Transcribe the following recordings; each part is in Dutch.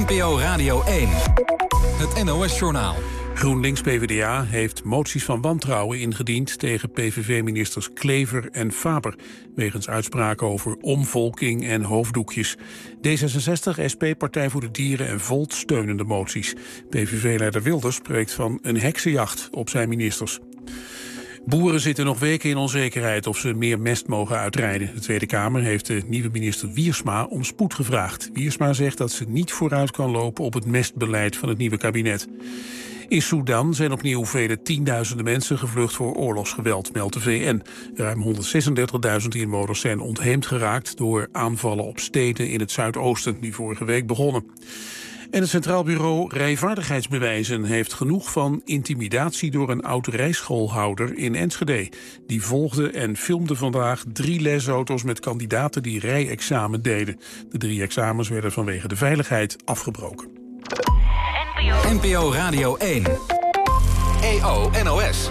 NPO Radio 1. Het NOS-journaal. GroenLinks-PVDA heeft moties van wantrouwen ingediend tegen PVV-ministers Klever en Faber, wegens uitspraken over omvolking en hoofddoekjes. D66, SP, Partij voor de Dieren en Volt steunen de moties. PVV-leider Wilders spreekt van een heksenjacht op zijn ministers. Boeren zitten nog weken in onzekerheid of ze meer mest mogen uitrijden. De Tweede Kamer heeft de nieuwe minister Wiersma om spoed gevraagd. Wiersma zegt dat ze niet vooruit kan lopen op het mestbeleid van het nieuwe kabinet. In Sudan zijn opnieuw vele tienduizenden mensen gevlucht voor oorlogsgeweld, meldt de VN. Ruim 136.000 inwoners zijn ontheemd geraakt door aanvallen op steden in het zuidoosten, die vorige week begonnen. En het Centraal Bureau Rijvaardigheidsbewijzen heeft genoeg van intimidatie door een oud-rijschoolhouder in Enschede. Die volgde en filmde vandaag 3 lesauto's met kandidaten die rijexamen deden. De 3 examens werden vanwege de veiligheid afgebroken. NPO Radio 1. EO NOS.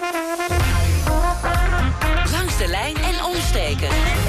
Langs de lijn en omsteken.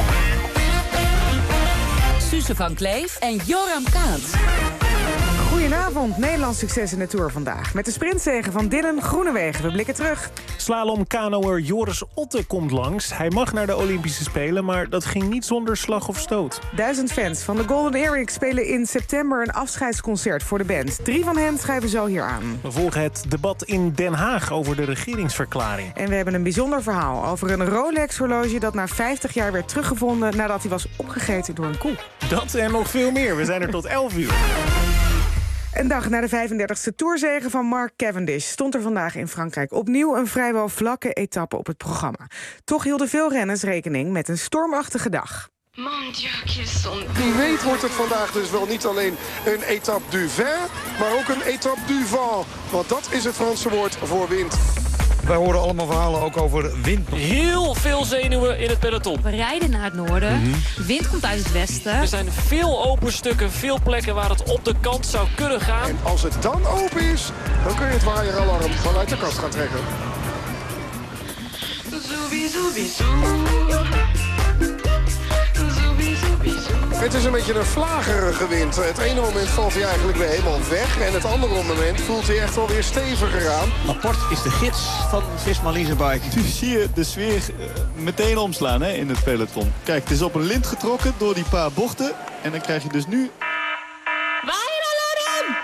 Suze van Kleef en Joram Kaats. Goedenavond, Nederlands succes in de Tour vandaag. Met de sprintzege van Dylan Groenewegen. We blikken terug. Slalom-kanoër Joris Otte komt langs. Hij mag naar de Olympische Spelen, maar dat ging niet zonder slag of stoot. 1000 fans van de Golden Earring spelen in september een afscheidsconcert voor de band. 3 van hen schrijven zo hier aan. We volgen het debat in Den Haag over de regeringsverklaring. En we hebben een bijzonder verhaal over een Rolex-horloge dat na 50 jaar werd teruggevonden nadat hij was opgegeten door een koe. Dat en nog veel meer. We zijn er tot 11 uur. Een dag na de 35e tourzege van Mark Cavendish stond er vandaag in Frankrijk opnieuw een vrijwel vlakke etappe op het programma. Toch hielden veel renners rekening met een stormachtige dag. Wie weet wordt het vandaag dus wel niet alleen een étape du vin, maar ook een étape du vent. Want dat is het Franse woord voor wind. Wij horen allemaal verhalen ook over wind. Heel veel zenuwen in het peloton. We rijden naar het noorden. De wind komt uit het westen. Er zijn veel open stukken, veel plekken waar het op de kant zou kunnen gaan. En als het dan open is, dan kun je het waaieralarm vanuit de kast gaan trekken. Het is een beetje een vlagerige wind. Het ene moment valt hij eigenlijk weer helemaal weg. En het andere moment voelt hij echt wel weer steviger aan. Laporte is de gids van Visma Leasebike. Nu zie je de sfeer meteen omslaan in het peloton. Kijk, het is op een lint getrokken door die paar bochten. En dan krijg je dus nu... Waaieralarm!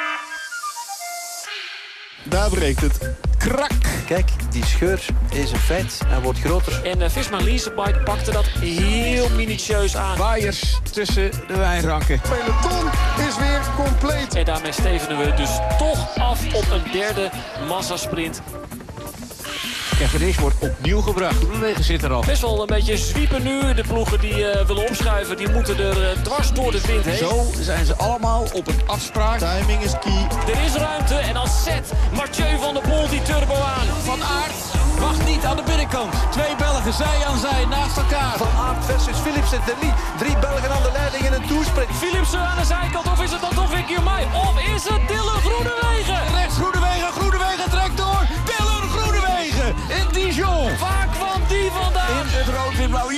Daar breekt het. Krak! Kijk, die scheur is een feit en wordt groter. En Visma Leasebike pakte dat heel minutieus aan. Waaiers tussen de wijnranken. Het peloton is weer compleet. En daarmee stevenen we dus toch af op een derde massasprint. Cavendish wordt opnieuw gebracht. Groenewegen zit er al. Best wel een beetje zwiepen nu. De ploegen die willen opschuiven, die moeten er dwars door de wind heen. Zo zijn ze allemaal op een afspraak. Timing is key. Er is ruimte en als zet Mathieu van der Poel die turbo aan. Van Aert wacht niet aan de binnenkant. 2 Belgen zij aan zij naast elkaar. Van Aert versus Philipsen de Lee. 3 Belgen aan de leiding in een toersprint. Philipsen aan de zijkant, of is het dan toch weer Girmay? Of is het Dylan Groenewegen? Rechts Groenewegen, Groenewegen trekt door. Dylan Groenewegen in Dijon. Waar kwam die vandaan? In het rood-wit-blauw,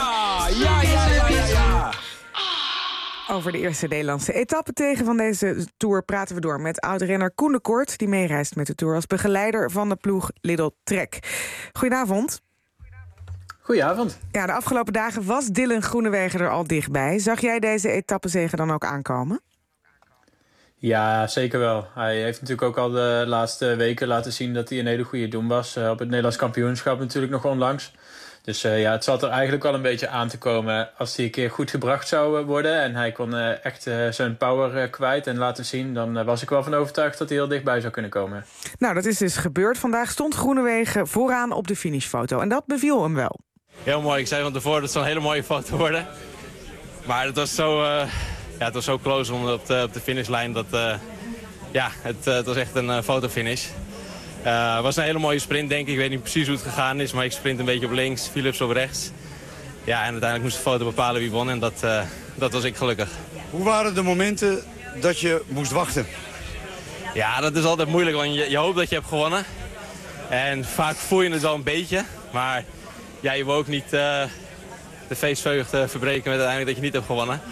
ja. Over de eerste Nederlandse etappe tegen van deze Tour praten we door met oud-renner Koen de Kort, die meereist met de Tour als begeleider van de ploeg Lidl Trek. Goedenavond. Goedenavond. Ja, de afgelopen dagen was Dylan Groenewegen er al dichtbij. Zag jij deze etappezege dan ook aankomen? Ja, zeker wel. Hij heeft natuurlijk ook al de laatste weken laten zien dat hij een hele goede doen was. Op het Nederlands kampioenschap natuurlijk nog onlangs. Dus ja, het zat er eigenlijk wel een beetje aan te komen als hij een keer goed gebracht zou worden. En hij kon echt zijn power kwijt en laten zien. Dan was ik wel van overtuigd dat hij heel dichtbij zou kunnen komen. Nou, dat is dus gebeurd. Vandaag stond Groenewegen vooraan op de finishfoto. En dat beviel hem wel. Heel mooi. Ik zei van tevoren dat het zo'n hele mooie foto worden. Maar het was zo... Ja, het was zo close op de finishlijn dat het was echt een fotofinish. Het was een hele mooie sprint, denk ik. Ik weet niet precies hoe het gegaan is, maar ik sprint een beetje op links, Philips op rechts. Ja, en uiteindelijk moest de foto bepalen wie won en dat was ik gelukkig. Hoe waren de momenten dat je moest wachten? Ja, dat is altijd moeilijk, want je hoopt dat je hebt gewonnen. En vaak voel je het wel een beetje, maar ja, je wil ook niet de feestvreugde verbreken met uiteindelijk dat je niet hebt gewonnen.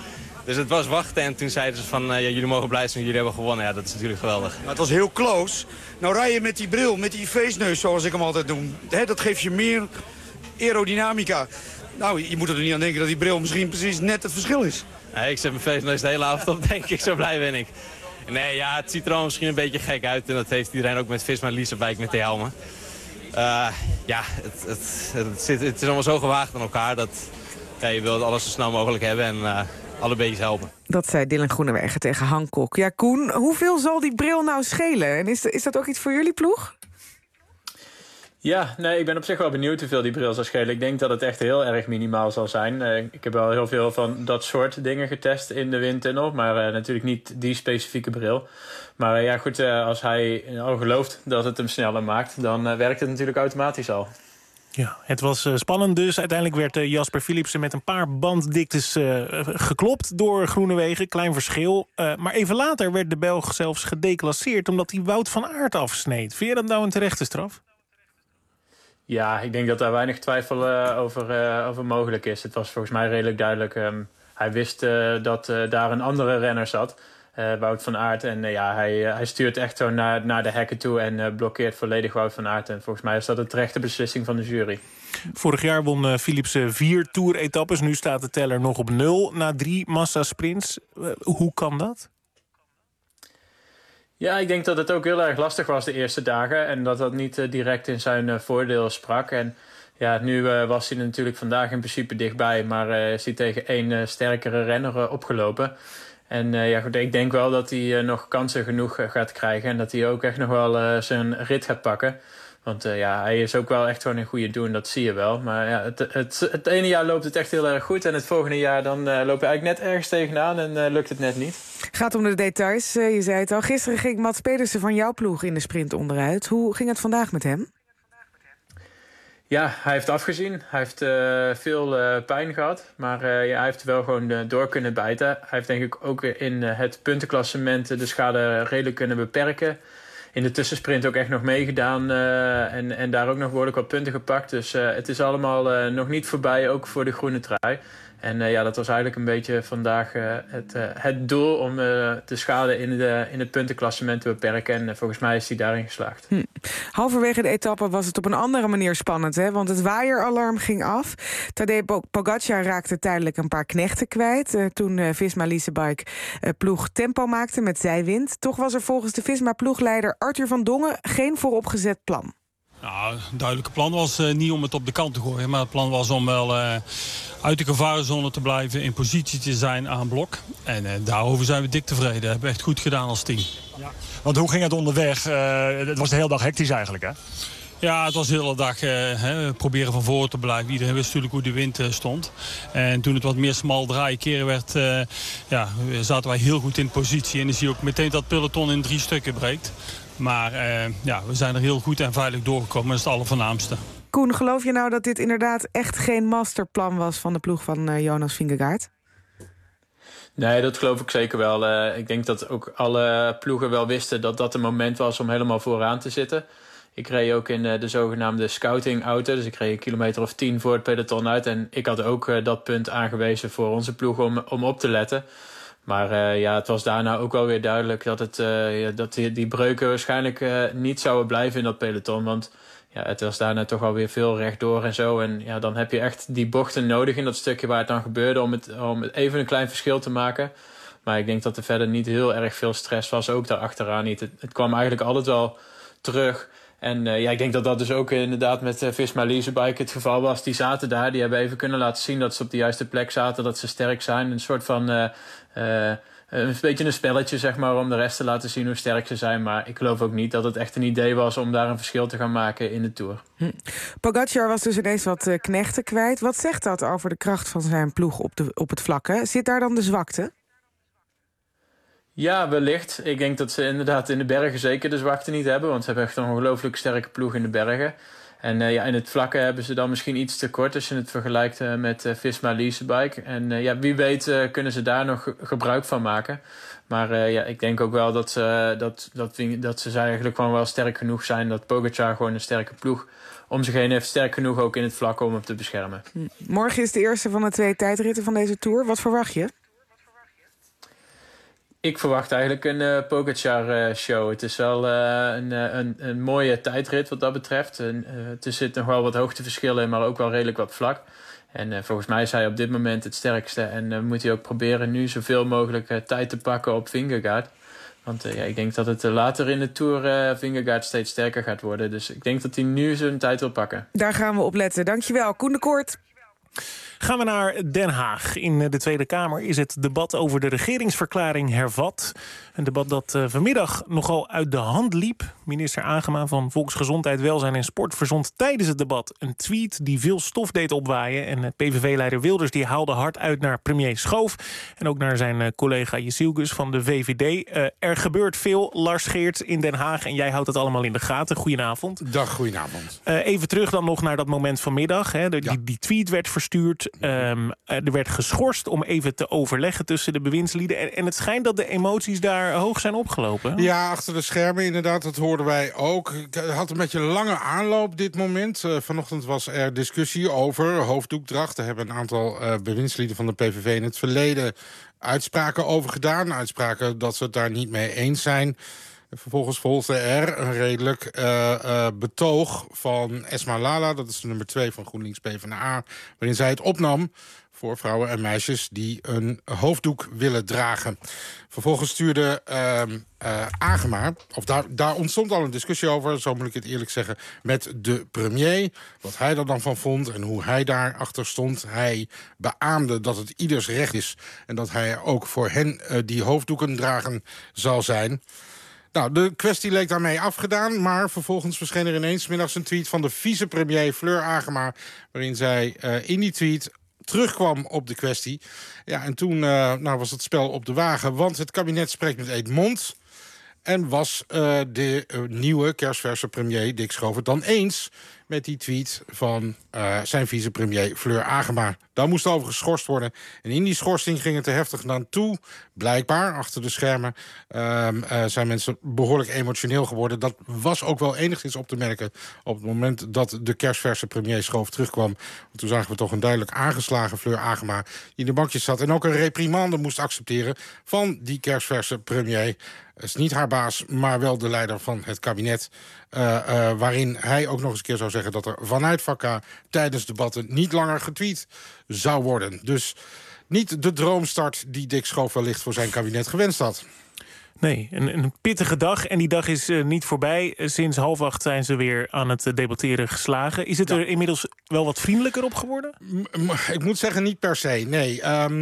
Dus het was wachten en toen zeiden ze van jullie mogen blij zijn, jullie hebben gewonnen. Ja, dat is natuurlijk geweldig. Maar het was heel close. Nou rij je met die bril, met die feestneus zoals ik hem altijd noem. Dat geeft je meer aerodynamica. Nou, je moet er niet aan denken dat die bril misschien precies net het verschil is. Nee, ik zet mijn feestneus de hele avond op, denk ik. Zo blij ben ik. Nee, ja, het ziet er al misschien een beetje gek uit. En dat heeft iedereen ook met Visma Leasebike met de helmen. Ja, het is allemaal zo gewaagd aan elkaar dat je wilt alles zo snel mogelijk hebben en alle beetjes helpen. Dat zei Dylan Groenewegen tegen Hancock. Ja, Koen, hoeveel zal die bril nou schelen? En is dat ook iets voor jullie ploeg? Ja, nee, ik ben op zich wel benieuwd hoeveel die bril zal schelen. Ik denk dat het echt heel erg minimaal zal zijn. Ik heb wel heel veel van dat soort dingen getest in de windtunnel. Maar natuurlijk niet die specifieke bril. Maar ja, goed, als hij al gelooft dat het hem sneller maakt, dan werkt het natuurlijk automatisch al. Ja, het was spannend dus. Uiteindelijk werd Jasper Philipsen met een paar banddiktes geklopt door Groenewegen. Klein verschil. Maar even later werd de Belg zelfs gedeclasseerd omdat hij Wout van Aert afsneed. Vind je dat nou een terechte straf? Ja, ik denk dat daar weinig twijfel over mogelijk is. Het was volgens mij redelijk duidelijk. Hij wist dat daar een andere renner zat, Wout van Aert. En hij stuurt echt zo naar de hekken toe en blokkeert volledig Wout van Aert. En volgens mij is dat een terechte beslissing van de jury. Vorig jaar won Philipsen 4 Tour-etappes. Nu staat de teller nog op 0 na 3 massasprints. Hoe kan dat? Ja, ik denk dat het ook heel erg lastig was de eerste dagen. En dat dat niet direct in zijn voordeel sprak. En ja, nu was hij natuurlijk vandaag in principe dichtbij. Maar is hij tegen 1 sterkere renner opgelopen. En ja, goed, ik denk wel dat hij nog kansen genoeg gaat krijgen. En dat hij ook echt nog wel zijn rit gaat pakken. Want hij is ook wel echt gewoon een goede doen, dat zie je wel. Maar ja, het ene jaar loopt het echt heel erg goed. En het volgende jaar dan loop je eigenlijk net ergens tegenaan en lukt het net niet. Gaat om de details, je zei het al. Gisteren ging Mats Pedersen van jouw ploeg in de sprint onderuit. Hoe ging het vandaag met hem? Ja, hij heeft afgezien. Hij heeft veel pijn gehad. Maar hij heeft wel gewoon door kunnen bijten. Hij heeft denk ik ook in het puntenklassement de schade redelijk kunnen beperken. In de tussensprint ook echt nog meegedaan en daar ook nog behoorlijk wat punten gepakt. Dus het is allemaal nog niet voorbij, ook voor de groene trui. En dat was eigenlijk een beetje vandaag het doel om de schade in het puntenklassement te beperken. En volgens mij is hij daarin geslaagd. Halverwege de etappe was het op een andere manier spannend, hè? Want het waaieralarm ging af. Tadej Pogacar raakte tijdelijk een paar knechten kwijt. Toen Visma Leasebike ploeg tempo maakte met zijwind. Toch was er volgens de Visma-ploegleider Arthur van Dongen geen vooropgezet plan. Nou, het duidelijke plan was niet om het op de kant te gooien. Maar het plan was om wel uit de gevarenzone te blijven, in positie te zijn aan blok. En daarover zijn we dik tevreden. Dat hebben we echt goed gedaan als team. Ja. Want hoe ging het onderweg? Het was de hele dag hectisch eigenlijk, hè? Ja, het was de hele dag proberen van voren te blijven. Iedereen wist natuurlijk hoe de wind stond. En toen het wat meer smal draaien keren werd, zaten wij heel goed in positie. En dan zie je ook meteen dat het peloton in 3 stukken breekt. Maar we zijn er heel goed en veilig doorgekomen. Dat is het allervoornaamste. Koen, geloof je nou dat dit inderdaad echt geen masterplan was van de ploeg van Jonas Vingegaard? Nee, dat geloof ik zeker wel. Ik denk dat ook alle ploegen wel wisten dat dat het moment was om helemaal vooraan te zitten. Ik reed ook in de zogenaamde scouting-auto. Dus ik reed 1 kilometer of 10 voor het peloton uit. En ik had ook dat punt aangewezen voor onze ploeg om op te letten. Maar het was daarna ook wel weer duidelijk dat die breuken waarschijnlijk niet zouden blijven in dat peloton. Want het was daarna toch alweer veel rechtdoor en zo. En ja, dan heb je echt die bochten nodig in dat stukje waar het dan gebeurde om even een klein verschil te maken. Maar ik denk dat er verder niet heel erg veel stress was, ook daarachteraan niet. Het kwam eigenlijk altijd wel terug. En ik denk dat dat dus ook inderdaad met Visma Leasebike het geval was. Die zaten daar, die hebben even kunnen laten zien dat ze op de juiste plek zaten, dat ze sterk zijn. Een soort van een beetje een spelletje, zeg maar, om de rest te laten zien hoe sterk ze zijn. Maar ik geloof ook niet dat het echt een idee was om daar een verschil te gaan maken in de Tour. Pogacar was dus ineens wat knechten kwijt. Wat zegt dat over de kracht van zijn ploeg op het vlak? Hè? Zit daar dan de zwakte? Ja, wellicht. Ik denk dat ze inderdaad in de bergen zeker de zwakte niet hebben. Want ze hebben echt een ongelooflijk sterke ploeg in de bergen. En in het vlakke hebben ze dan misschien iets te kort als je het vergelijkt met Visma Leasebike. En wie weet kunnen ze daar nog gebruik van maken. Maar ik denk ook wel dat ze eigenlijk gewoon wel sterk genoeg zijn. Dat Pogacar gewoon een sterke ploeg om zich heen heeft. Sterk genoeg ook in het vlak om hem te beschermen. Morgen is de eerste van de 2 tijdritten van deze Tour. Wat verwacht je? Ik verwacht eigenlijk een Pogačar-show. Het is wel een mooie tijdrit wat dat betreft. Er zit nog wel wat hoogteverschillen in, maar ook wel redelijk wat vlak. En volgens mij is hij op dit moment het sterkste. En moet hij ook proberen nu zoveel mogelijk tijd te pakken op Vingegaard. Want ik denk dat het later in de Tour Vingegaard steeds sterker gaat worden. Dus ik denk dat hij nu zijn tijd wil pakken. Daar gaan we op letten. Dankjewel, Koen de Kort. Gaan we naar Den Haag. In de Tweede Kamer is het debat over de regeringsverklaring hervat. Een debat dat vanmiddag nogal uit de hand liep. Minister Agema van Volksgezondheid, Welzijn en Sport verzond tijdens het debat een tweet die veel stof deed opwaaien. En PVV-leider Wilders die haalde hard uit naar premier Schoof. En ook naar zijn collega Jezilgus van de VVD. Er gebeurt veel, Lars Geerts, in Den Haag. En jij houdt het allemaal in de gaten. Goedenavond. Dag, goedenavond. Even terug dan nog naar dat moment vanmiddag. Hè. Die tweet werd verstuurd. Er werd geschorst om even te overleggen tussen de bewindslieden. En het schijnt dat de emoties daar hoog zijn opgelopen. Ja, achter de schermen inderdaad, dat hoorden wij ook. Het had een beetje een lange aanloop dit moment. Vanochtend was er discussie over hoofddoekdracht. Daar hebben een aantal bewindslieden van de PVV in het verleden uitspraken over gedaan. Uitspraken dat ze het daar niet mee eens zijn. Vervolgens volgde er een redelijk betoog van Esma Lala, dat is de nummer 2 van GroenLinks PvdA, waarin zij het opnam voor vrouwen en meisjes die een hoofddoek willen dragen. Vervolgens stuurde Agema, of daar ontstond al een discussie over, zo moet ik het eerlijk zeggen, met de premier. Wat hij er dan van vond en hoe hij daarachter stond. Hij beaamde dat het ieders recht is en dat hij ook voor hen die hoofddoeken dragen zal zijn. Nou, de kwestie leek daarmee afgedaan, maar vervolgens verscheen er ineens 's middags een tweet van de vicepremier Fleur Agema, waarin zij in die tweet terugkwam op de kwestie. Ja, en toen was het spel op de wagen, want het kabinet spreekt met één mond. En was de nieuwe kerstverse premier Dick Schoof het dan eens met die tweet van zijn vicepremier Fleur Agema. Daar moest over geschorst worden. En in die schorsing ging het er heftig aan toe. Blijkbaar, achter de schermen, zijn mensen behoorlijk emotioneel geworden. Dat was ook wel enigszins op te merken op het moment dat de kerstverse premier Schoof terugkwam. Want toen zagen we toch een duidelijk aangeslagen Fleur Agema die in de bankjes zat. En ook een reprimande moest accepteren van die kerstverse premier. Het is niet haar baas, maar wel de leider van het kabinet. Waarin hij ook nog eens een keer zou zeggen dat er vanuit VK tijdens debatten niet langer getweet zou worden. Dus niet de droomstart die Dick Schoof wellicht voor zijn kabinet gewenst had. Nee, een pittige dag. En die dag is niet voorbij. Sinds 7:30 zijn ze weer aan het debatteren geslagen. Is het er inmiddels wel wat vriendelijker op geworden? Ik moet zeggen, niet per se, nee.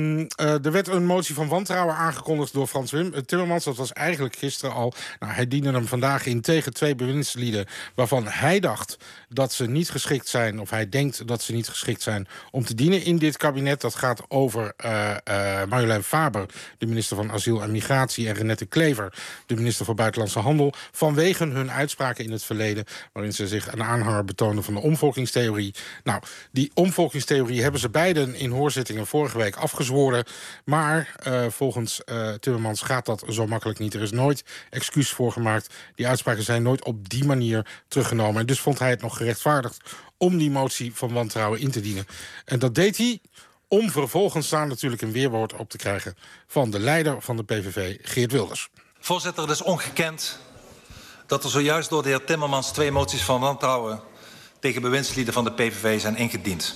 Er werd een motie van wantrouwen aangekondigd door Frans Timmermans. Dat was eigenlijk gisteren al. Nou, hij diende hem vandaag in tegen 2 bewindslieden waarvan hij dacht dat ze niet geschikt zijn, of hij denkt dat ze niet geschikt zijn om te dienen in dit kabinet. Dat gaat over Marjolein Faber, de minister van Asiel en Migratie, en Renette Klever, de minister voor Buitenlandse Handel, vanwege hun uitspraken in het verleden, waarin ze zich een aanhanger betoonden van de omvolkingstheorie. Nou, die omvolkingstheorie hebben ze beiden in hoorzittingen vorige week afgezworen. Maar volgens Timmermans gaat dat zo makkelijk niet. Er is nooit excuus voor gemaakt. Die uitspraken zijn nooit op die manier teruggenomen. En dus vond hij het nog gerechtvaardigd om die motie van wantrouwen in te dienen. En dat deed hij om vervolgens daar natuurlijk een weerwoord op te krijgen van de leider van de PVV, Geert Wilders. Voorzitter, het is ongekend dat er zojuist door de heer Timmermans 2 moties van wantrouwen tegen bewindslieden van de PVV zijn ingediend.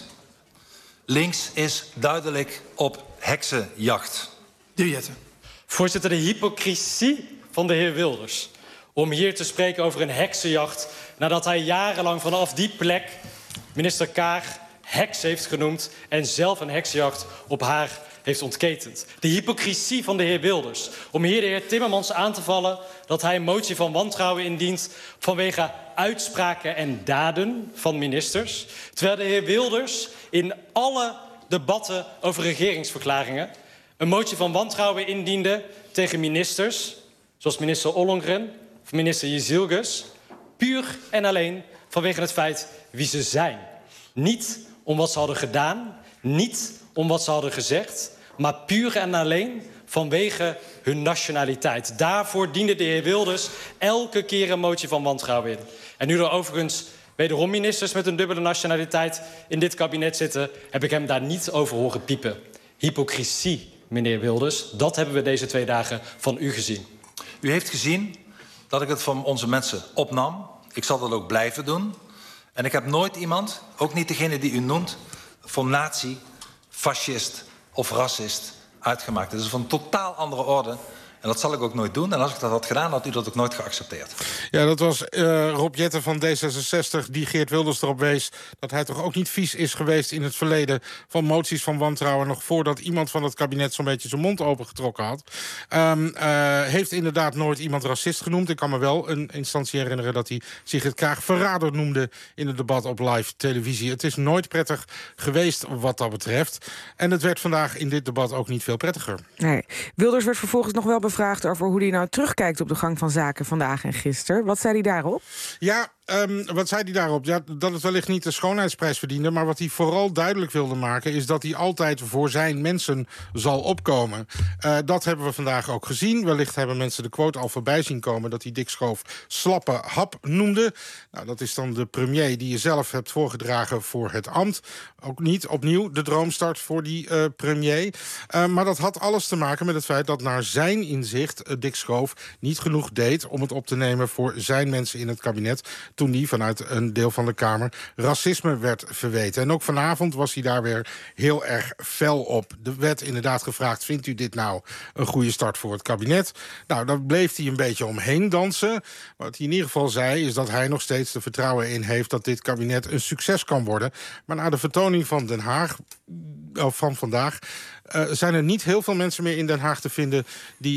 Links is duidelijk op heksenjacht. De heer Jette. Voorzitter, de hypocrisie van de heer Wilders om hier te spreken over een heksenjacht nadat hij jarenlang vanaf die plek minister Kaag heks heeft genoemd en zelf een heksenjacht op haar heeft ontketend. De hypocrisie van de heer Wilders om hier de heer Timmermans aan te vallen dat hij een motie van wantrouwen indient vanwege uitspraken en daden van ministers, terwijl de heer Wilders in alle debatten over regeringsverklaringen een motie van wantrouwen indiende tegen ministers, zoals minister Ollongren of minister Jezilgus, puur en alleen vanwege het feit wie ze zijn. Niet om wat ze hadden gedaan, niet om wat ze hadden gezegd, maar puur en alleen vanwege hun nationaliteit. Daarvoor diende de heer Wilders elke keer een motie van wantrouwen in. En nu er overigens wederom ministers met een dubbele nationaliteit in dit kabinet zitten, heb ik hem daar niet over horen piepen. Hypocrisie meneer Wilders. Dat hebben we deze 2 dagen van u gezien. U heeft gezien dat ik het van onze mensen opnam. Ik zal dat ook blijven doen. En ik heb nooit iemand, ook niet degene die u noemt, voor nazi, fascist of racist uitgemaakt. Dat is van een totaal andere orde. En dat zal ik ook nooit doen. En als ik dat had gedaan, had u dat ook nooit geaccepteerd. Ja, dat was Rob Jetten van D66 die Geert Wilders erop wees dat hij toch ook niet vies is geweest in het verleden van moties van wantrouwen, nog voordat iemand van het kabinet zo'n beetje zijn mond opengetrokken had. Heeft inderdaad nooit iemand racist genoemd. Ik kan me wel een instantie herinneren dat hij Sigrid Kaag verrader noemde in het debat op live televisie. Het is nooit prettig geweest wat dat betreft. En het werd vandaag in dit debat ook niet veel prettiger. Nee. Wilders werd vervolgens nog wel bevraagd over hoe hij nou terugkijkt op de gang van zaken vandaag en gisteren. Wat zei hij daarop? Ja, wat zei hij daarop? Ja, dat het wellicht niet de schoonheidsprijs verdiende, maar wat hij vooral duidelijk wilde maken is dat hij altijd voor zijn mensen zal opkomen. Dat hebben we vandaag ook gezien. Wellicht hebben mensen de quote al voorbij zien komen dat hij Dick Schoof slappe hap noemde. Nou, dat is dan de premier die je zelf hebt voorgedragen voor het ambt. Ook niet opnieuw de droomstart voor die premier. Maar dat had alles te maken met het feit dat naar zijn inzicht Dick Schoof niet genoeg deed om het op te nemen voor zijn mensen in het kabinet, toen die vanuit een deel van de Kamer racisme werd verweten. En ook vanavond was hij daar weer heel erg fel op. Er werd inderdaad gevraagd, vindt u dit nou een goede start voor het kabinet? Nou, daar bleef hij een beetje omheen dansen. Wat hij in ieder geval zei, is dat hij nog steeds er vertrouwen in heeft dat dit kabinet een succes kan worden. Maar na de vertoning van Den Haag, van vandaag, zijn er niet heel veel mensen meer in Den Haag te vinden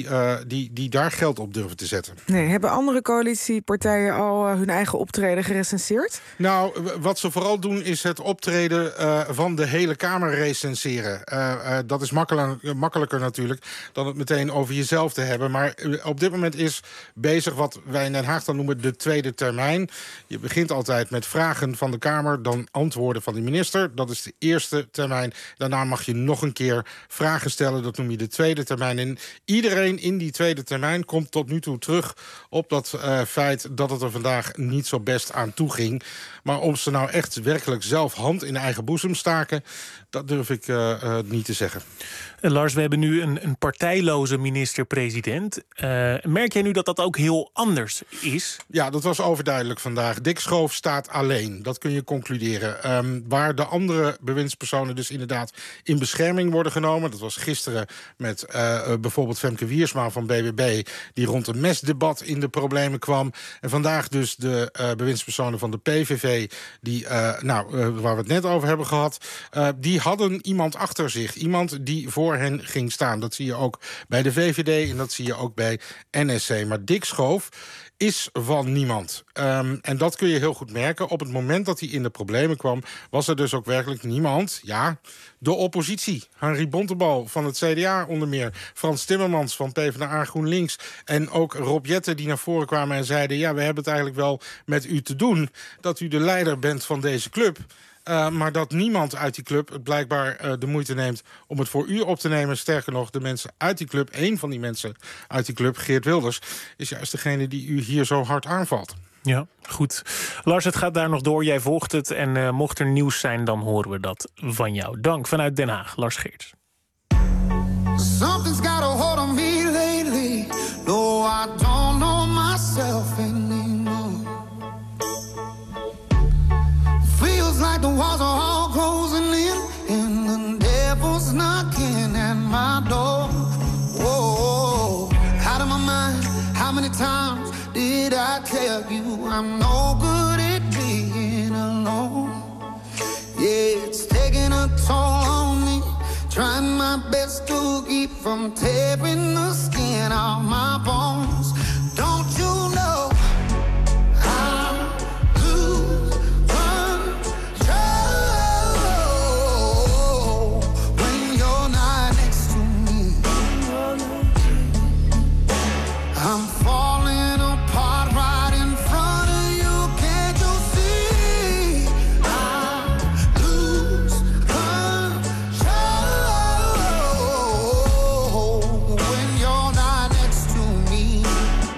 die daar geld op durven te zetten. Nee, hebben andere coalitiepartijen al hun eigen optreden gerecenseerd? Nou, wat ze vooral doen is het optreden van de hele Kamer recenseren. Dat is makkelijker natuurlijk dan het meteen over jezelf te hebben. Maar op dit moment is bezig wat wij in Den Haag dan noemen de tweede termijn. Je begint altijd met vragen van de Kamer, dan antwoorden van de minister. Dat is de eerste termijn. Daarna mag je nog een keer vragen stellen, dat noem je de tweede termijn. En iedereen in die tweede termijn komt tot nu toe terug op dat feit dat het er vandaag niet zo best aan toe ging. Maar om ze nou echt werkelijk zelf hand in eigen boezem staken, dat durf ik niet te zeggen. Lars, we hebben nu een partijloze minister-president. Merk jij nu dat dat ook heel anders is? Ja, dat was overduidelijk vandaag. Dick Schoof staat alleen, dat kun je concluderen. Waar de andere bewindspersonen dus inderdaad in bescherming worden genomen. Dat was gisteren met bijvoorbeeld Femke Wiersma van BBB, die rond een mesdebat in de problemen kwam. En vandaag dus de bewindspersonen van de PVV, die, waar we het net over hebben gehad, die hadden iemand achter zich. Iemand die voor hen ging staan. Dat zie je ook bij de VVD en dat zie je ook bij NSC. Maar Dick Schoof is van niemand. En dat kun je heel goed merken. Op het moment dat hij in de problemen kwam, was er dus ook werkelijk niemand. Ja, de oppositie. Henri Bontebal van het CDA onder meer. Frans Timmermans van PvdA GroenLinks. En ook Rob Jetten die naar voren kwamen en zeiden, ja, we hebben het eigenlijk wel met u te doen, dat u de leider bent van deze club. Maar dat niemand uit die club blijkbaar de moeite neemt om het voor u op te nemen. Sterker nog, de mensen uit die club, één van die mensen uit die club, Geert Wilders, is juist degene die u hier zo hard aanvalt. Ja, goed. Lars, het gaat daar nog door. Jij volgt het en mocht er nieuws zijn, dan horen we dat van jou. Dank vanuit Den Haag, Lars Geerts. Something's got a hold on me lately. No, I don't know myself anymore. Feels like the walls are all closing in, and the devil's knocking at my door. Whoa, out of my mind, how many times did I tell you I'm no good at being alone? Yeah, it's taking a toll on me, trying my best to keep from tearing the skin off my bones. Don't you know I'm falling apart right in front of you, can't you see? I lose control when you're not next to me.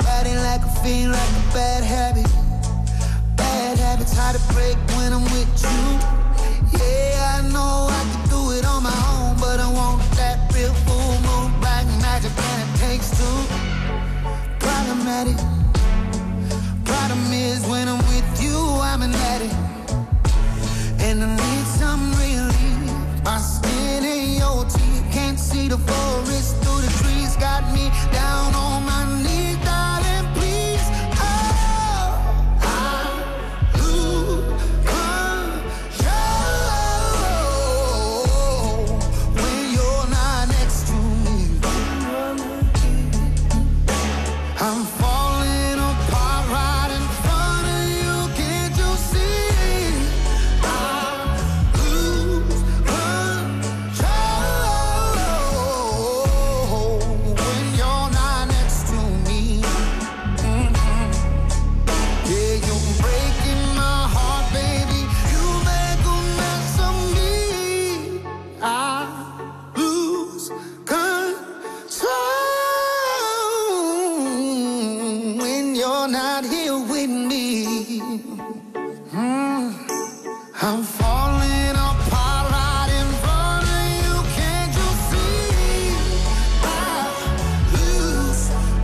Riding like a fiend, like a bad habit. Bad habits hard to break when I'm with you. Yeah, I know I can do it on my own, but I want that real full moon, black magic, and it takes two. Problematic. Problem is when I'm with you, I'm an addict, and I need some relief. My skin in your teeth, can't see the forest through the trees. Got me down on my knees, darling, please. Oh, I lose control when you're not next to me. I'm falling apart right in front of you. Can't you see? I lose control when you're not next to me. Yeah, you're breaking my heart, baby. You make a mess of me. I lose control when you're not here with me. I'm falling apart right in front of you. Can't you see? I lose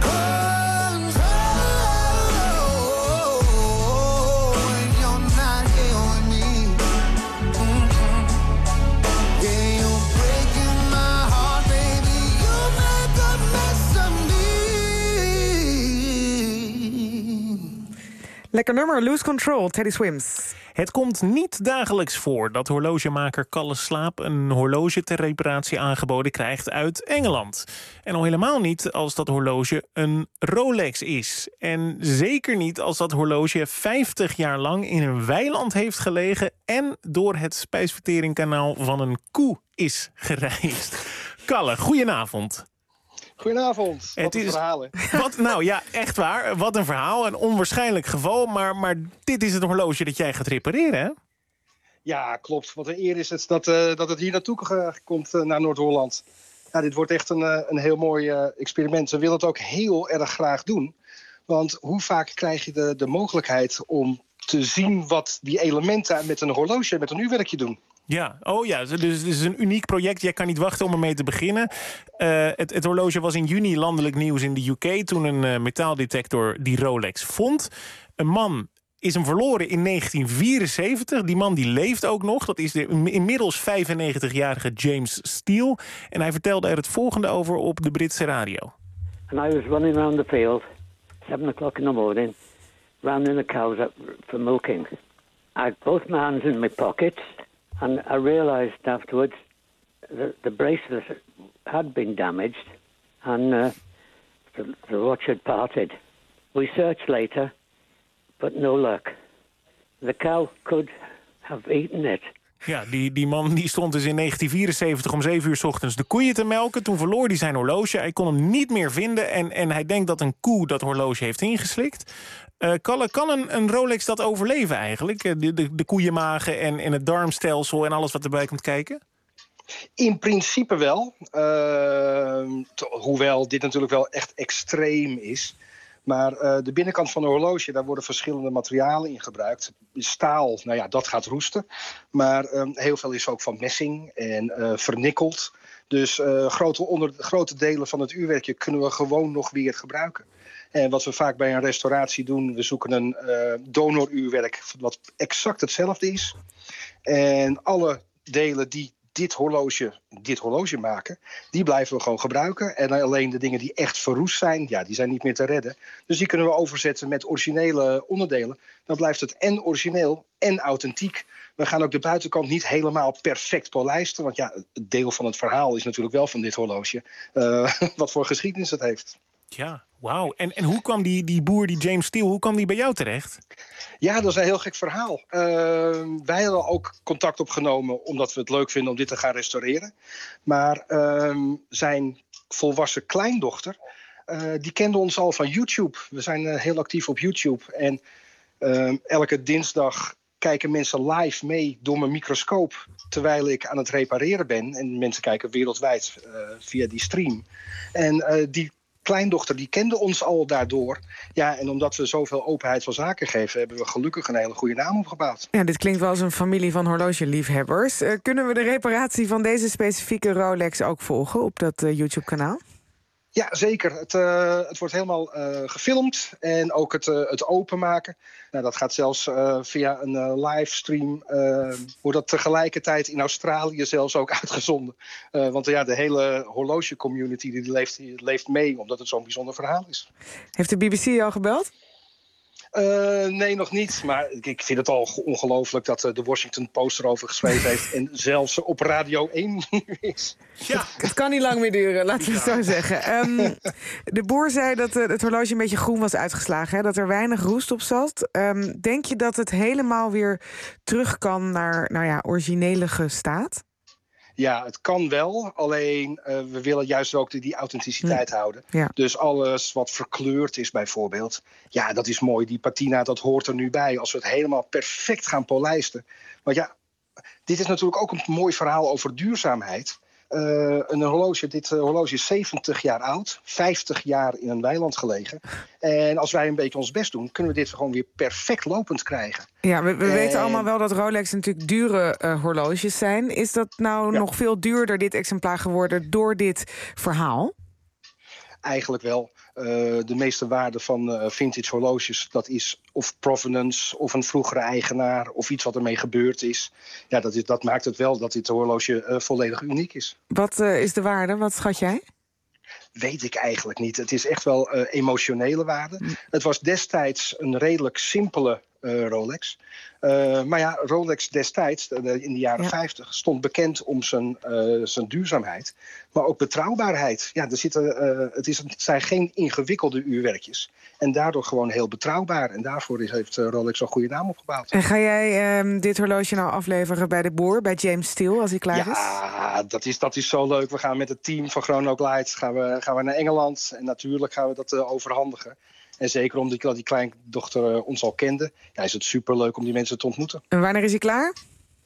control when you're not here with me. Yeah, you're breaking my heart, baby. You make a mess of me. Lekker nummer, Lose Control, Teddy Swims. Het komt niet dagelijks voor dat horlogemaker Kalle Slaap een horloge ter reparatie aangeboden krijgt uit Engeland. En al helemaal niet als dat horloge een Rolex is. En zeker niet als dat horloge 50 jaar lang in een weiland heeft gelegen en door het spijsverteringskanaal van een koe is gereisd. Kalle, goedenavond. Goedenavond, wat een verhaal. Nou ja, echt waar. Wat een verhaal, een onwaarschijnlijk geval. Maar dit is het horloge dat jij gaat repareren, hè? Ja, klopt. Wat een eer is het dat het hier naartoe komt naar Noord-Holland. Ja, dit wordt echt een heel mooi experiment. We willen het ook heel erg graag doen. Want hoe vaak krijg je de mogelijkheid om te zien wat die elementen met een horloge, met een uurwerkje doen? Ja, oh ja, dus het is een uniek project. Jij kan niet wachten om ermee te beginnen. Het horloge was in juni landelijk nieuws in de UK... toen een metaaldetector die Rolex vond. Een man is hem verloren in 1974. Die man die leeft ook nog. Dat is de inmiddels 95-jarige James Steele. En hij vertelde er het volgende over op de Britse radio. And I was running around the field, 7 o'clock in the morning, rounding the cows up for milking. I had both my hands in my pockets... And I realised afterwards that the bracelet had been damaged and the watch had parted. We searched later, but no luck. The cow could have eaten it. Ja, die man die stond dus in 1974 om 7 uur 's ochtends de koeien te melken. Toen verloor hij zijn horloge. Hij kon hem niet meer vinden en hij denkt dat een koe dat horloge heeft ingeslikt. Kan een Rolex dat overleven eigenlijk? De koeienmagen en het darmstelsel en alles wat erbij komt kijken? In principe wel. Hoewel dit natuurlijk wel echt extreem is. Maar de binnenkant van een horloge, daar worden verschillende materialen in gebruikt. Staal, nou ja, dat gaat roesten. Maar heel veel is ook van messing en vernikkeld. Dus grote delen van het uurwerkje kunnen we gewoon nog weer gebruiken. En wat we vaak bij een restauratie doen, we zoeken een donoruurwerk wat exact hetzelfde is. En alle delen die dit horloge maken, die blijven we gewoon gebruiken. En alleen de dingen die echt verroest zijn, ja, die zijn niet meer te redden. Dus die kunnen we overzetten met originele onderdelen. Dan blijft het en origineel en authentiek. We gaan ook de buitenkant niet helemaal perfect polijsten. Want ja, het deel van het verhaal is natuurlijk wel van dit horloge. Wat voor geschiedenis het heeft. Ja, wauw. En hoe kwam die boer, die James Steele, hoe kwam die bij jou terecht? Ja, dat is een heel gek verhaal. Wij hadden ook contact opgenomen omdat we het leuk vinden om dit te gaan restaureren. Maar zijn volwassen kleindochter, die kende ons al van YouTube. We zijn heel actief op YouTube. En elke dinsdag kijken mensen live mee door mijn microscoop terwijl ik aan het repareren ben. En mensen kijken wereldwijd via die stream. En die kleindochter die kende ons al daardoor. Ja, en omdat we zoveel openheid van zaken geven, hebben we gelukkig een hele goede naam opgebouwd. Ja, dit klinkt wel als een familie van horlogeliefhebbers. Kunnen we de reparatie van deze specifieke Rolex ook volgen op dat YouTube-kanaal? Ja, zeker. Het wordt helemaal gefilmd en ook het openmaken. Nou, dat gaat zelfs via een livestream. Wordt dat tegelijkertijd in Australië zelfs ook uitgezonden. Want de hele horloge-community die leeft mee, omdat het zo'n bijzonder verhaal is. Heeft de BBC al gebeld? Nee, nog niet. Maar ik vind het al ongelooflijk dat de Washington Post erover geschreven heeft. En zelfs op Radio 1 nu is. Ja. Het kan niet lang meer duren, laten we het zo zeggen. De boer zei dat het horloge een beetje groen was uitgeslagen. Hè? Dat er weinig roest op zat. Denk je dat het helemaal weer terug kan naar originelige staat? Ja, het kan wel. Alleen we willen juist ook die authenticiteit houden. Ja. Dus alles wat verkleurd is bijvoorbeeld. Ja, dat is mooi. Die patina, dat hoort er nu bij. Als we het helemaal perfect gaan polijsten. Want ja, dit is natuurlijk ook een mooi verhaal over duurzaamheid. Dit horloge is 70 jaar oud. 50 jaar in een weiland gelegen. En als wij een beetje ons best doen, kunnen we dit gewoon weer perfect lopend krijgen. Ja, we weten allemaal wel dat Rolex natuurlijk dure horloges zijn. Is dat nou nog veel duurder, dit exemplaar, geworden door dit verhaal? Eigenlijk wel. De meeste waarde van vintage horloges, dat is of provenance of een vroegere eigenaar of iets wat ermee gebeurd is. Ja, dat maakt het wel dat dit horloge volledig uniek is. Wat is de waarde? Wat schat jij? Weet ik eigenlijk niet. Het is echt wel emotionele waarde. Het was destijds een redelijk simpele Rolex. Maar ja, Rolex destijds, in de jaren 50... stond bekend om zijn duurzaamheid. Maar ook betrouwbaarheid. Ja, het zijn geen ingewikkelde uurwerkjes. En daardoor gewoon heel betrouwbaar. En daarvoor heeft Rolex een goede naam opgebouwd. En ga jij dit horloge nou afleveren bij de boer, bij James Steele, als hij klaar is? Ja, dat is zo leuk. We gaan met het team van Chrono Glide gaan we naar Engeland. En natuurlijk gaan we dat overhandigen. En zeker omdat die kleindochter ons al kende, is het superleuk om die mensen te ontmoeten. En wanneer is hij klaar?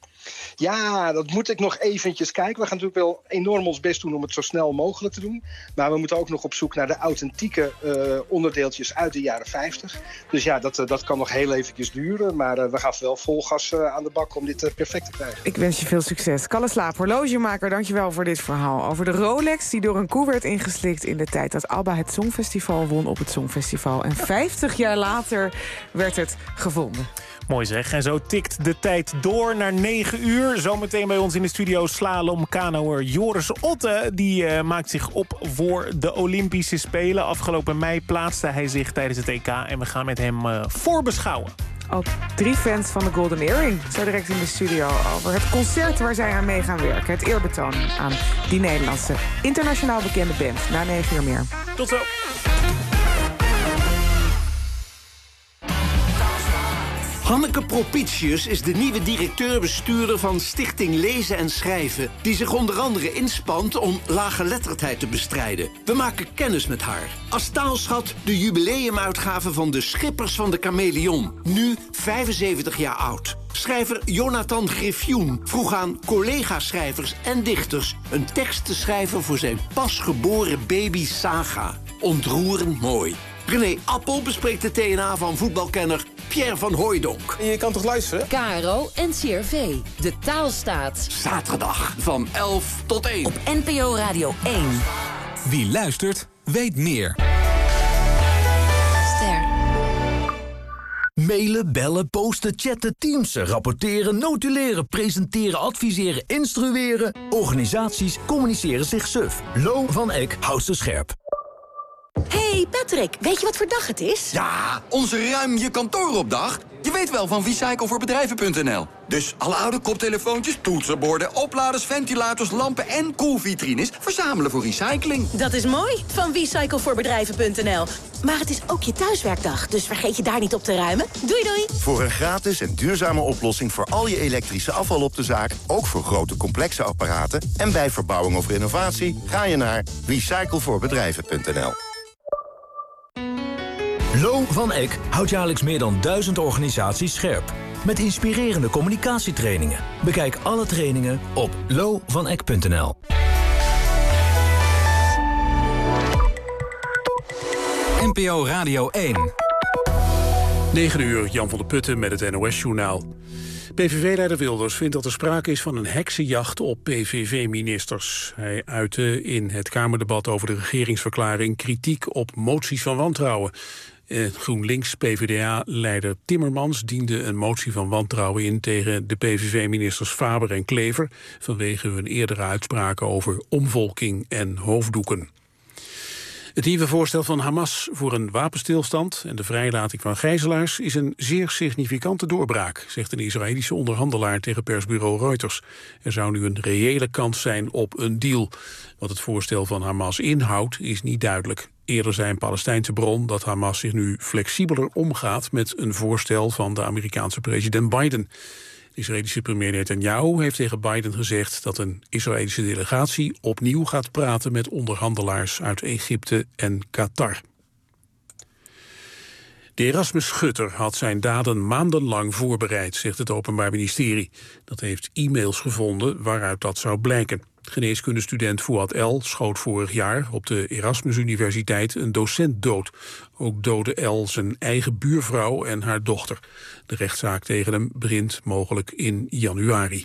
Ja, dat moet ik nog eventjes kijken. We gaan natuurlijk wel enorm ons best doen om het zo snel mogelijk te doen. Maar we moeten ook nog op zoek naar de authentieke onderdeeltjes uit de jaren 50. Dus ja, dat kan nog heel eventjes duren. Maar we gaan wel vol gas aan de bak om dit perfect te krijgen. Ik wens je veel succes. Kalle Slaap, horlogemaker, dankjewel voor dit verhaal. Over de Rolex die door een koe werd ingeslikt in de tijd dat ABBA het Songfestival won op het Songfestival. En 50 jaar later werd het gevonden. Mooi zeg. En zo tikt de tijd door naar 9 uur. Zometeen bij ons in de studio slalomkanoër Joris Otte. Die maakt zich op voor de Olympische Spelen. Afgelopen mei plaatste hij zich tijdens het EK. En we gaan met hem voorbeschouwen. Ook 3 fans van de Golden Earring. Zo direct in de studio over het concert waar zij aan mee gaan werken. Het eerbetoon aan die Nederlandse internationaal bekende band. Na 9 uur meer. Tot zo. Hanneke Propitius is de nieuwe directeur-bestuurder van Stichting Lezen en Schrijven, die zich onder andere inspant om laaggeletterdheid te bestrijden. We maken kennis met haar. Als taalschat de jubileumuitgave van De Schippers van de Chameleon. Nu 75 jaar oud. Schrijver Jonathan Griffioen vroeg aan collega-schrijvers en dichters een tekst te schrijven voor zijn pasgeboren baby Saga. Ontroerend mooi. René Appel bespreekt de TNA van voetbalkenner Pierre van Hooijdonk. Je kan toch luisteren? KRO NCRV. De Taalstaat. Zaterdag van 11 tot 1. Op NPO Radio 1. Wie luistert, weet meer. Ster. Mailen, bellen, posten, chatten, teamsen, rapporteren, notuleren, presenteren, adviseren, instrueren. Organisaties communiceren zich suf. Lo van Eck houdt ze scherp. Hey Patrick, weet je wat voor dag het is? Ja, onze ruim je kantooropdag. Je weet wel van recyclevoorбedrijven.nl. Dus alle oude koptelefoontjes, toetsenborden, opladers, ventilators, lampen en koelvitrines verzamelen voor recycling. Dat is mooi, van recyclevoorbedrijven.nl. Maar het is ook je thuiswerkdag, dus vergeet je daar niet op te ruimen. Doei doei! Voor een gratis en duurzame oplossing voor al je elektrische afval op de zaak, ook voor grote complexe apparaten en bij verbouwing of renovatie, ga je naar recyclevoorbedrijven.nl. Lo van Eck houdt jaarlijks meer dan 1000 organisaties scherp. Met inspirerende communicatietrainingen. Bekijk alle trainingen op lovaneck.nl. NPO Radio 1. 9 uur, Jan van der Putten met het NOS-journaal. PVV-leider Wilders vindt dat er sprake is van een heksenjacht op PVV-ministers. Hij uitte in het Kamerdebat over de regeringsverklaring kritiek op moties van wantrouwen. GroenLinks-PVDA-leider Timmermans diende een motie van wantrouwen in tegen de PVV-ministers Faber en Klever vanwege hun eerdere uitspraken over omvolking en hoofddoeken. Het nieuwe voorstel van Hamas voor een wapenstilstand en de vrijlating van gijzelaars is een zeer significante doorbraak, zegt een Israëlische onderhandelaar tegen persbureau Reuters. Er zou nu een reële kans zijn op een deal. Wat het voorstel van Hamas inhoudt is niet duidelijk. Eerder zei een Palestijnse bron dat Hamas zich nu flexibeler omgaat met een voorstel van de Amerikaanse president Biden. De Israëlische premier Netanyahu heeft tegen Biden gezegd dat een Israëlische delegatie opnieuw gaat praten met onderhandelaars uit Egypte en Qatar. De Erasmus Schutter had zijn daden maandenlang voorbereid, zegt het Openbaar Ministerie. Dat heeft e-mails gevonden waaruit dat zou blijken. Geneeskundestudent Fouad El schoot vorig jaar op de Erasmus Universiteit een docent dood. Ook doodde El zijn eigen buurvrouw en haar dochter. De rechtszaak tegen hem begint mogelijk in januari.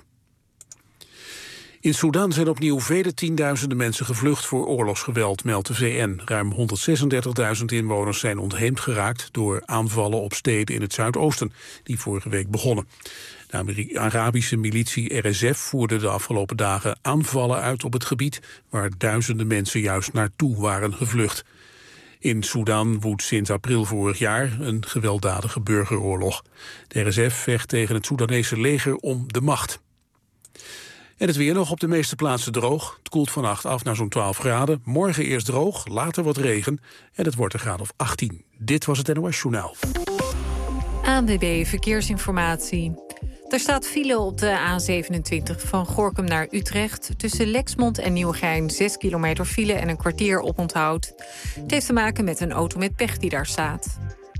In Sudan zijn opnieuw vele tienduizenden mensen gevlucht voor oorlogsgeweld, meldt de VN. Ruim 136.000 inwoners zijn ontheemd geraakt door aanvallen op steden in het zuidoosten, die vorige week begonnen. De Arabische militie RSF voerde de afgelopen dagen aanvallen uit op het gebied waar duizenden mensen juist naartoe waren gevlucht. In Sudan woedt sinds april vorig jaar een gewelddadige burgeroorlog. De RSF vecht tegen het Soedanese leger om de macht. En het weer nog op de meeste plaatsen droog. Het koelt vannacht af naar zo'n 12 graden. Morgen eerst droog, later wat regen. En het wordt een graad of 18. Dit was het NOS Journaal. ANWB Verkeersinformatie. Er staat file op de A27 van Gorinchem naar Utrecht. Tussen Lexmond en Nieuwegein 6 kilometer file en een kwartier oponthoud. Het heeft te maken met een auto met pech die daar staat.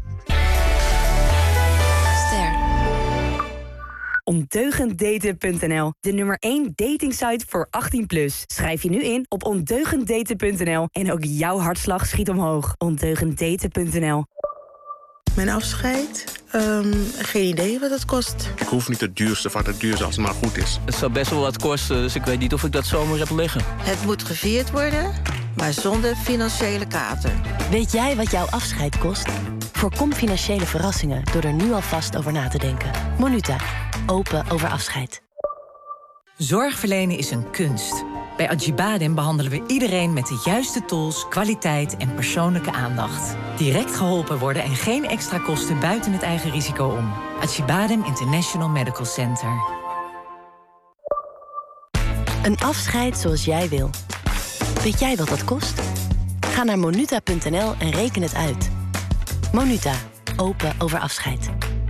Ondeugenddaten.nl, de nummer 1 datingsite voor 18+. Schrijf je nu in op ondeugenddaten.nl en ook jouw hartslag schiet omhoog. Ondeugenddaten.nl. Mijn afscheid? Geen idee wat het kost. Ik hoef niet het duurste van het duurste als het maar goed is. Het zou best wel wat kosten, dus ik weet niet of ik dat zomaar heb liggen. Het moet gevierd worden, maar zonder financiële kater. Weet jij wat jouw afscheid kost? Voorkom financiële verrassingen door er nu alvast over na te denken. Monuta. Open over afscheid. Zorg verlenen is een kunst. Bij Acibadem behandelen we iedereen met de juiste tools, kwaliteit en persoonlijke aandacht. Direct geholpen worden en geen extra kosten buiten het eigen risico om. Acibadem International Medical Center. Een afscheid zoals jij wil. Weet jij wat dat kost? Ga naar monuta.nl en reken het uit. Monuta. Open over afscheid.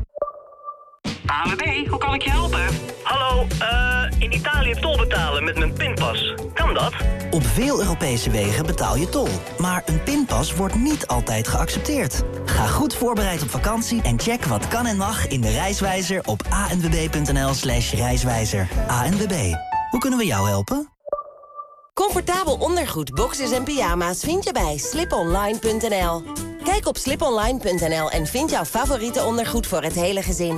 ANWB, hoe kan ik je helpen? Hallo, in Italië tol betalen met mijn pinpas. Kan dat? Op veel Europese wegen betaal je tol. Maar een pinpas wordt niet altijd geaccepteerd. Ga goed voorbereid op vakantie en check wat kan en mag in de reiswijzer op anwb.nl/reiswijzer. ANWB, hoe kunnen we jou helpen? Comfortabel ondergoed, boxers en pyjama's vind je bij sliponline.nl. Kijk op sliponline.nl en vind jouw favoriete ondergoed voor het hele gezin.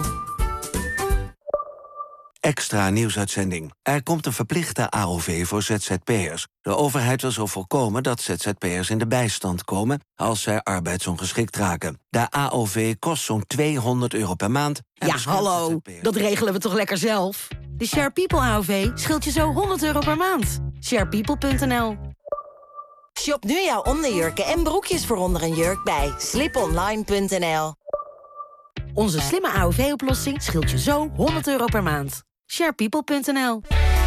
Extra nieuwsuitzending. Er komt een verplichte AOV voor ZZP'ers. De overheid wil zo voorkomen dat ZZP'ers in de bijstand komen als zij arbeidsongeschikt raken. De AOV kost zo'n €200 per maand. Ja, hallo, dat regelen we toch lekker zelf? De Share People AOV scheelt je zo €100 per maand. Sharepeople.nl. Shop nu jouw onderjurken en broekjes voor onder een jurk bij sliponline.nl. Onze slimme AOV-oplossing scheelt je zo €100 per maand. Sharepeople.nl.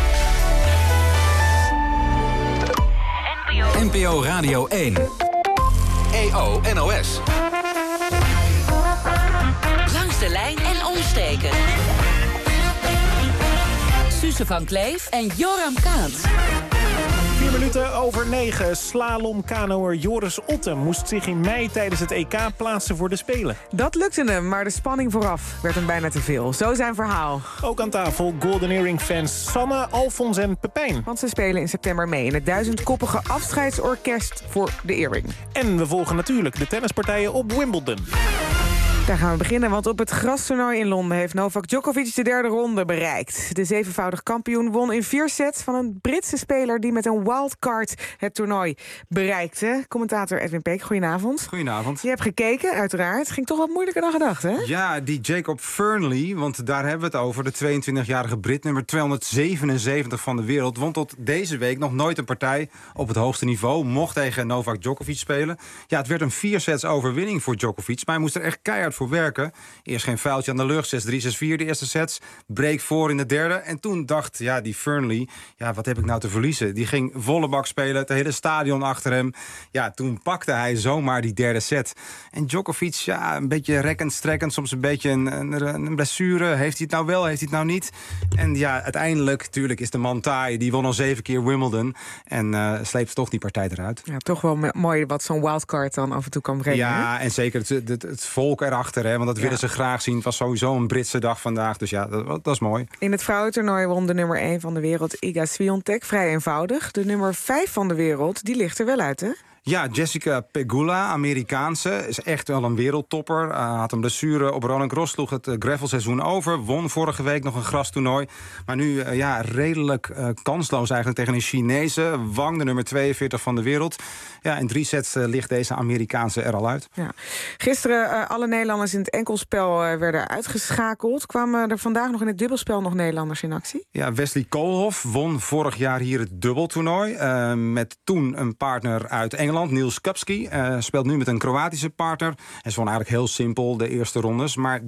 NPO Radio 1. EO NOS. Langs de lijn en omstreken. Suze van Kleef en Joram Kaats. 8:04. Slalomkanoër Joris Otte moest zich in mei tijdens het EK plaatsen voor de Spelen. Dat lukte hem, maar de spanning vooraf werd hem bijna te veel. Zo zijn verhaal. Ook aan tafel Golden Earring-fans Sanne, Alfons en Pepijn. Want ze spelen in september mee in het 1000-koppige afscheidsorkest voor de Earring. En we volgen natuurlijk de tennispartijen op Wimbledon. Daar gaan we beginnen, want op het grastoernooi in Londen heeft Novak Djokovic de derde ronde bereikt. De zevenvoudig kampioen won in 4 sets van een Britse speler die met een wildcard het toernooi bereikte. Commentator Edwin Peek, goedenavond. Goedenavond. Je hebt gekeken, uiteraard. Het ging toch wat moeilijker dan gedacht, hè? Ja, die Jacob Fernley, want daar hebben we het over. De 22-jarige Brit, nummer 277 van de wereld. Won tot deze week nog nooit een partij op het hoogste niveau. Mocht tegen Novak Djokovic spelen. Ja, het werd een 4 sets overwinning voor Djokovic, maar hij moest er echt keihard voor werken. Eerst geen foutje aan de lucht, 6-3, 6-4 de eerste sets. Break voor in de derde. En toen dacht die Fernley, wat heb ik nou te verliezen? Die ging volle bak spelen, het hele stadion achter hem. Ja, toen pakte hij zomaar die derde set. En Djokovic, een beetje rekkend, strekkend, soms een beetje een blessure. Heeft hij het nou wel, heeft hij het nou niet? En uiteindelijk, tuurlijk is de man taai. Die won al 7 keer Wimbledon. En sleept toch die partij eruit. Ja, toch wel mooi wat zo'n wildcard dan af en toe kan brengen. Ja, hè? En zeker het volk erachter. Want dat willen ze graag zien. Het was sowieso een Britse dag vandaag. Dus dat is mooi. In het vrouwentoernooi won de nummer 1 van de wereld Iga Swiatek vrij eenvoudig. De nummer 5 van de wereld, die ligt er wel uit, hè? Ja, Jessica Pegula, Amerikaanse, is echt wel een wereldtopper. Had een blessure op Roland Garros, sloeg het gravelseizoen over. Won vorige week nog een grastoernooi. Maar nu redelijk kansloos eigenlijk tegen een Chinese. Wang, de nummer 42 van de wereld. Ja, in 3 sets ligt deze Amerikaanse er al uit. Ja. Gisteren alle Nederlanders in het enkelspel werden uitgeschakeld. Kwamen er vandaag nog in het dubbelspel nog Nederlanders in actie? Ja, Wesley Koolhof won vorig jaar hier het dubbeltoernooi. Met toen een partner uit Engeland, Niels Kupski. Speelt nu met een Kroatische partner. En ze won eigenlijk heel simpel de eerste rondes. Maar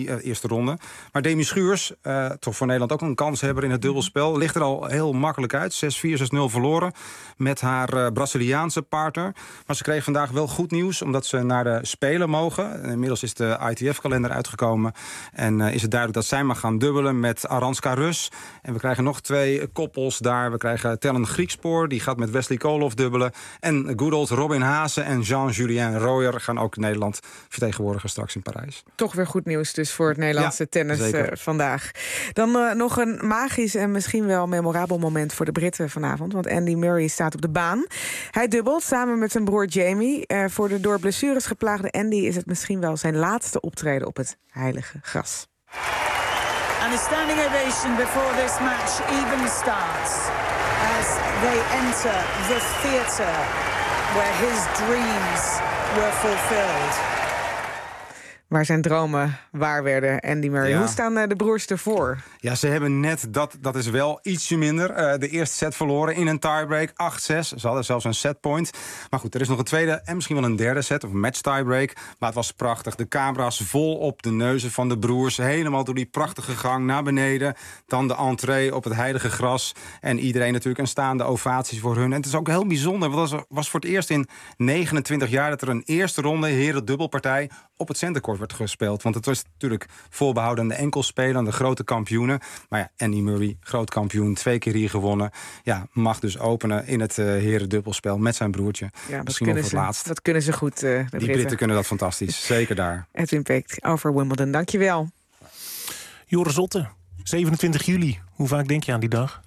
Demi Schuurs, toch voor Nederland ook een kanshebber in het dubbelspel, ligt er al heel makkelijk uit. 6-4, 6-0 verloren met haar Braziliaanse partner. Maar ze kreeg vandaag wel goed nieuws, omdat ze naar de Spelen mogen. Inmiddels is de ITF-kalender uitgekomen. En is het duidelijk dat zij mag gaan dubbelen met Aranska Rus. En we krijgen nog 2 koppels daar. We krijgen Tellen Griekspoor, die gaat met Wesley Koolhof dubbelen. En good old Robin Haase en Jean-Julien Royer gaan ook Nederland vertegenwoordigen straks in Parijs. Toch weer goed nieuws dus voor het Nederlandse tennis vandaag. Dan nog een magisch en misschien wel memorabel moment voor de Britten vanavond. Want Andy Murray staat op de baan. Hij dubbelt samen met zijn broer Jamie. Voor de door blessures geplaagde Andy is het misschien wel zijn laatste optreden op het heilige gras. And a standing ovation before this match even starts as they enter the theatre where his dreams were fulfilled. Waar zijn dromen waar werden, Andy Murray. Ja. Hoe staan de broers ervoor? Ja, ze hebben net, dat is wel ietsje minder, de eerste set verloren in een tiebreak. 8-6, ze hadden zelfs een setpoint. Maar goed, er is nog een tweede en misschien wel een derde set, of een match tiebreak. Maar het was prachtig. De camera's vol op de neuzen van de broers. Helemaal door die prachtige gang naar beneden. Dan de entree op het heilige gras. En iedereen natuurlijk een staande ovatie voor hun. En het is ook heel bijzonder, want het was voor het eerst in 29 jaar dat er een eerste ronde heren-dubbelpartij op het centercourt werd gespeeld. Want het was natuurlijk voorbehouden aan de enkelspelen, aan de grote kampioenen. Maar ja, Andy Murray, groot kampioen, 2 keer hier gewonnen. Ja, mag dus openen in het heren-dubbelspel met zijn broertje. Ja, misschien wel voor het laatst. Dat kunnen ze goed, de Die Britten kunnen dat fantastisch, zeker daar. Edwin Peek over Wimbledon, dankjewel. Joris Otte, 27 juli. Hoe vaak denk je aan die dag?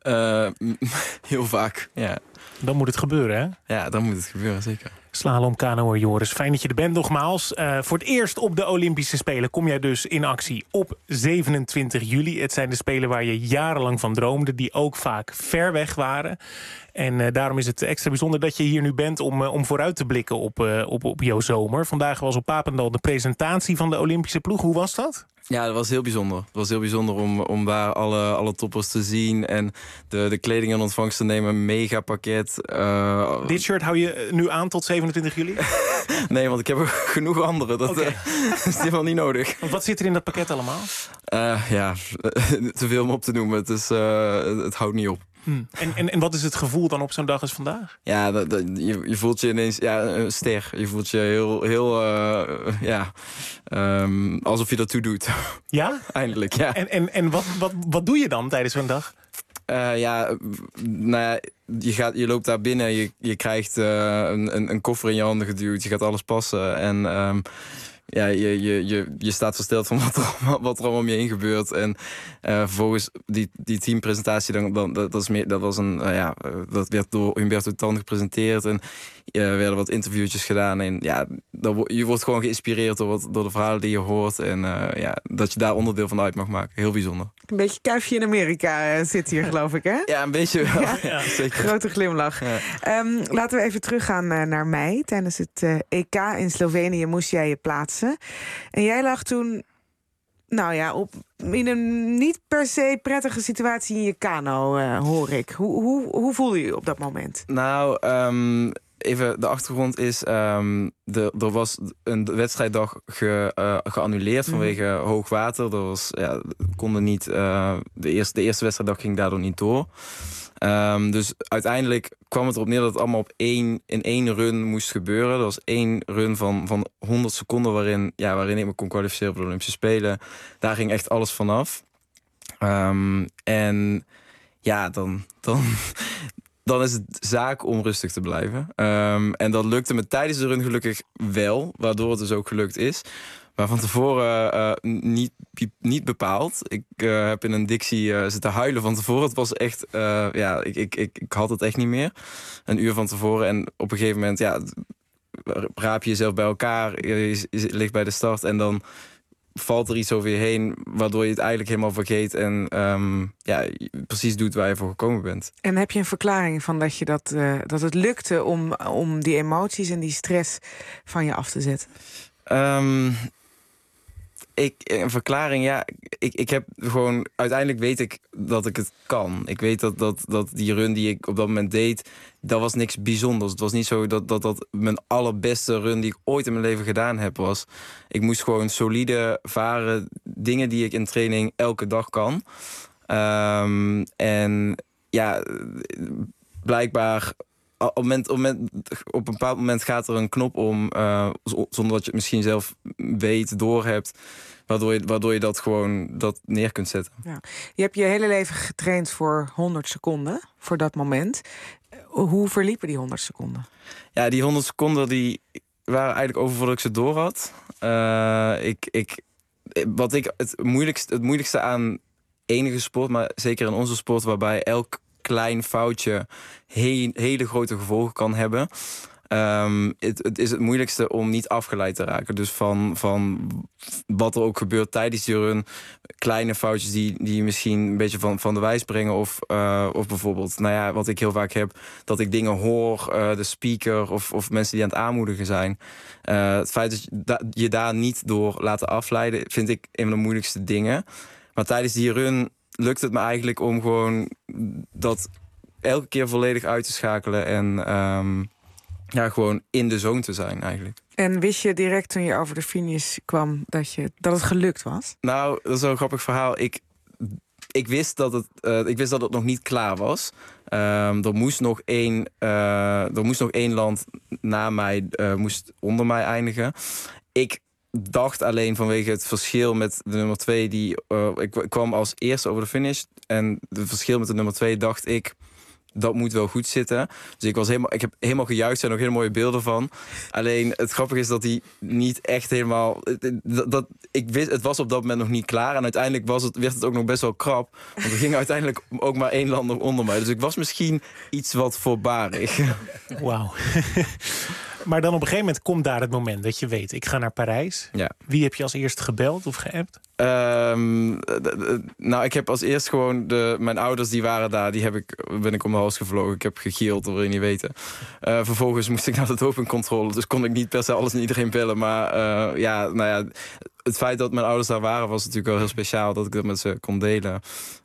Heel vaak, ja. Dan moet het gebeuren, hè? Ja, dan moet het gebeuren, zeker. Slalomkanoër Joris, fijn dat je er bent nogmaals. Voor het eerst op de Olympische Spelen kom jij dus in actie op 27 juli. Het zijn de Spelen waar je jarenlang van droomde, die ook vaak ver weg waren. En daarom is het extra bijzonder dat je hier nu bent om vooruit te blikken op jouw zomer. Vandaag was op Papendal de presentatie van de Olympische ploeg. Hoe was dat? Ja, dat was heel bijzonder. Het was heel bijzonder om daar alle toppers te zien en de kleding in ontvangst te nemen. Een mega pakket. Dit shirt hou je nu aan tot 27 juli? Nee, want ik heb er genoeg andere. Dat is helemaal niet nodig. Want wat zit er in dat pakket allemaal? Te veel om op te noemen. Het houdt niet op. En wat is het gevoel dan op zo'n dag als vandaag? Ja, je voelt je ineens een ster. Je voelt je heel alsof je dat toe doet. Ja? Eindelijk, ja. En wat doe je dan tijdens zo'n dag? Je loopt daar binnen, je krijgt een koffer in je handen geduwd, je gaat alles passen en je staat versteld van wat er allemaal om je heen gebeurt. En vervolgens die teampresentatie, dat werd door Humberto Tan gepresenteerd en er werden wat interviewtjes gedaan. En je wordt gewoon geïnspireerd door de verhalen die je hoort en dat je daar onderdeel van uit mag maken. Heel bijzonder. Een beetje kuifje in Amerika zit hier, geloof ik, hè? Ja, een beetje wel. Ja, zeker. Grote glimlach. Ja. Laten we even teruggaan naar mei. Tijdens het EK in Slovenië moest jij je plaatsen. En jij lag toen in een niet per se prettige situatie in je kano, hoor ik. Hoe voelde je je op dat moment? Nou, even de achtergrond is, er was een wedstrijddag geannuleerd vanwege hoog water. Konden niet, de eerste wedstrijddag ging daardoor niet door. Dus uiteindelijk kwam het erop neer dat het allemaal in één run moest gebeuren. Er was 1 run van 100 seconden waarin ik me kon kwalificeren voor de Olympische Spelen. Daar ging echt alles vanaf. Dan is het zaak om rustig te blijven. En dat lukte me tijdens de run gelukkig wel, waardoor het dus ook gelukt is. Maar van tevoren niet bepaald. Ik heb in een Dixie zitten huilen van tevoren. Het was echt, ik had het echt niet meer. Een uur van tevoren en op een gegeven moment, raap je jezelf bij elkaar. Je ligt bij de start en dan valt er iets over je heen, waardoor je het eigenlijk helemaal vergeet en precies doet waar je voor gekomen bent. En heb je een verklaring van dat het lukte om die emoties en die stress van je af te zetten? Een verklaring, ik heb gewoon, uiteindelijk weet ik dat ik het kan. Ik weet dat die run die ik op dat moment deed, dat was niks bijzonders. Het was niet zo dat mijn allerbeste run die ik ooit in mijn leven gedaan heb was. Ik moest gewoon solide varen, dingen die ik in training elke dag kan. Blijkbaar op een bepaald moment gaat er een knop om, zonder dat je het misschien zelf doorhebt, waardoor je dat neer kunt zetten. Ja. Je hebt je hele leven getraind voor 100 seconden, voor dat moment. Hoe verliepen die 100 seconden? Ja, die 100 seconden die waren eigenlijk over voordat ik ze door had. Het moeilijkste aan enige sport, maar zeker in onze sport, waarbij elk klein foutje hele grote gevolgen kan hebben. Het is het moeilijkste om niet afgeleid te raken. Dus van wat er ook gebeurt tijdens die run, kleine foutjes die je misschien een beetje van de wijs brengen. Of bijvoorbeeld, wat ik heel vaak heb, dat ik dingen hoor, de speaker of mensen die aan het aanmoedigen zijn. Het feit dat je daar niet door laten afleiden, vind ik een van de moeilijkste dingen. Maar tijdens die run lukt het me eigenlijk om gewoon dat elke keer volledig uit te schakelen en gewoon in de zone te zijn eigenlijk. En wist je direct toen je over de finish kwam dat het gelukt was? Nou, dat is wel een grappig verhaal. Ik wist dat het nog niet klaar was. Er moest nog één land na mij, moest onder mij eindigen. Ik dacht alleen vanwege het verschil met de nummer 2... ik kwam als eerste over de finish. En het verschil met de nummer 2 dacht ik, dat moet wel goed zitten. Dus ik heb helemaal gejuicht, zijn nog hele mooie beelden van. Alleen het grappige is dat hij niet echt helemaal... Ik wist, het was op dat moment nog niet klaar. En uiteindelijk werd het ook nog best wel krap. Want er ging uiteindelijk ook maar 1 lander onder mij. Dus ik was misschien iets wat voorbarig. Wauw. Maar dan op een gegeven moment komt daar het moment dat je weet, ik ga naar Parijs. Ja. Wie heb je als eerste gebeld of geappt? Ik heb als eerst gewoon mijn ouders die waren daar, ben ik om de hals gevlogen. Ik heb gegild, dat wil je niet weten. Vervolgens moest ik naar de dopingcontrole, dus kon ik niet per se alles en iedereen bellen. Maar het feit dat mijn ouders daar waren was natuurlijk wel heel speciaal, dat ik dat met ze kon delen.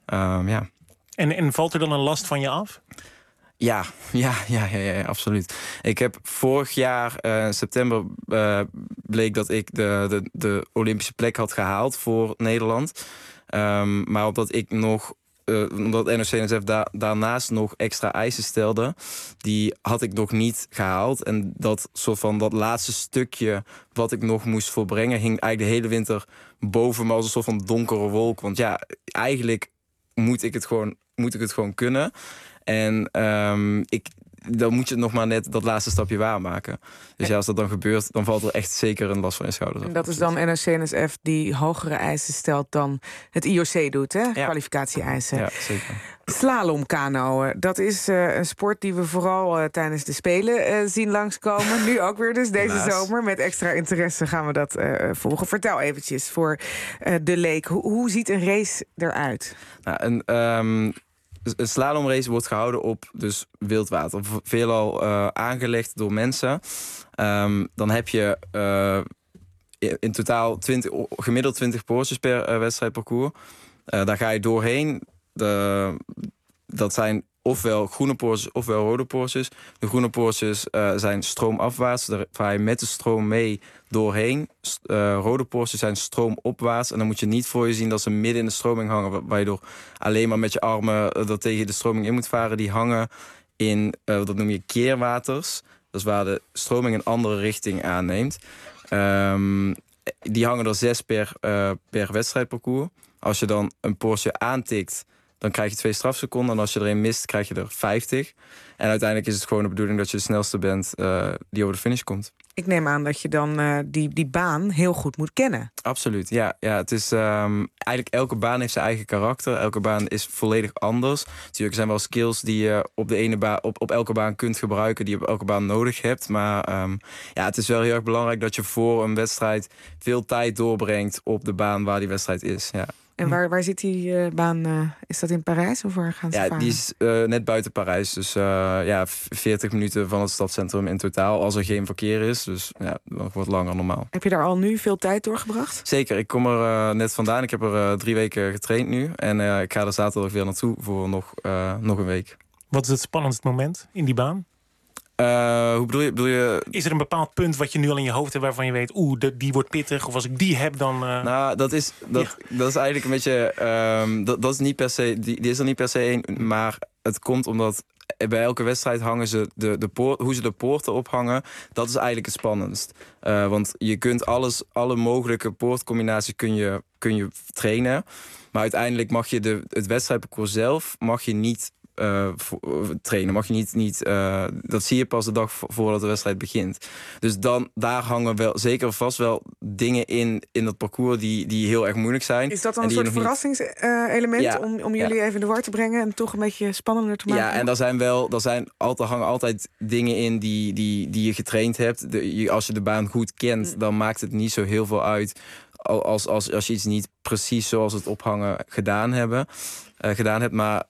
En valt er dan een last van je af? Ja, absoluut. Ik heb vorig jaar in september bleek dat ik de Olympische plek had gehaald voor Nederland. Maar omdat NOC-NSF daarnaast nog extra eisen stelde, die had ik nog niet gehaald. En dat laatste stukje wat ik nog moest volbrengen, hing eigenlijk de hele winter boven me als een soort van donkere wolk. Want eigenlijk moet ik het gewoon kunnen. En dan moet je nog maar net dat laatste stapje waarmaken. Dus als dat dan gebeurt, dan valt er echt zeker een last van je schouders af. En dat is dan NOC-NSF die hogere eisen stelt dan het IOC doet, hè? Kwalificatie-eisen. Ja, zeker. Slalomkanoën, dat is een sport die we vooral tijdens de Spelen zien langskomen. Nu ook weer dus deze zomer. Met extra interesse gaan we dat volgen. Vertel eventjes voor de leek. Hoe ziet een race eruit? Nou, een slalomrace wordt gehouden op dus wildwater. Veelal aangelegd door mensen. Dan heb je in totaal gemiddeld 20 poortjes per wedstrijdparcours. Daar ga je doorheen. Dat zijn ofwel groene poortjes ofwel rode poortjes. De groene poortjes zijn stroomafwaarts. Daar ga je met de stroom mee doorheen. Rode poortjes zijn stroomopwaarts. En dan moet je niet voor je zien dat ze midden in de stroming hangen, waar je door alleen maar met je armen dat tegen de stroming in moet varen. Die hangen in, dat noem je keerwaters. Dat is waar de stroming een andere richting aanneemt. Die hangen er 6 per wedstrijdparcours. Als je dan een poortje aantikt, dan krijg je 2 strafseconden. En als je erin mist, krijg je er 50. En uiteindelijk is het gewoon de bedoeling dat je de snelste bent die over de finish komt. Ik neem aan dat je dan die baan heel goed moet kennen. Absoluut, ja. Het is eigenlijk elke baan heeft zijn eigen karakter. Elke baan is volledig anders. Natuurlijk zijn wel skills die je op elke baan kunt gebruiken, die je op elke baan nodig hebt. Maar het is wel heel erg belangrijk dat je voor een wedstrijd veel tijd doorbrengt op de baan waar die wedstrijd is. Ja. En waar zit die baan? Is dat in Parijs of waar gaan ze varen? Die is net buiten Parijs. Dus 40 minuten van het stadscentrum in totaal. Als er geen verkeer is. Dus dat wordt langer normaal. Heb je daar al nu veel tijd doorgebracht? Zeker. Ik kom er net vandaan. Ik heb er 3 weken getraind nu. En ik ga er zaterdag weer naartoe voor nog een week. Wat is het spannendste moment in die baan? Hoe bedoel je? Is er een bepaald punt wat je nu al in je hoofd hebt waarvan je weet, die wordt pittig, of als ik die heb, dan... Nou, dat is eigenlijk een beetje... dat is niet per se... Die is er niet per se één, maar het komt omdat bij elke wedstrijd hangen ze hoe ze de poorten ophangen, dat is eigenlijk het spannendst. Want je kunt alle mogelijke poortcombinaties kun je trainen, maar uiteindelijk mag je het wedstrijdparcours zelf niet trainen. Mag je niet dat zie je pas de dag voordat de wedstrijd begint. Dus daar hangen wel zeker vast wel dingen in dat parcours die heel erg moeilijk zijn. Is dat dan een soort verrassingselement om jullie even in de war te brengen en toch een beetje spannender te maken? Ja, en hangen altijd dingen in die je getraind hebt. Als je de baan goed kent, dan maakt het niet zo heel veel uit als je iets niet precies zoals het ophangen gedaan hebt. Maar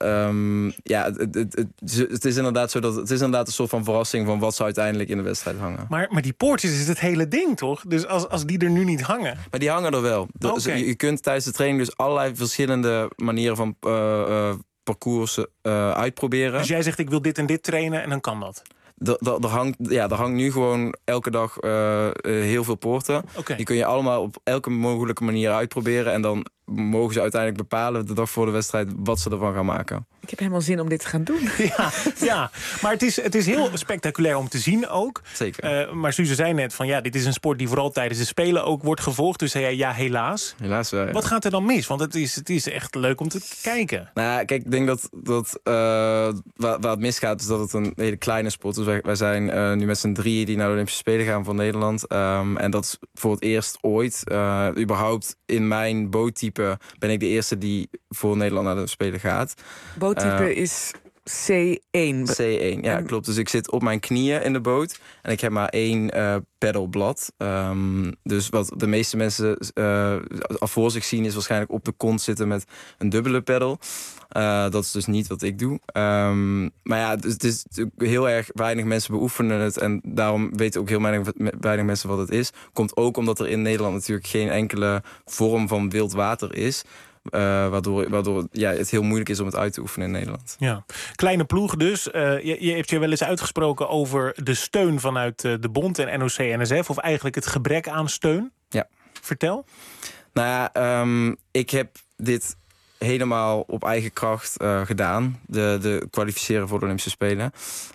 het is inderdaad zo dat het is inderdaad een soort van verrassing van wat zou uiteindelijk in de wedstrijd hangen. Maar die poortjes is het hele ding, toch? Dus als die er nu niet hangen... Maar die hangen er wel. Okay. Je kunt tijdens de training dus allerlei verschillende manieren van parcours uitproberen. Dus jij zegt ik wil dit en dit trainen en dan kan dat? Er hangt nu gewoon elke dag heel veel poorten. Okay. Die kun je allemaal op elke mogelijke manier uitproberen. En dan mogen ze uiteindelijk bepalen de dag voor de wedstrijd wat ze ervan gaan maken. Ik heb helemaal zin om dit te gaan doen. Ja, maar het is heel spectaculair om te zien ook. Zeker. Maar Suze zei net van dit is een sport die vooral tijdens de Spelen ook wordt gevolgd. Dus zei jij helaas. Helaas wel, ja. Wat gaat er dan mis? Want het is echt leuk om te kijken. Nou, kijk, ik denk dat waar het misgaat is dat het een hele kleine sport is. Wij zijn nu met z'n 3 die naar de Olympische Spelen gaan voor Nederland. En dat is voor het eerst ooit. Überhaupt in mijn boottype ben ik de eerste die voor Nederland naar de Spelen gaat. Boottype is C1. C1, ja, klopt. Dus ik zit op mijn knieën in de boot. En ik heb maar 1 pedalblad. Dus wat de meeste mensen al voor zich zien is waarschijnlijk op de kont zitten met een dubbele pedal. Dat is dus niet wat ik doe. Maar ja, het is heel erg weinig mensen beoefenen het. En daarom weten ook heel weinig mensen wat het is. Komt ook omdat er in Nederland natuurlijk geen enkele vorm van wild water is. Waardoor het heel moeilijk is om het uit te oefenen in Nederland. Ja. Kleine ploeg dus. Je hebt je wel eens uitgesproken over de steun vanuit de bond en NOC-NSF. Of eigenlijk het gebrek aan steun. Ja. Vertel. Nou ja, ik heb dit helemaal op eigen kracht gedaan. De kwalificeren voor de Olympische Spelen.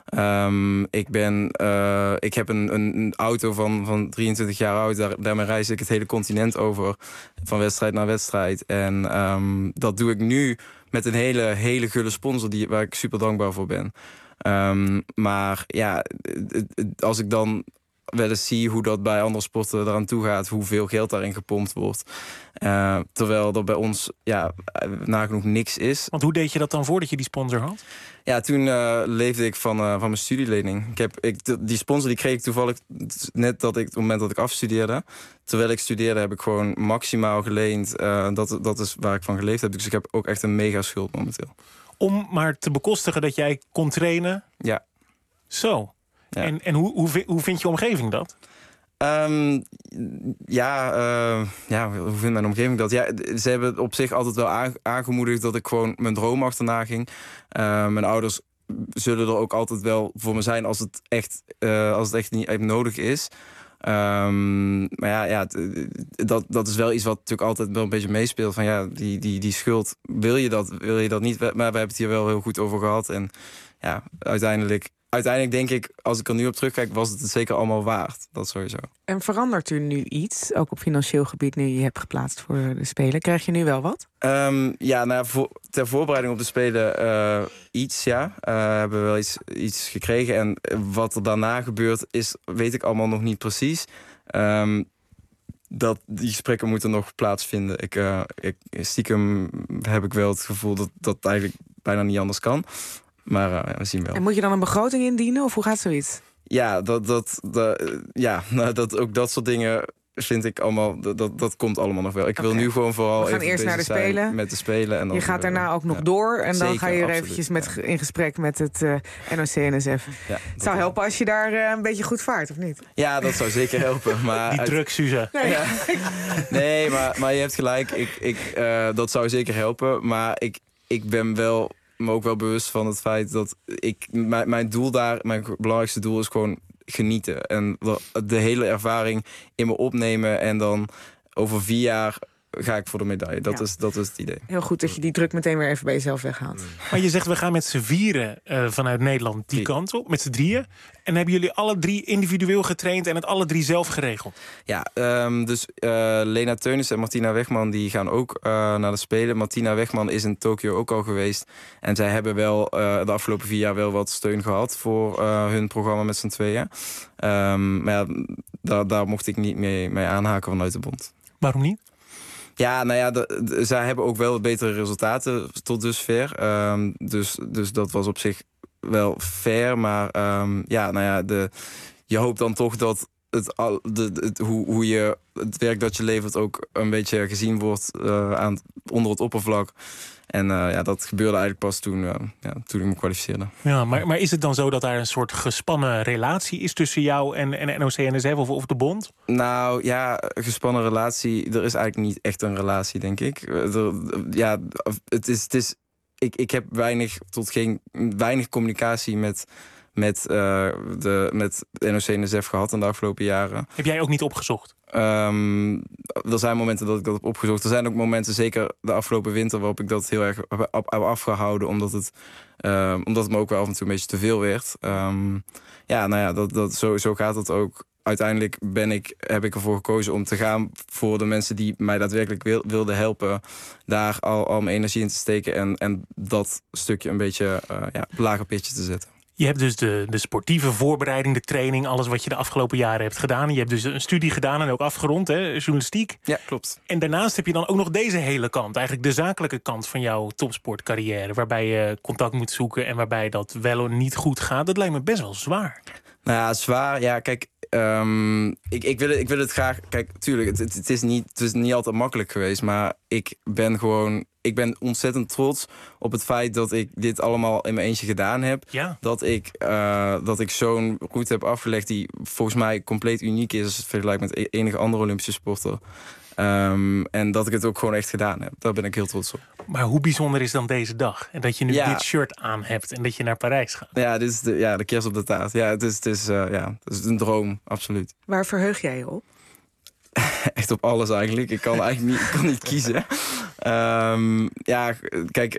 Ik heb een auto van 23 jaar oud. Daarmee reis ik het hele continent over. Van wedstrijd naar wedstrijd. En dat doe ik nu met een hele gulle sponsor waar ik super dankbaar voor ben. Maar ja, als ik dan wel eens zie hoe dat bij andere sporten eraan toe gaat, hoeveel geld daarin gepompt wordt. Terwijl er bij ons nagenoeg niks is. Want hoe deed je dat dan voordat je die sponsor had? Ja, toen leefde ik van mijn studielening. Die sponsor die kreeg ik toevallig net op het moment dat ik afstudeerde. Terwijl ik studeerde heb ik gewoon maximaal geleend. Dat is waar ik van geleefd heb. Dus ik heb ook echt een mega schuld momenteel. Om maar te bekostigen dat jij kon trainen? Ja. Zo. Ja. En hoe vindt je omgeving dat? Hoe vindt mijn omgeving dat? Ja, ze hebben op zich altijd wel aangemoedigd dat ik gewoon mijn droom achterna ging. Mijn ouders zullen er ook altijd wel voor me zijn als het echt niet nodig is. Maar dat is wel iets wat natuurlijk altijd wel een beetje meespeelt. Van die schuld, wil je dat niet? Maar we hebben het hier wel heel goed over gehad. En ja, uiteindelijk denk ik, als ik er nu op terugkijk, was het zeker allemaal waard. Dat sowieso. En verandert u nu iets, ook op financieel gebied, nu je hebt geplaatst voor de Spelen? Krijg je nu wel wat? Ter voorbereiding op de Spelen iets, ja. Hebben we wel iets gekregen. En wat er daarna gebeurt, weet ik allemaal nog niet precies. Die gesprekken moeten nog plaatsvinden. Stiekem heb ik wel het gevoel dat eigenlijk bijna niet anders kan. Maar we zien wel. En moet je dan een begroting indienen of hoe gaat zoiets? Ja, ook dat soort dingen vind ik allemaal, dat komt allemaal nog wel. Ik wil nu gewoon vooral we gaan eerst naar de Spelen. Met de Spelen. En dan je gaat daarna ook nog door en dan ga je er eventjes in gesprek met het NOC-NSF. Ja, het zou helpen als je daar een beetje goed vaart, of niet? Ja, dat zou zeker helpen. Maar die druk, Suze. Nee, maar je hebt gelijk. Dat zou zeker helpen. Maar ik ben wel me ook wel bewust van het feit dat mijn belangrijkste doel is gewoon genieten. En de hele ervaring in me opnemen en dan over 4 jaar ga ik voor de medaille. Dat is het idee. Heel goed dat je die druk meteen weer even bij jezelf weghaalt. Maar je zegt, we gaan met z'n vieren vanuit Nederland die kant op, met z'n drieën. En hebben jullie alle 3 individueel getraind en het alle 3 zelf geregeld? Ja, dus Lena Teunis en Martina Wegman die gaan ook naar de Spelen. Martina Wegman is in Tokio ook al geweest. En zij hebben wel de afgelopen 4 jaar wel wat steun gehad voor hun programma met z'n tweeën. Maar ja, daar mocht ik niet mee aanhaken vanuit de bond. Waarom niet? Ja, zij hebben ook wel betere resultaten tot dusver. Dus dat was op zich wel fair. Maar je hoopt dan toch dat hoe je het werk dat je levert ook een beetje gezien wordt onder het oppervlak. En dat gebeurde eigenlijk pas toen ik me kwalificeerde. Ja, maar is het dan zo dat daar een soort gespannen relatie is tussen jou en NOC-NSF of de bond? Nou ja, gespannen relatie. Er is eigenlijk niet echt een relatie, denk ik. Ik heb weinig communicatie met NOC-NSF gehad in de afgelopen jaren. Heb jij ook niet opgezocht? Er zijn momenten dat ik dat heb opgezocht. Er zijn ook momenten, zeker de afgelopen winter, waarop ik dat heel erg heb afgehouden. Omdat het me ook wel af en toe een beetje te veel werd. Zo gaat het ook. Uiteindelijk heb ik ervoor gekozen om te gaan voor de mensen die mij daadwerkelijk wilden helpen. Daar al mijn energie in te steken en dat stukje een beetje op een lager pitje te zetten. Je hebt dus de sportieve voorbereiding, de training, alles wat je de afgelopen jaren hebt gedaan. Je hebt dus een studie gedaan en ook afgerond, hè, journalistiek. Ja, klopt. En daarnaast heb je dan ook nog deze hele kant, eigenlijk de zakelijke kant van jouw topsportcarrière, waarbij je contact moet zoeken en waarbij dat wel of niet goed gaat. Dat lijkt me best wel zwaar. Nou ja, zwaar. Ja, kijk, ik wil het graag. Kijk, tuurlijk, het is niet altijd makkelijk geweest, maar ik ben ontzettend trots op het feit dat ik dit allemaal in mijn eentje gedaan heb. Ja. Dat ik zo'n route heb afgelegd die volgens mij compleet uniek is als het vergelijkt met enige andere Olympische sporter. En dat ik het ook gewoon echt gedaan heb. Daar ben ik heel trots op. Maar hoe bijzonder is dan deze dag? En dat je nu dit shirt aan hebt en dat je naar Parijs gaat? Ja, dit is de kerst op de taart. Ja, het is een droom, absoluut. Waar verheug jij je op? Echt op alles eigenlijk. Ik kan niet kiezen. Kijk,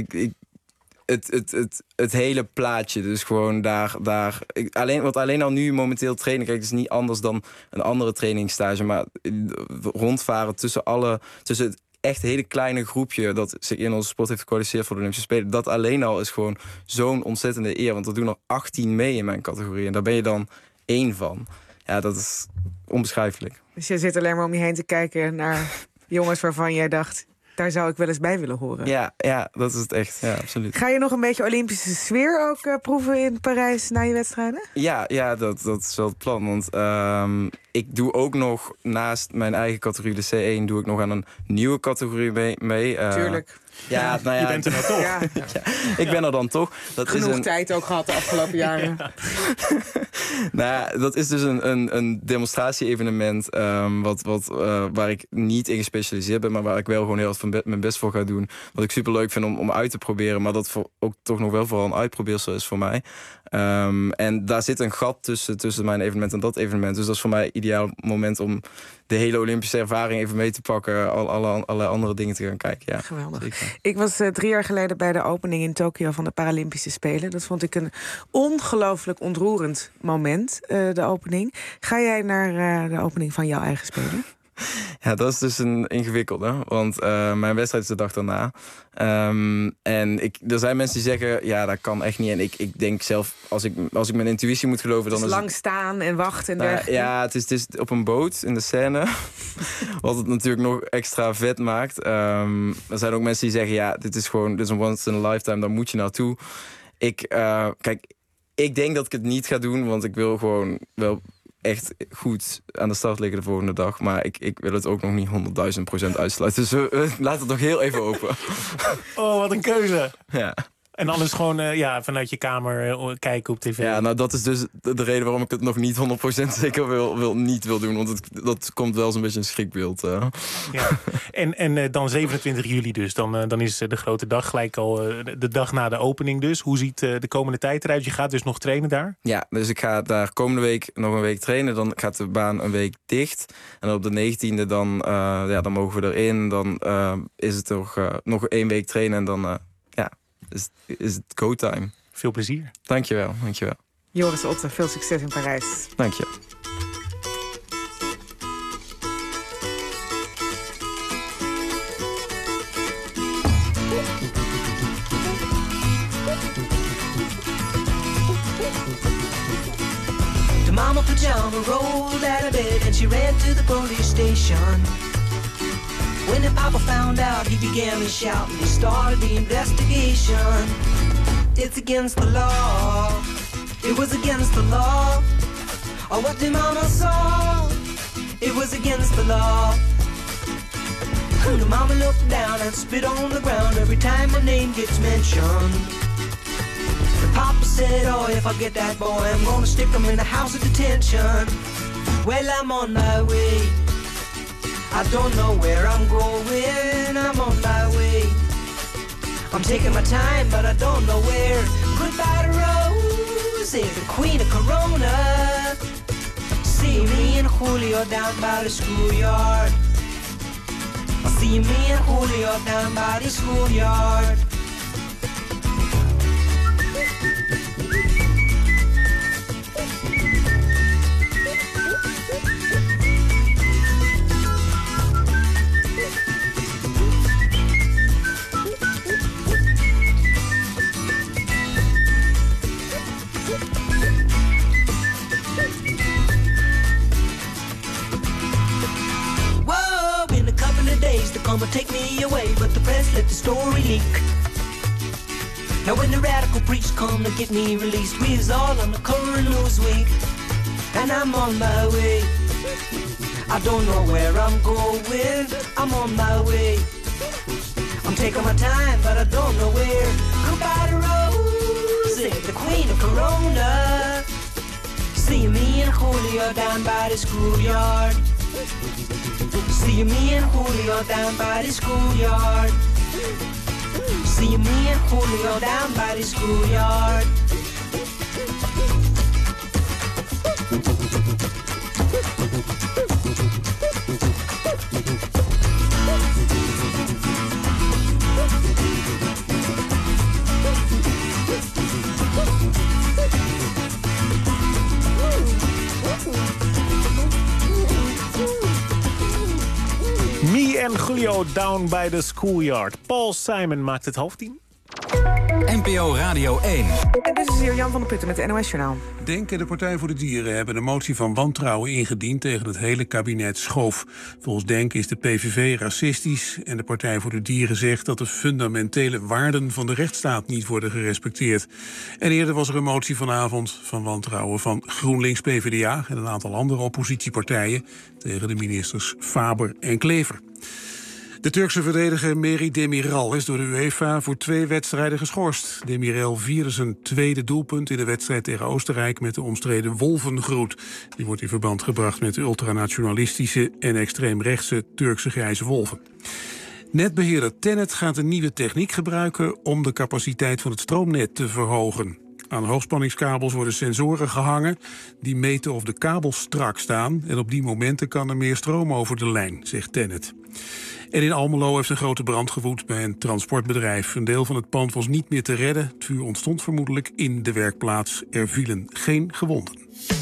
het hele plaatje. Dus gewoon daar alleen al nu momenteel trainen. Kijk, het is niet anders dan een andere trainingsstage. Maar rondvaren tussen het echt hele kleine groepje dat zich in onze sport heeft gekwalificeerd voor de Olympische Spelen. Dat alleen al is gewoon zo'n ontzettende eer. Want er doen er 18 mee in mijn categorie. En daar ben je dan 1 van. Ja, dat is onbeschrijfelijk. Dus je zit alleen maar om je heen te kijken naar jongens waarvan jij dacht, daar zou ik wel eens bij willen horen. Ja, dat is het echt. Ja, absoluut. Ga je nog een beetje Olympische sfeer ook proeven in Parijs na je wedstrijden? Ja, dat is wel het plan. Want ik doe ook nog naast mijn eigen categorie, de C1, doe ik nog aan een nieuwe categorie mee. Tuurlijk. Ja, nou ja, je bent er dan toch. Ja. Ik ben er dan toch. Dat genoeg is tijd ook gehad de afgelopen jaren. Dat is dus een demonstratie-evenement waar ik niet in gespecialiseerd ben, maar waar ik wel gewoon heel hard mijn best voor ga doen. Wat ik super leuk vind om uit te proberen, maar dat ook toch nog wel vooral een uitprobeersel is voor mij. En daar zit een gat tussen mijn evenement en dat evenement. Dus dat is voor mij een ideaal moment om de hele Olympische ervaring even mee te pakken. Alle andere dingen te gaan kijken. Ja, geweldig. Zeker. Ik was 3 jaar geleden bij de opening in Tokio van de Paralympische Spelen. Dat vond ik een ongelooflijk ontroerend moment, de opening. Ga jij naar de opening van jouw eigen Spelen? Ja, dat is dus een ingewikkelde. Want mijn wedstrijd is de dag daarna. En er zijn mensen die zeggen, ja, dat kan echt niet. En ik denk zelf, als ik mijn intuïtie moet geloven, dan is lang staan en wachten en dergelijke. Ja, het is op een boot in de Seine. Wat het natuurlijk nog extra vet maakt. Er zijn ook mensen die zeggen, ja, dit is een once in a lifetime, daar moet je naartoe. Kijk, ik denk dat ik het niet ga doen, want ik wil gewoon wel echt goed aan de start liggen de volgende dag. Maar ik wil het ook nog niet 100.000% uitsluiten. Dus laat het nog heel even open. Oh, wat een keuze. Ja. En anders gewoon vanuit je kamer kijken op tv. Ja, nou dat is dus de reden waarom ik het nog niet 100% zeker wil doen. Want dat komt wel zo'n beetje een schrikbeeld. Ja. En dan 27 juli dus. Dan is de grote dag gelijk al de dag na de opening dus. Hoe ziet de komende tijd eruit? Je gaat dus nog trainen daar? Ja, dus ik ga daar komende week nog een week trainen. Dan gaat de baan een week dicht. En op de 19e dan mogen we erin. Dan is het nog 1 week trainen en dan is het go time. Veel plezier. Dankjewel. Joris Otte, veel succes in Parijs. Dank je. The mama pajama rolled out of bed and she ran to the police station. When the papa found out, he began to shout and he started the investigation. It's against the law. It was against the law. Oh, what the mama saw. It was against the law. The mama looked down and spit on the ground every time my name gets mentioned. The papa said, oh, if I get that boy, I'm gonna stick him in the house of detention. Well, I'm on my way. I don't know where I'm going, I'm on my way. I'm taking my time, but I don't know where. Goodbye to Rosie, the queen of Corona. See me and Julio down by the schoolyard. See me and Julio down by the schoolyard. Come take me away, but the press let the story leak. Now when the radical priests come to get me released, we is all on the cover of Newsweek, and I'm on my way. I don't know where I'm going, I'm on my way. I'm taking my time, but I don't know where. Goodbye to Rosie, the queen of Corona. See me and Julio down by the schoolyard. See me and Julio down by the schoolyard. See me and Julio down by the schoolyard. Me en Julio down by the schoolyard. Paul Simon maakt het halftien. NPO Radio 1. En dit is hier Jan van der Putten met het NOS-journaal. Denk en de Partij voor de Dieren hebben een motie van wantrouwen ingediend tegen het hele kabinet Schoof. Volgens Denk is de PVV racistisch en de Partij voor de Dieren zegt dat de fundamentele waarden van de rechtsstaat niet worden gerespecteerd. En eerder was er een motie vanavond van wantrouwen van GroenLinks, PvdA en een aantal andere oppositiepartijen tegen de ministers Faber en Klever. De Turkse verdediger Meri Demiral is door de UEFA voor 2 wedstrijden geschorst. Demiral vierde zijn tweede doelpunt in de wedstrijd tegen Oostenrijk met de omstreden wolvengroet. Die wordt in verband gebracht met de ultranationalistische en extreemrechtse Turkse grijze wolven. Netbeheerder TenneT gaat een nieuwe techniek gebruiken om de capaciteit van het stroomnet te verhogen. Aan hoogspanningskabels worden sensoren gehangen die meten of de kabels strak staan en op die momenten kan er meer stroom over de lijn, zegt TenneT. En in Almelo heeft een grote brand gewoed bij een transportbedrijf. Een deel van het pand was niet meer te redden. Het vuur ontstond vermoedelijk in de werkplaats. Er vielen geen gewonden.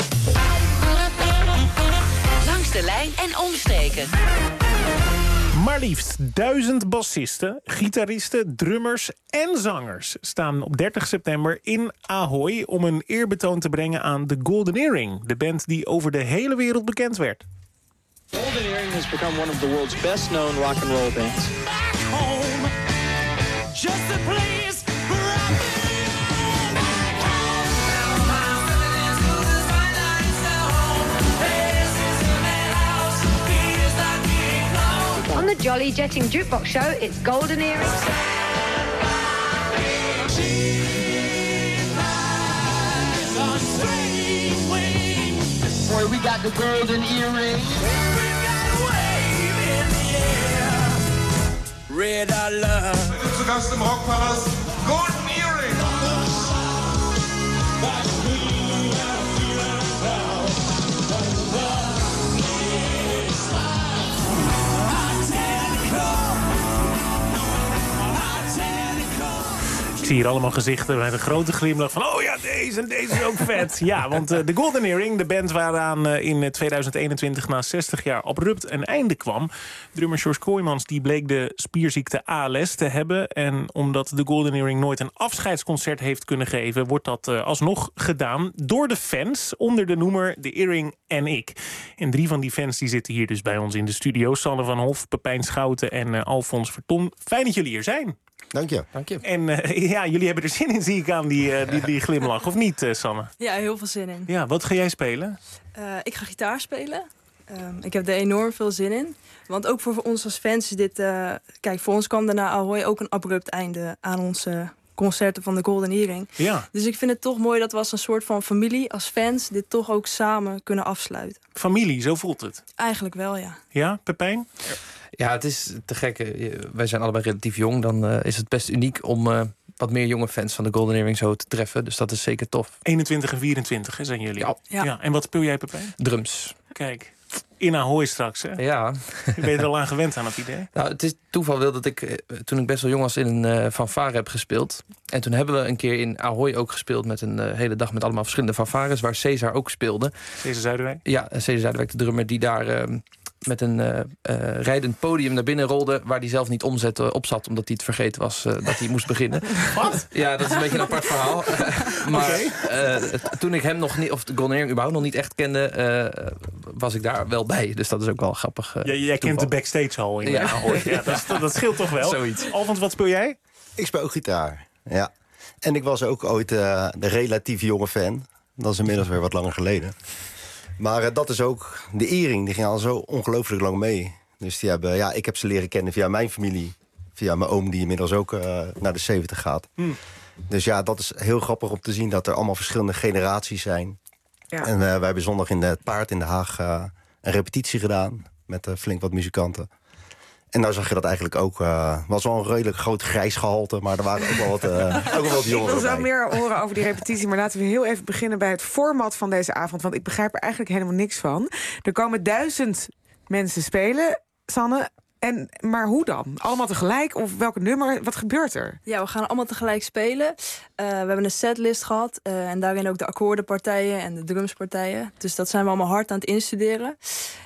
Langs de lijn en omstreken. Maar liefst 1000 bassisten, gitaristen, drummers en zangers staan op 30 september in Ahoy om een eerbetoon te brengen aan The Golden Earring, de band die over de hele wereld bekend werd. Golden Earring has become one of the world's best-known rock and roll bands. Back home, just a place where I belong. Back home, now I'm feeling as good as my life's at home. This is a madhouse, here's the king home. On the Jolly Jetting Jukebox Show, it's Golden Earring. Boy, we got the golden earring. Red I love. Willst du ganz im Rockpalast? Golden Earring. Ik zie hier allemaal gezichten met een grote glimlach van... oh ja, deze en deze is ook vet. Ja, want de Golden Earring, de band waaraan in 2021 na 60 jaar abrupt een einde kwam. Drummer Sjors Kooijmans die bleek de spierziekte ALS te hebben. En omdat de Golden Earring nooit een afscheidsconcert heeft kunnen geven... wordt dat alsnog gedaan door de fans onder de noemer De Earring en ik. En 3 van die fans die zitten hier dus bij ons in de studio. Sanne van Hof, Pepijn Schouten en Alfons Verton. Fijn dat jullie hier zijn. Dank je. En ja, jullie hebben er zin in, zie ik aan die glimlach. Of niet, Sanne? Ja, heel veel zin in. Ja, wat ga jij spelen? Ik ga gitaar spelen. Ik heb er enorm veel zin in. Want ook voor ons als fans is dit... kijk, voor ons kwam er na Ahoy ook een abrupt einde aan onze concerten van de Golden Earring. Ja. Dus ik vind het toch mooi dat we als een soort van familie, als fans, dit toch ook samen kunnen afsluiten. Familie, zo voelt het? Eigenlijk wel, ja. Ja, Pepijn? Ja, het is te gek. Wij zijn allebei relatief jong. Dan is het best uniek om wat meer jonge fans van de Golden Earring zo te treffen. Dus dat is zeker tof. 21 en 24 hè, zijn jullie? Ja. En wat speel jij, Pepijn? Drums. Kijk, in Ahoy straks, hè? Ja. Je bent er al aan gewend aan het idee? Nou, het is toeval wel dat ik, toen ik best wel jong was, in een fanfare heb gespeeld. En toen hebben we een keer in Ahoy ook gespeeld met een hele dag met allemaal verschillende fanfares, waar Cesar ook speelde. Cesar Zuiderwijk? Ja, Cesar Zuiderwijk, de drummer die daar met een rijdend podium naar binnen rolde, waar hij zelf niet op zat, omdat hij het vergeten was dat hij moest beginnen. Wat? Ja, dat is een beetje een apart verhaal. Maar toen ik hem nog niet, of de Golden Earring überhaupt nog niet echt kende, was ik daar wel bij. Dus dat is ook wel grappig. Jij kent de backstage al in Ahoy. Ja, dat scheelt toch wel? Zoiets. Alfons, wat speel jij? Ik speel ook gitaar, ja. En ik was ook ooit de relatief jonge fan. Dat is inmiddels weer wat langer geleden. Maar dat is ook... De Earring, die ging al zo ongelooflijk lang mee. Dus die hebben, ja, ik heb ze leren kennen via mijn familie. Via mijn oom, die inmiddels ook naar de 70 gaat. Dus ja, dat is heel grappig om te zien dat er allemaal verschillende generaties zijn. Ja. En wij hebben zondag in het Paard in Den Haag een repetitie gedaan. Met flink wat muzikanten. En nou zag je dat eigenlijk ook. Was wel een redelijk groot grijs gehalte, maar er waren ook wel wat jongeren. Ik wil zo meer horen over die repetitie, maar laten we heel even beginnen bij het format van deze avond. Want ik begrijp er eigenlijk helemaal niks van. Er komen 1000 mensen spelen, Sanne. Maar hoe dan? Allemaal tegelijk? Of welke nummer? Wat gebeurt er? Ja, we gaan allemaal tegelijk spelen. We hebben een setlist gehad. En daarin ook de akkoordenpartijen en de drumspartijen. Dus dat zijn we allemaal hard aan het instuderen.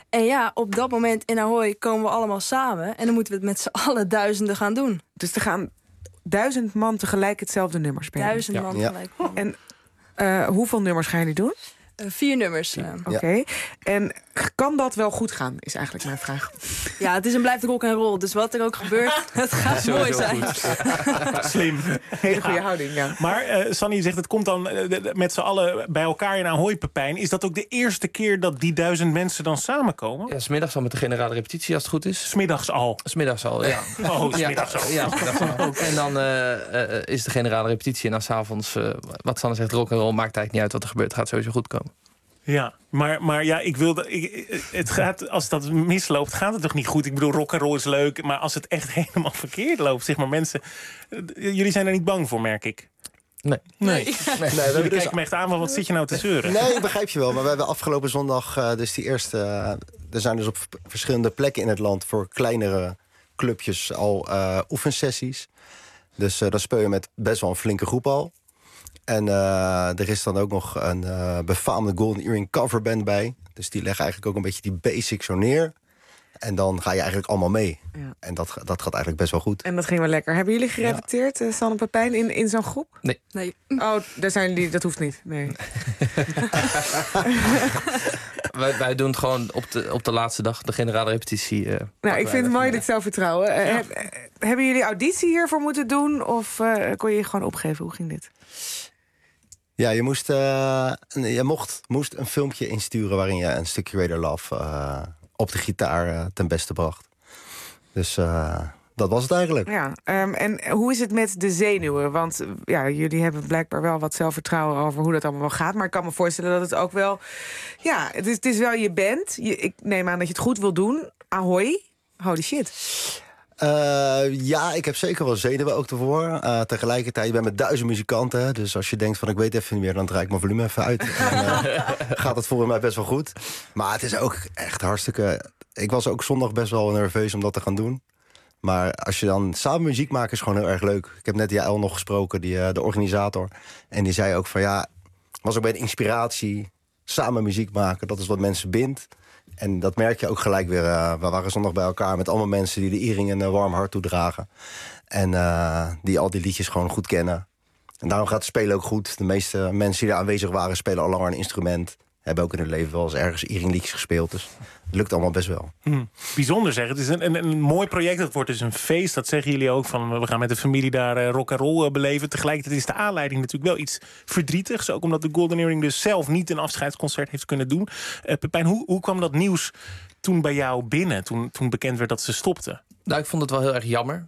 En ja, op dat moment in Ahoy komen we allemaal samen. En dan moeten we het met z'n allen duizenden gaan doen. Dus er gaan 1000 man tegelijk hetzelfde nummer spelen? 1000 man tegelijk. En hoeveel nummers gaan jullie doen? 4 nummers. Oké. En kan dat wel goed gaan, is eigenlijk mijn vraag. Ja, het is en blijft rock en roll. Dus wat er ook gebeurt, het gaat mooi zijn. Slim. Hele goede houding, ja. Maar Sanny zegt, het komt dan met z'n allen bij elkaar in Ahoy, Pepijn. Is dat ook de eerste keer dat die 1000 mensen dan samenkomen? Ja, 's middags al met de generale repetitie, als het goed is. 's middags al? 's middags al, ja. Oh, 's middags al. Ja, en dan is de generale repetitie. En dan 's avonds, wat Sanne zegt, rock en roll, maakt eigenlijk niet uit wat er gebeurt. Het gaat sowieso goed komen. Ja, maar ja, het gaat, als dat misloopt, gaat het toch niet goed? Ik bedoel, rock and roll is leuk, maar als het echt helemaal verkeerd loopt, zeg maar, mensen, jullie zijn er niet bang voor, merk ik. Nee. Jullie kijken me echt aan van, wat zit je nou te zeuren? Nee, ik begrijp je wel. Maar we hebben afgelopen zondag dus die eerste... er zijn dus op verschillende plekken in het land voor kleinere clubjes al oefensessies. Dus dan speel je met best wel een flinke groep al. En er is dan ook nog een befaamde Golden Earring coverband bij. Dus die leggen eigenlijk ook een beetje die basics zo neer. En dan ga je eigenlijk allemaal mee. Ja. En dat gaat eigenlijk best wel goed. En dat ging wel lekker. Hebben jullie gerepeteerd, Sanne en Pepijn, in zo'n groep? Nee. Oh, daar zijn jullie, dat hoeft niet. Nee. Wij doen het gewoon op de laatste dag, de generale repetitie. Ik vind het mooi, dit zelfvertrouwen. Hebben jullie auditie hiervoor moeten doen? Of kon je je gewoon opgeven? Hoe ging dit? Ja, je moest een filmpje insturen waarin je een stukje Radar Love op de gitaar ten beste bracht. Dus dat was het eigenlijk. Ja, en hoe is het met de zenuwen? Want jullie hebben blijkbaar wel wat zelfvertrouwen over hoe dat allemaal wel gaat. Maar ik kan me voorstellen dat het ook wel... Ja, het is wel je band. Ik neem aan dat je het goed wil doen. Ahoy, holy shit. Ja, ik heb zeker wel zenuwen ook ervoor. Tegelijkertijd, ik ben met 1000 muzikanten. Dus als je denkt van ik weet even niet meer, dan draai ik mijn volume even uit. En gaat het volgens mij best wel goed. Maar het is ook echt hartstikke... Ik was ook zondag best wel nerveus om dat te gaan doen. Maar als je dan samen muziek maakt, is gewoon heel erg leuk. Ik heb net Jaël nog gesproken, de organisator. En die zei ook van was ook bij de inspiratie. Samen muziek maken, dat is wat mensen bindt. En dat merk je ook gelijk weer. We waren zondag bij elkaar met allemaal mensen die de Iering een warm hart toedragen. En die al die liedjes gewoon goed kennen. En daarom gaat het spelen ook goed. De meeste mensen die er aanwezig waren spelen al langer een instrument. Hebben ook in hun leven wel eens ergens Iering liedjes gespeeld. Dus het lukt allemaal best wel. Bijzonder zeg. Het is een mooi project. Het wordt dus een feest. Dat zeggen jullie ook. Van we gaan met de familie daar rock and roll beleven. Tegelijkertijd is de aanleiding natuurlijk wel iets verdrietigs. Ook omdat de Golden Earring dus zelf niet een afscheidsconcert heeft kunnen doen. Pepijn, hoe kwam dat nieuws toen bij jou binnen? Toen bekend werd dat ze stopten? Nou, ik vond het wel heel erg jammer.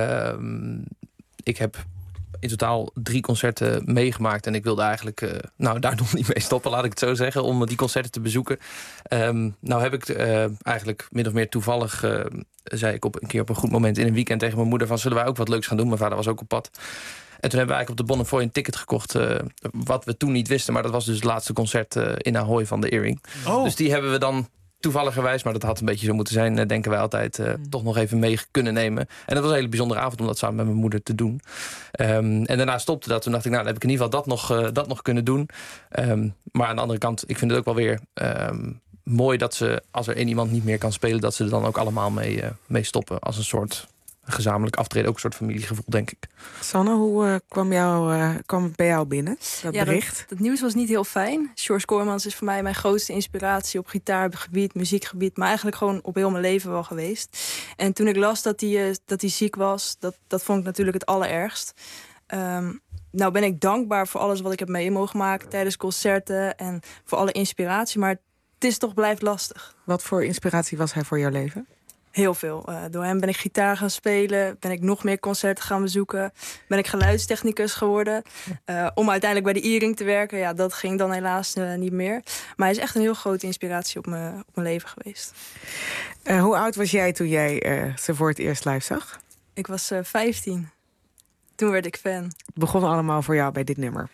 Ik heb in totaal 3 concerten meegemaakt. En ik wilde eigenlijk daar nog niet mee stoppen, laat ik het zo zeggen, om die concerten te bezoeken. Nou heb ik eigenlijk min of meer toevallig, zei ik een keer op een goed moment in een weekend tegen mijn moeder van, zullen wij ook wat leuks gaan doen? Mijn vader was ook op pad. En toen hebben we eigenlijk op de Bonnefoy een ticket gekocht, wat we toen niet wisten, maar dat was dus het laatste concert in Ahoy van de Earring. Oh. Dus die hebben we dan toevalligerwijs, maar dat had een beetje zo moeten zijn, denken wij altijd, toch nog even mee kunnen nemen. En dat was een hele bijzondere avond om dat samen met mijn moeder te doen. En daarna stopte dat. Toen dacht ik, dan heb ik in ieder geval dat nog kunnen doen. Maar aan de andere kant, ik vind het ook wel weer mooi dat ze, als er één iemand niet meer kan spelen, dat ze er dan ook allemaal mee stoppen. Als een soort gezamenlijk aftreden, ook een soort familiegevoel, denk ik. Sanne, hoe kwam het bij jou binnen, dat bericht? Dat nieuws was niet heel fijn. Sjors Koormans is voor mij mijn grootste inspiratie op gitaargebied, muziekgebied, maar eigenlijk gewoon op heel mijn leven wel geweest. En toen ik las dat hij ziek was, dat vond ik natuurlijk het allerergst. Nou ben ik dankbaar voor alles wat ik heb mee mogen maken tijdens concerten en voor alle inspiratie, maar het is toch blijft lastig. Wat voor inspiratie was hij voor jouw leven? Heel veel. Door hem ben ik gitaar gaan spelen. Ben ik nog meer concerten gaan bezoeken. Ben ik geluidstechnicus geworden. Om uiteindelijk bij de Earring te werken. Ja, dat ging dan helaas niet meer. Maar hij is echt een heel grote inspiratie op mijn leven geweest. Hoe oud was jij toen jij ze voor het eerst live zag? Ik was 15. Toen werd ik fan. Het begon allemaal voor jou bij dit nummer.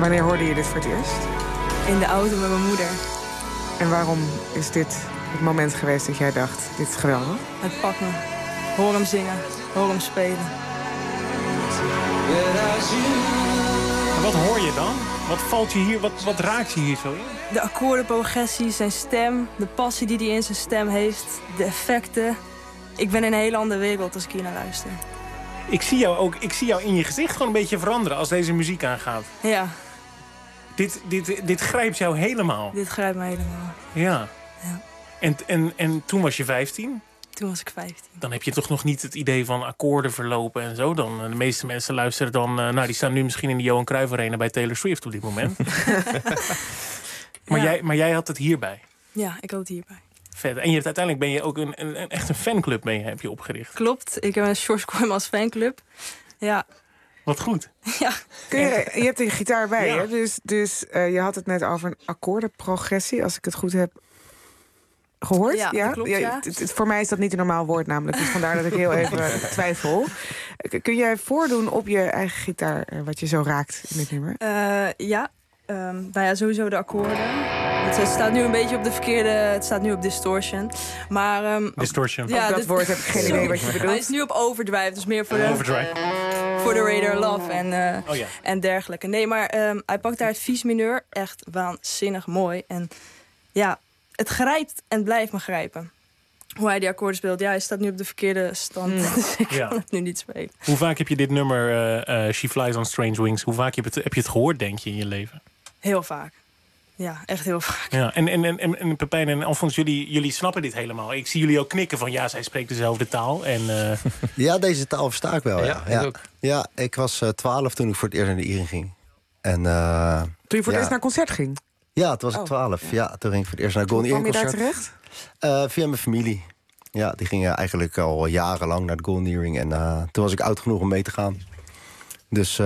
Wanneer hoorde je dit voor het eerst? In de auto met mijn moeder. En waarom is dit het moment geweest dat jij dacht, dit is geweldig? Het pakt me. Hoor hem zingen, hoor hem spelen. En wat hoor je dan? Wat valt je hier, wat raakt je hier zo in? De akkoordenprogressie, zijn stem, de passie die hij in zijn stem heeft, de effecten. Ik ben in een hele andere wereld als ik hier naar luister. Ik zie jou in je gezicht gewoon een beetje veranderen als deze muziek aangaat. Ja. Dit grijpt jou helemaal. Dit grijpt me helemaal. Ja. En toen was je 15? Toen was ik 15. Dan heb je toch nog niet het idee van akkoorden verlopen en zo. De meeste mensen luisteren dan... die staan nu misschien in de Johan Cruijff Arena bij Taylor Swift op dit moment. Maar jij had het hierbij? Ja, ik had het hierbij. Vet. En uiteindelijk ben je ook echt een fanclub heb je opgericht. Klopt, ik heb een George Kooijmans fanclub. Ja. Wat goed. Ja. Je hebt een gitaar bij ja. je, dus je had het net over een akkoordenprogressie, als ik het goed heb gehoord. Ja, klopt, ja. Voor mij is dat niet een normaal woord namelijk, dus vandaar dat ik heel even twijfel. Kun jij voordoen op je eigen gitaar wat je zo raakt in dit nummer? Ja. Nou ja, sowieso de akkoorden. Het staat nu een beetje op de verkeerde... Het staat nu op distortion. Maar... distortion. Ja, dat woord heb ik geen idee wat je bedoelt. Hij is nu op overdrive, dus meer voor de... Voor de Radar Love en dergelijke. Nee, maar hij pakt daar het vies mineur echt waanzinnig mooi. En ja, het grijpt en blijft me grijpen. Hoe hij die akkoorden speelt. Ja, hij staat nu op de verkeerde stand. Dus ik kan het nu niet spelen. Hoe vaak heb je dit nummer, She Flies on Strange Wings... hoe vaak heb je het gehoord, denk je, in je leven? Heel vaak. Ja, echt heel vaak. Ja, en Pepijn en Alfons, jullie snappen dit helemaal. Ik zie jullie ook knikken van zij spreekt dezelfde taal. En, Ja, deze taal versta ik wel. Ja, ik ook. Ja, ik was 12 toen ik voor het eerst naar de Iering ging. En, toen je voor het eerst naar een concert ging? Ja, toen was ik 12. Ja, toen ging ik voor het eerst naar een Golden Earring concert. Kwam je daar terecht? Via mijn familie. Ja, die gingen eigenlijk al jarenlang naar de Golden Earring. En toen was ik oud genoeg om mee te gaan. Dus...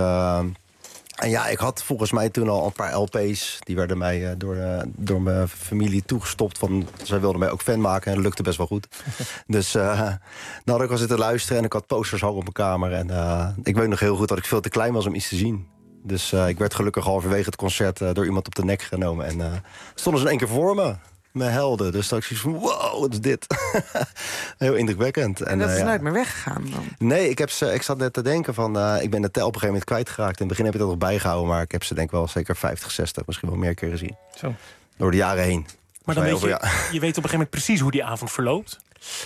En ja, ik had volgens mij toen al een paar LP's. Die werden mij door mijn familie toegestopt. Zij wilden mij ook fan maken en dat lukte best wel goed. Dus dan had ik al zitten luisteren en ik had posters hangen op mijn kamer. En ik weet nog heel goed dat ik veel te klein was om iets te zien. Dus ik werd gelukkig halverwege het concert door iemand op de nek genomen. En stonden ze in één keer voor me. Mijn helden. Dus dat ik zoiets van, wow, wat is dit? Heel indrukwekkend. En dat is nooit meer weggegaan dan? Nee, ik zat net te denken van... ik ben de tel op een gegeven moment kwijtgeraakt. In het begin heb ik dat nog bijgehouden... maar ik heb ze denk ik wel zeker 50, 60, misschien wel meer keer gezien. Zo. Door de jaren heen. Maar dan weet je weet op een gegeven moment precies hoe die avond verloopt?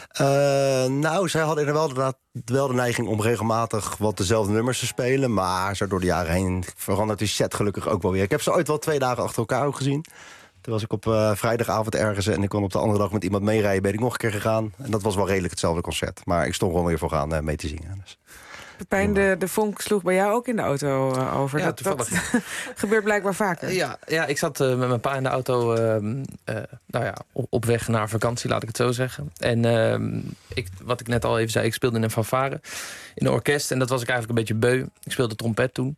Nou, zij hadden inderdaad wel de neiging om regelmatig wat dezelfde nummers te spelen. Maar zo door de jaren heen verandert die set gelukkig ook wel weer. Ik heb ze ooit wel 2 dagen achter elkaar ook gezien. Toen was ik op vrijdagavond ergens en ik kon op de andere dag met iemand meerijden. Ben ik nog een keer gegaan. En dat was wel redelijk hetzelfde concert. Maar ik stond gewoon weer voor gaan mee te zingen. Dus. Pepijn, de vonk sloeg bij jou ook in de auto over. Ja, dat gebeurt blijkbaar vaker. Ja, ik zat met mijn pa in de auto op weg naar vakantie, laat ik het zo zeggen. En wat ik net al even zei, ik speelde in een fanfare, in een orkest. En dat was ik eigenlijk een beetje beu. Ik speelde trompet toen.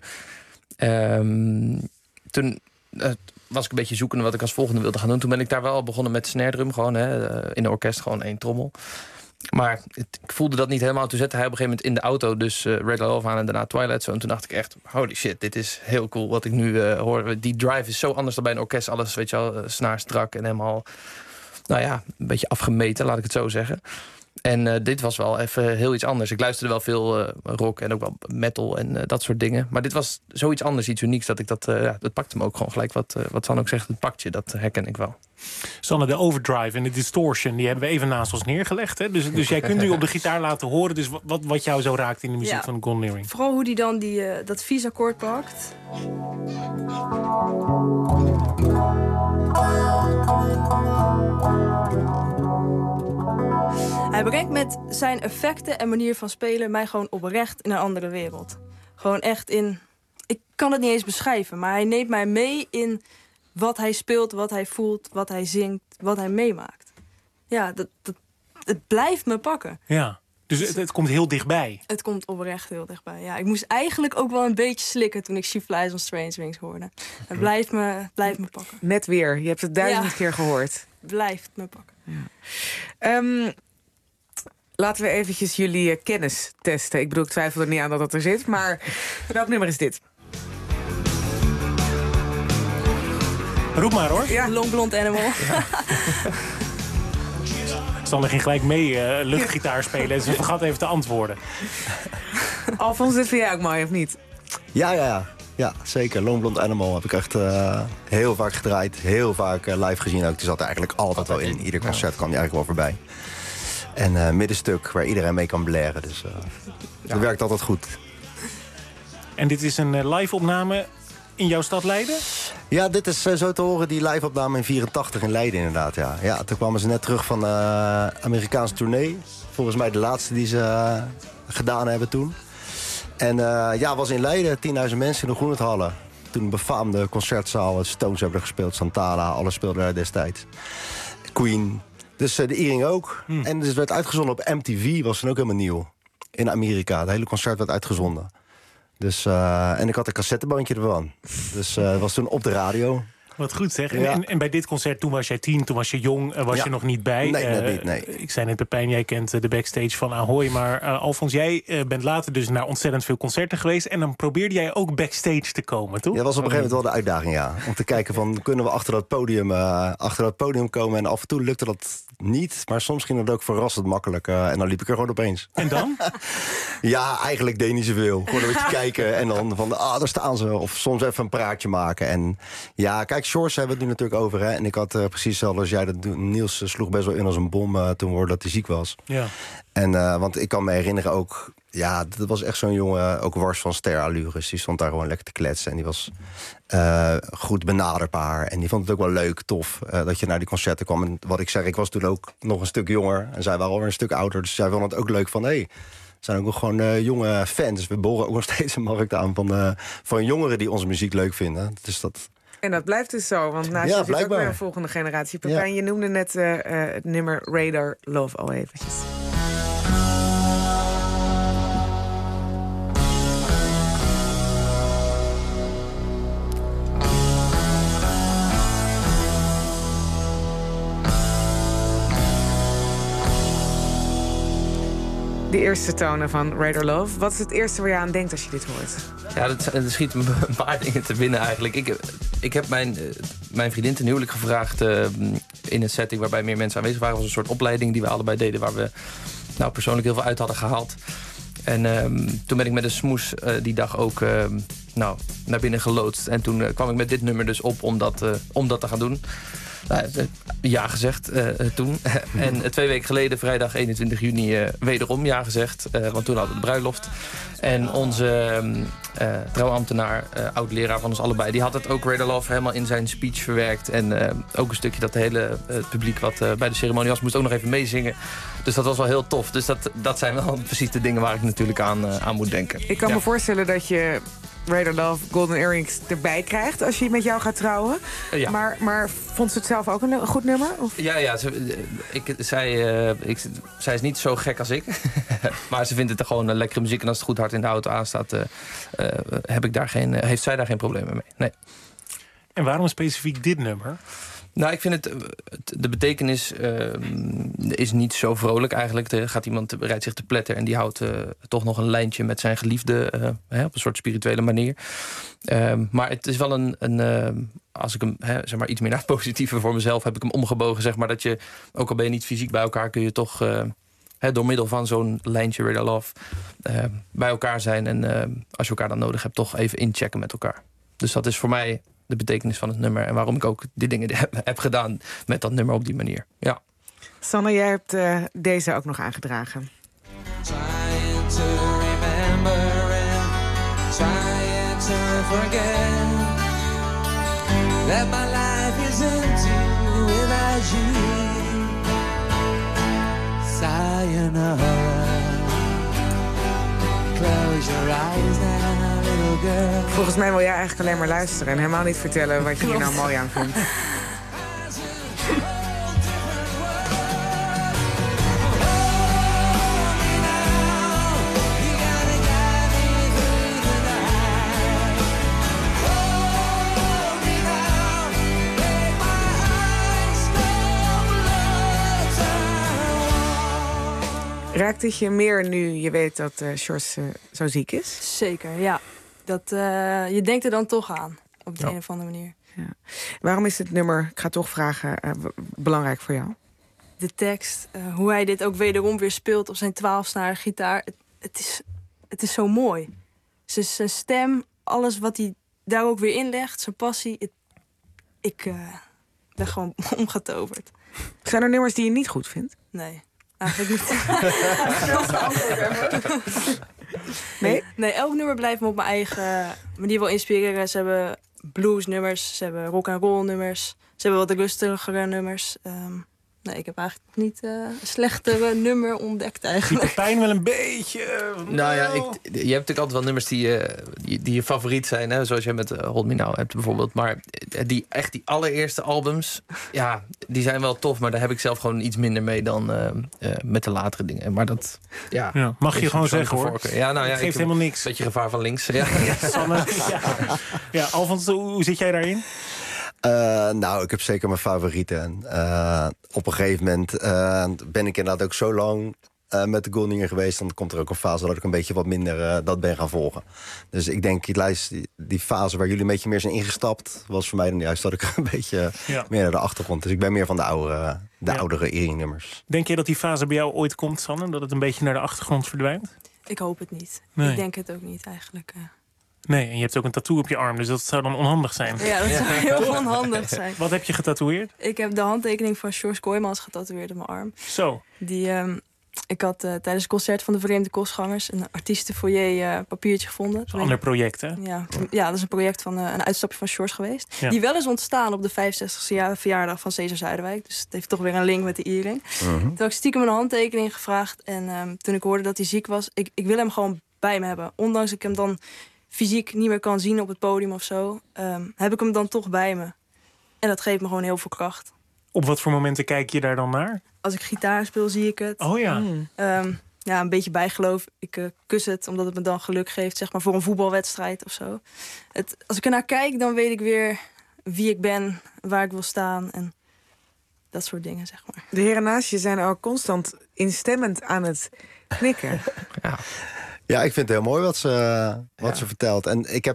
Toen was ik een beetje zoekende wat ik als volgende wilde gaan doen. Toen ben ik daar wel begonnen met snare drum. Gewoon in een orkest, gewoon 1 trommel. Maar ik voelde dat niet helemaal. Toen zette hij op een gegeven moment in de auto dus Radar Love aan en daarna Twilight Zone. En toen dacht ik echt, holy shit, dit is heel cool wat ik nu hoor. Die drive is zo anders dan bij een orkest. Alles, weet je wel, snaar strak en helemaal, een beetje afgemeten, laat ik het zo zeggen. En dit was wel even heel iets anders. Ik luisterde wel veel rock en ook wel metal en dat soort dingen. Maar dit was zoiets anders, iets unieks. Dat ik dat pakte me ook gewoon gelijk. Wat Sanne ook zegt, het pakt je, dat herken ik wel. Sanne, de overdrive en de distortion, die hebben we even naast ons neergelegd. Hè? Dus jij kunt nu op de gitaar laten horen dus wat jou zo raakt in de muziek van Golden Earring. Vooral hoe die dan dat vies akkoord pakt. Hij brengt met zijn effecten en manier van spelen mij gewoon oprecht in een andere wereld. Gewoon echt in... Ik kan het niet eens beschrijven, maar hij neemt mij mee in wat hij speelt, wat hij voelt, wat hij zingt, wat hij meemaakt. Ja, het blijft me pakken. Ja, dus het komt heel dichtbij. Het komt oprecht heel dichtbij, ja. Ik moest eigenlijk ook wel een beetje slikken toen ik She Flies on Strange Wings hoorde. Het blijft me pakken. Net weer, je hebt het 1000 keer gehoord. Blijft me pakken. Ja. Laten we eventjes jullie kennis testen. Ik bedoel, ik twijfel er niet aan dat het er zit, maar welk nummer is dit? Roep maar hoor. Ja, Long Blonde Animal. Sander ging gelijk mee luchtgitaar spelen en ze vergat even te antwoorden. Alfons, dit vind jij ook mooi, of niet? Ja, zeker. Long Blonde Animal heb ik echt heel vaak gedraaid. Heel vaak live gezien ook. Die zat er eigenlijk altijd wel in. Ieder concert kwam die eigenlijk wel voorbij. En middenstuk waar iedereen mee kan blaren. Dus dat werkt altijd goed. En dit is een live opname in jouw stad Leiden? Ja, dit is zo te horen die live-opname in 84 in Leiden inderdaad. Ja, toen kwamen ze net terug van Amerikaanse tournee. Volgens mij de laatste die ze gedaan hebben toen. En was in Leiden, 10.000 mensen in de Groenendhallen. Toen een befaamde concertzaal, Stones hebben er gespeeld, Santana, alles speelde daar destijds. Queen, dus de Earring ook. En het werd uitgezonden op MTV, was toen ook helemaal nieuw. In Amerika, het hele concert werd uitgezonden. Dus, en ik had een cassettebandje ervan. Dus het was toen op de radio. Wat goed zeg. Ja. En bij dit concert, toen was jij 10, toen was je jong, was je nog niet bij. Nee, net niet, nee. Ik zei net, Pepijn, jij kent de backstage van Ahoy. Maar Alfons, jij bent later dus naar ontzettend veel concerten geweest. En dan probeerde jij ook backstage te komen, toch? Ja, dat was op een gegeven moment wel de uitdaging, ja. Om te kijken van, kunnen we achter dat podium komen? En af en toe lukte dat niet. Maar soms ging het ook verrassend makkelijk. En dan liep ik er gewoon opeens. En dan? Ja, eigenlijk deed niet zoveel. Gewoon een beetje kijken en dan van, daar staan ze. Of soms even een praatje maken. En ja, kijk, Shores hebben we het nu natuurlijk over. Hè? En ik had precies zelfs als jij dat Niels sloeg best wel in als een bom toen we hoorden dat hij ziek was. Ja. En want ik kan me herinneren ook, ja, dat was echt zo'n jongen, ook wars van sterallures. Die stond daar gewoon lekker te kletsen. En die was goed benaderbaar. En die vond het ook wel leuk, tof, dat je naar die concerten kwam. En wat ik zeg, ik was toen ook nog een stuk jonger. En zij waren alweer een stuk ouder. Dus zij vonden het ook leuk van, hey, zijn ook nog gewoon jonge fans. We boren ook nog steeds een markt aan van jongeren die onze muziek leuk vinden. Dus dat... En dat blijft dus zo, want naast je zit ook weer een volgende generatie. Pepijn, je noemde net het nummer Radar Love al eventjes. De eerste tonen van Radar Love. Wat is het eerste waar je aan denkt als je dit hoort? Ja, dat schiet me een paar dingen te binnen eigenlijk. Ik heb mijn vriendin ten huwelijk gevraagd in een setting waarbij meer mensen aanwezig waren. Het was een soort opleiding die we allebei deden, waar we persoonlijk heel veel uit hadden gehaald. En toen ben ik met een smoes die dag ook naar binnen geloodst. En toen kwam ik met dit nummer dus op om dat te gaan doen. Ja gezegd toen. En 2 weken geleden, vrijdag 21 juni, wederom ja gezegd. Want toen hadden we de bruiloft. En onze trouwambtenaar, oud-leraar van ons allebei, die had het ook Radar Love helemaal in zijn speech verwerkt. En ook een stukje dat het hele publiek wat bij de ceremonie was, moest ook nog even meezingen. Dus dat was wel heel tof. Dus dat zijn wel precies de dingen waar ik natuurlijk aan moet denken. Ik kan me voorstellen dat je Radar Love Golden Earrings erbij krijgt als je met jou gaat trouwen. Ja. Maar vond ze het zelf ook een goed nummer? Of? Ja, zij is niet zo gek als ik. Maar ze vindt het gewoon een lekkere muziek. En als het goed hard in de auto aanstaat, heeft zij daar geen problemen mee. Nee. En waarom specifiek dit nummer? Nou, ik vind de betekenis is niet zo vrolijk eigenlijk. Rijdt zich te pletter en die houdt toch nog een lijntje met zijn geliefde op een soort spirituele manier. Maar het is wel als ik hem zeg maar iets meer naar het positieve voor mezelf heb ik hem omgebogen, zeg maar, dat je, ook al ben je niet fysiek bij elkaar, kun je toch door middel van zo'n lijntje Radar Love bij elkaar zijn. En als je elkaar dan nodig hebt, toch even inchecken met elkaar. Dus dat is voor mij de betekenis van het nummer en waarom ik ook die dingen heb gedaan met dat nummer op die manier. Ja. Sanne, jij hebt deze ook nog aangedragen. Trying to remember and trying to forget that my life is empty without you. Sayonara. Close your eyes now, little girl. Volgens mij wil jij eigenlijk alleen maar luisteren en helemaal niet vertellen wat je hier nou mooi aan vindt. Raakt het je meer nu je weet dat Sjors zo ziek is? Zeker, ja. Je denkt er dan toch aan, op de een of andere manier. Ja. Waarom is dit nummer, ik ga toch vragen, belangrijk voor jou? De tekst, hoe hij dit ook wederom weer speelt op zijn 12-snarige gitaar. Het is zo mooi. Zijn stem, alles wat hij daar ook weer inlegt, zijn passie. Ik ben gewoon omgetoverd. Zijn er nummers die je niet goed vindt? Nee, eigenlijk niet. Nee, elk nummer blijft me op mijn eigen manier wel inspireren. Ze hebben bluesnummers, ze hebben rock-and-roll nummers. Ze hebben wat rustigere nummers. Nee, ik heb eigenlijk niet een slechtere nummer ontdekt eigenlijk. Ziet de pijn wel een beetje... Nou ja, je hebt natuurlijk altijd wel nummers die je favoriet zijn. Hè? Zoals jij met Hold Me Now hebt bijvoorbeeld. Maar die allereerste albums, ja, die zijn wel tof. Maar daar heb ik zelf gewoon iets minder mee dan met de latere dingen. Maar dat, ja mag je gewoon zeggen, hoor. Voorkeur. Ja, nou ja, geeft helemaal niks. Beetje gevaar van links. Ja. Sanne, ja, Alfons, hoe zit jij daarin? Nou, ik heb zeker mijn favorieten. Op een gegeven moment ben ik inderdaad ook zo lang met de Golden Earring geweest. Dan komt er ook een fase dat ik een beetje wat minder dat ben gaan volgen. Dus ik denk, die fase waar jullie een beetje meer zijn ingestapt, was voor mij dan juist dat ik een beetje meer naar de achtergrond. Dus ik ben meer van de oudere Earring-nummers. Denk je dat die fase bij jou ooit komt, Sanne? Dat het een beetje naar de achtergrond verdwijnt? Ik hoop het niet. Nee. Ik denk het ook niet eigenlijk. Nee, en je hebt ook een tattoo op je arm, dus dat zou dan onhandig zijn. Ja, dat zou heel onhandig zijn. Wat heb je getatoeëerd? Ik heb de handtekening van Sjors Kooijmans getatoeëerd op mijn arm. Zo. Ik had tijdens het concert van de Vreemde Kostgangers een artiestenfoyer papiertje gevonden. Een ander project, hè? Ja, dat is een project van een uitstapje van Sjors geweest. Ja. Die wel is ontstaan op de 65e verjaardag van Cesar Zuiderwijk. Dus het heeft toch weer een link met de Earring. Toen had ik stiekem een handtekening gevraagd. En toen ik hoorde dat hij ziek was, ik wil hem gewoon bij me hebben. Ondanks ik hem dan fysiek niet meer kan zien op het podium of zo, heb ik hem dan toch bij me. En dat geeft me gewoon heel veel kracht. Op wat voor momenten kijk je daar dan naar? Als ik gitaar speel, zie ik het. Oh ja. Ja, een beetje bijgeloof. Ik kus het, omdat het me dan geluk geeft, zeg maar, voor een voetbalwedstrijd of zo. Als ik ernaar kijk, dan weet ik weer wie ik ben, waar ik wil staan en dat soort dingen, zeg maar. De heren naast je zijn al constant instemmend aan het knikken. Ja, ik vind het heel mooi wat ze vertelt. En ik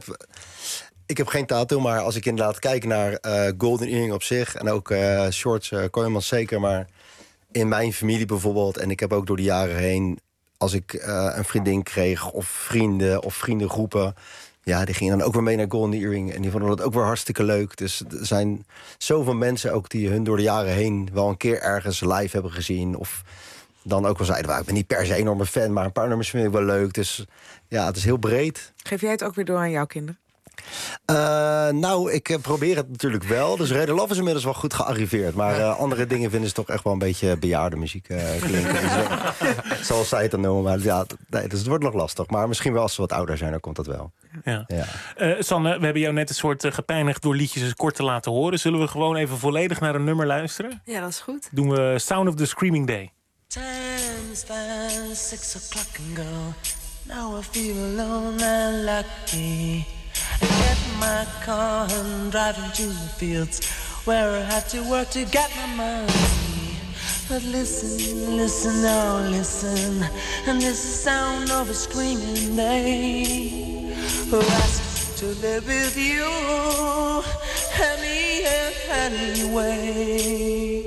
heb geen tattoo, maar als ik inderdaad kijk naar Golden Earring op zich, en ook Sjors Kooijmans zeker, maar in mijn familie bijvoorbeeld, en ik heb ook door de jaren heen, als ik een vriendin kreeg of vrienden of vriendengroepen, ja, die gingen dan ook weer mee naar Golden Earring en die vonden dat ook weer hartstikke leuk. Dus er zijn zoveel mensen ook die hun door de jaren heen wel een keer ergens live hebben gezien of dan ook wel zeiden, ik ben niet per se een enorme fan, maar een paar nummers vind ik wel leuk. Dus ja, het is heel breed. Geef jij het ook weer door aan jouw kinderen? Nou, ik probeer het natuurlijk wel. Dus Red Love is inmiddels wel goed gearriveerd. Maar andere dingen vinden ze toch echt wel een beetje bejaarde muziek klinken. Zoals zij het dan noemen. Maar ja, dus het wordt nog lastig. Maar misschien wel als ze wat ouder zijn, dan komt dat wel. Ja. Sanne, we hebben jou net een soort gepijnigd door liedjes eens kort te laten horen. Zullen we gewoon even volledig naar een nummer luisteren? Ja, dat is goed. Doen we Sound of the Screaming Day. Time is fast, 6 o'clock and go. Now I feel alone and lucky. I get my car and drive into the fields where I have to work to get my money. But listen, listen, now listen, and this is the sound of a screaming day. Who asks to live with you anyway.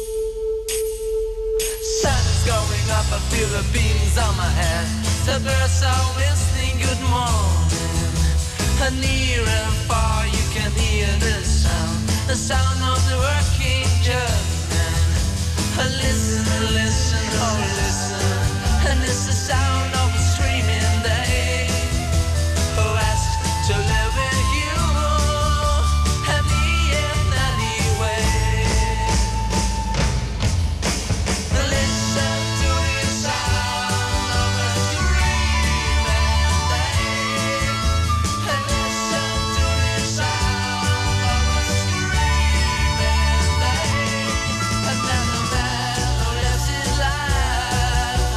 Sun's going up, I feel the beams on my head. The birds are whistling good morning. And near and far you can hear the sound of the working German. Listen, listen, oh listen, and it's the sound of a screaming day. Who asks to live with you and me in any way. Listen to the sound of a screaming day. Listen to the sound of a screaming day. Another man who lives his life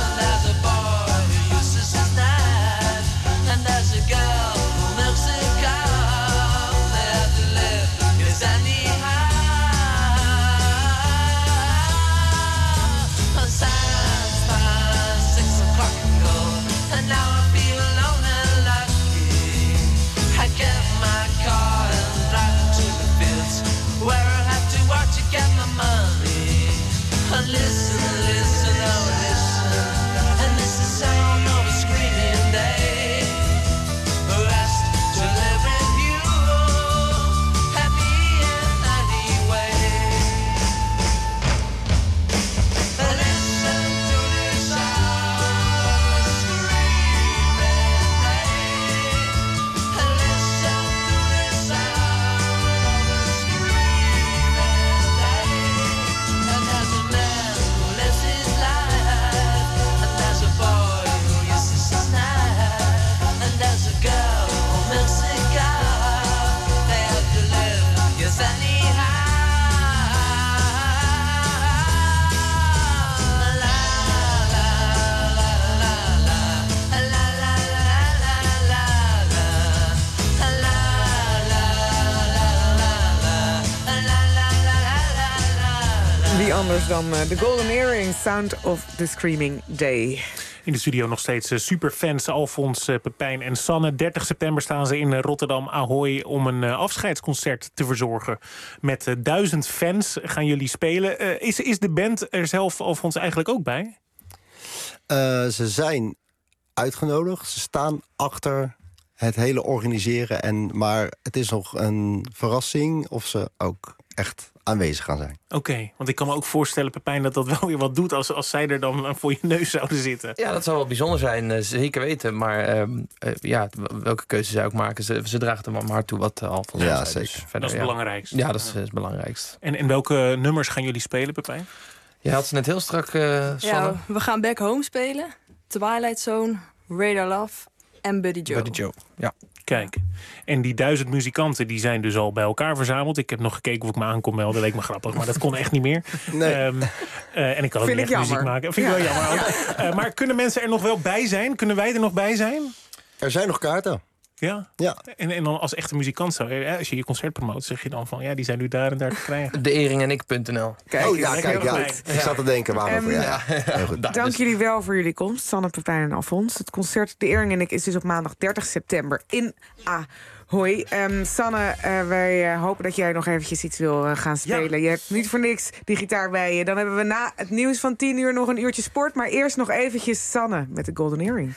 Wie anders dan The Golden Earring, Sound of the Screaming Day. In de studio nog steeds superfans Alfons, Pepijn en Sanne. 30 september staan ze in Rotterdam Ahoy om een afscheidsconcert te verzorgen. Met 1000 fans gaan jullie spelen. Is de band er zelf Alfons eigenlijk ook bij? Ze zijn uitgenodigd. Ze staan achter het hele organiseren. Maar het is nog een verrassing of ze ook echt aanwezig gaan zijn. Oké, want ik kan me ook voorstellen, Pepijn, dat wel weer wat doet als zij er dan voor je neus zouden zitten. Ja, dat zou wel bijzonder zijn, zeker weten. Maar welke keuze zij ook maken, ze dragen er maar toe wat Alfons ja, zei. zeker. Dus verder, dat is het belangrijkste. Ja, dat is het belangrijkste. En welke nummers gaan jullie spelen, Pepijn? Je had ze net heel strak, Sanne. Ja, we gaan Back Home spelen, Twilight Zone, Radar Love en Buddy Joe. Buddy Joe, ja. Kijk, en die 1000 muzikanten die zijn dus al bij elkaar verzameld. Ik heb nog gekeken of ik me aan kon melden. Dat leek me grappig, maar dat kon echt niet meer. Nee. En ik kan ook niet echt muziek maken. Vind ik wel jammer. Maar kunnen mensen er nog wel bij zijn? Kunnen wij er nog bij zijn? Er zijn nog kaarten. Ja? Ja. En dan als echte muzikant als je je concert promoot, zeg je dan van die zijn nu daar en daar te krijgen. Deeringenik.nl. Kijk, ik zat te denken waarom. Heel goed. Dank jullie wel voor jullie komst, Sanne, Pepijn en Alfons. Het concert De Eering en ik is dus op maandag 30 september in Ahoy. Sanne, wij hopen dat jij nog eventjes iets wil gaan spelen. Je hebt niet voor niks die gitaar bij je. Dan hebben we na het nieuws van 10 uur nog een uurtje sport. Maar eerst nog eventjes Sanne met de Golden Earring.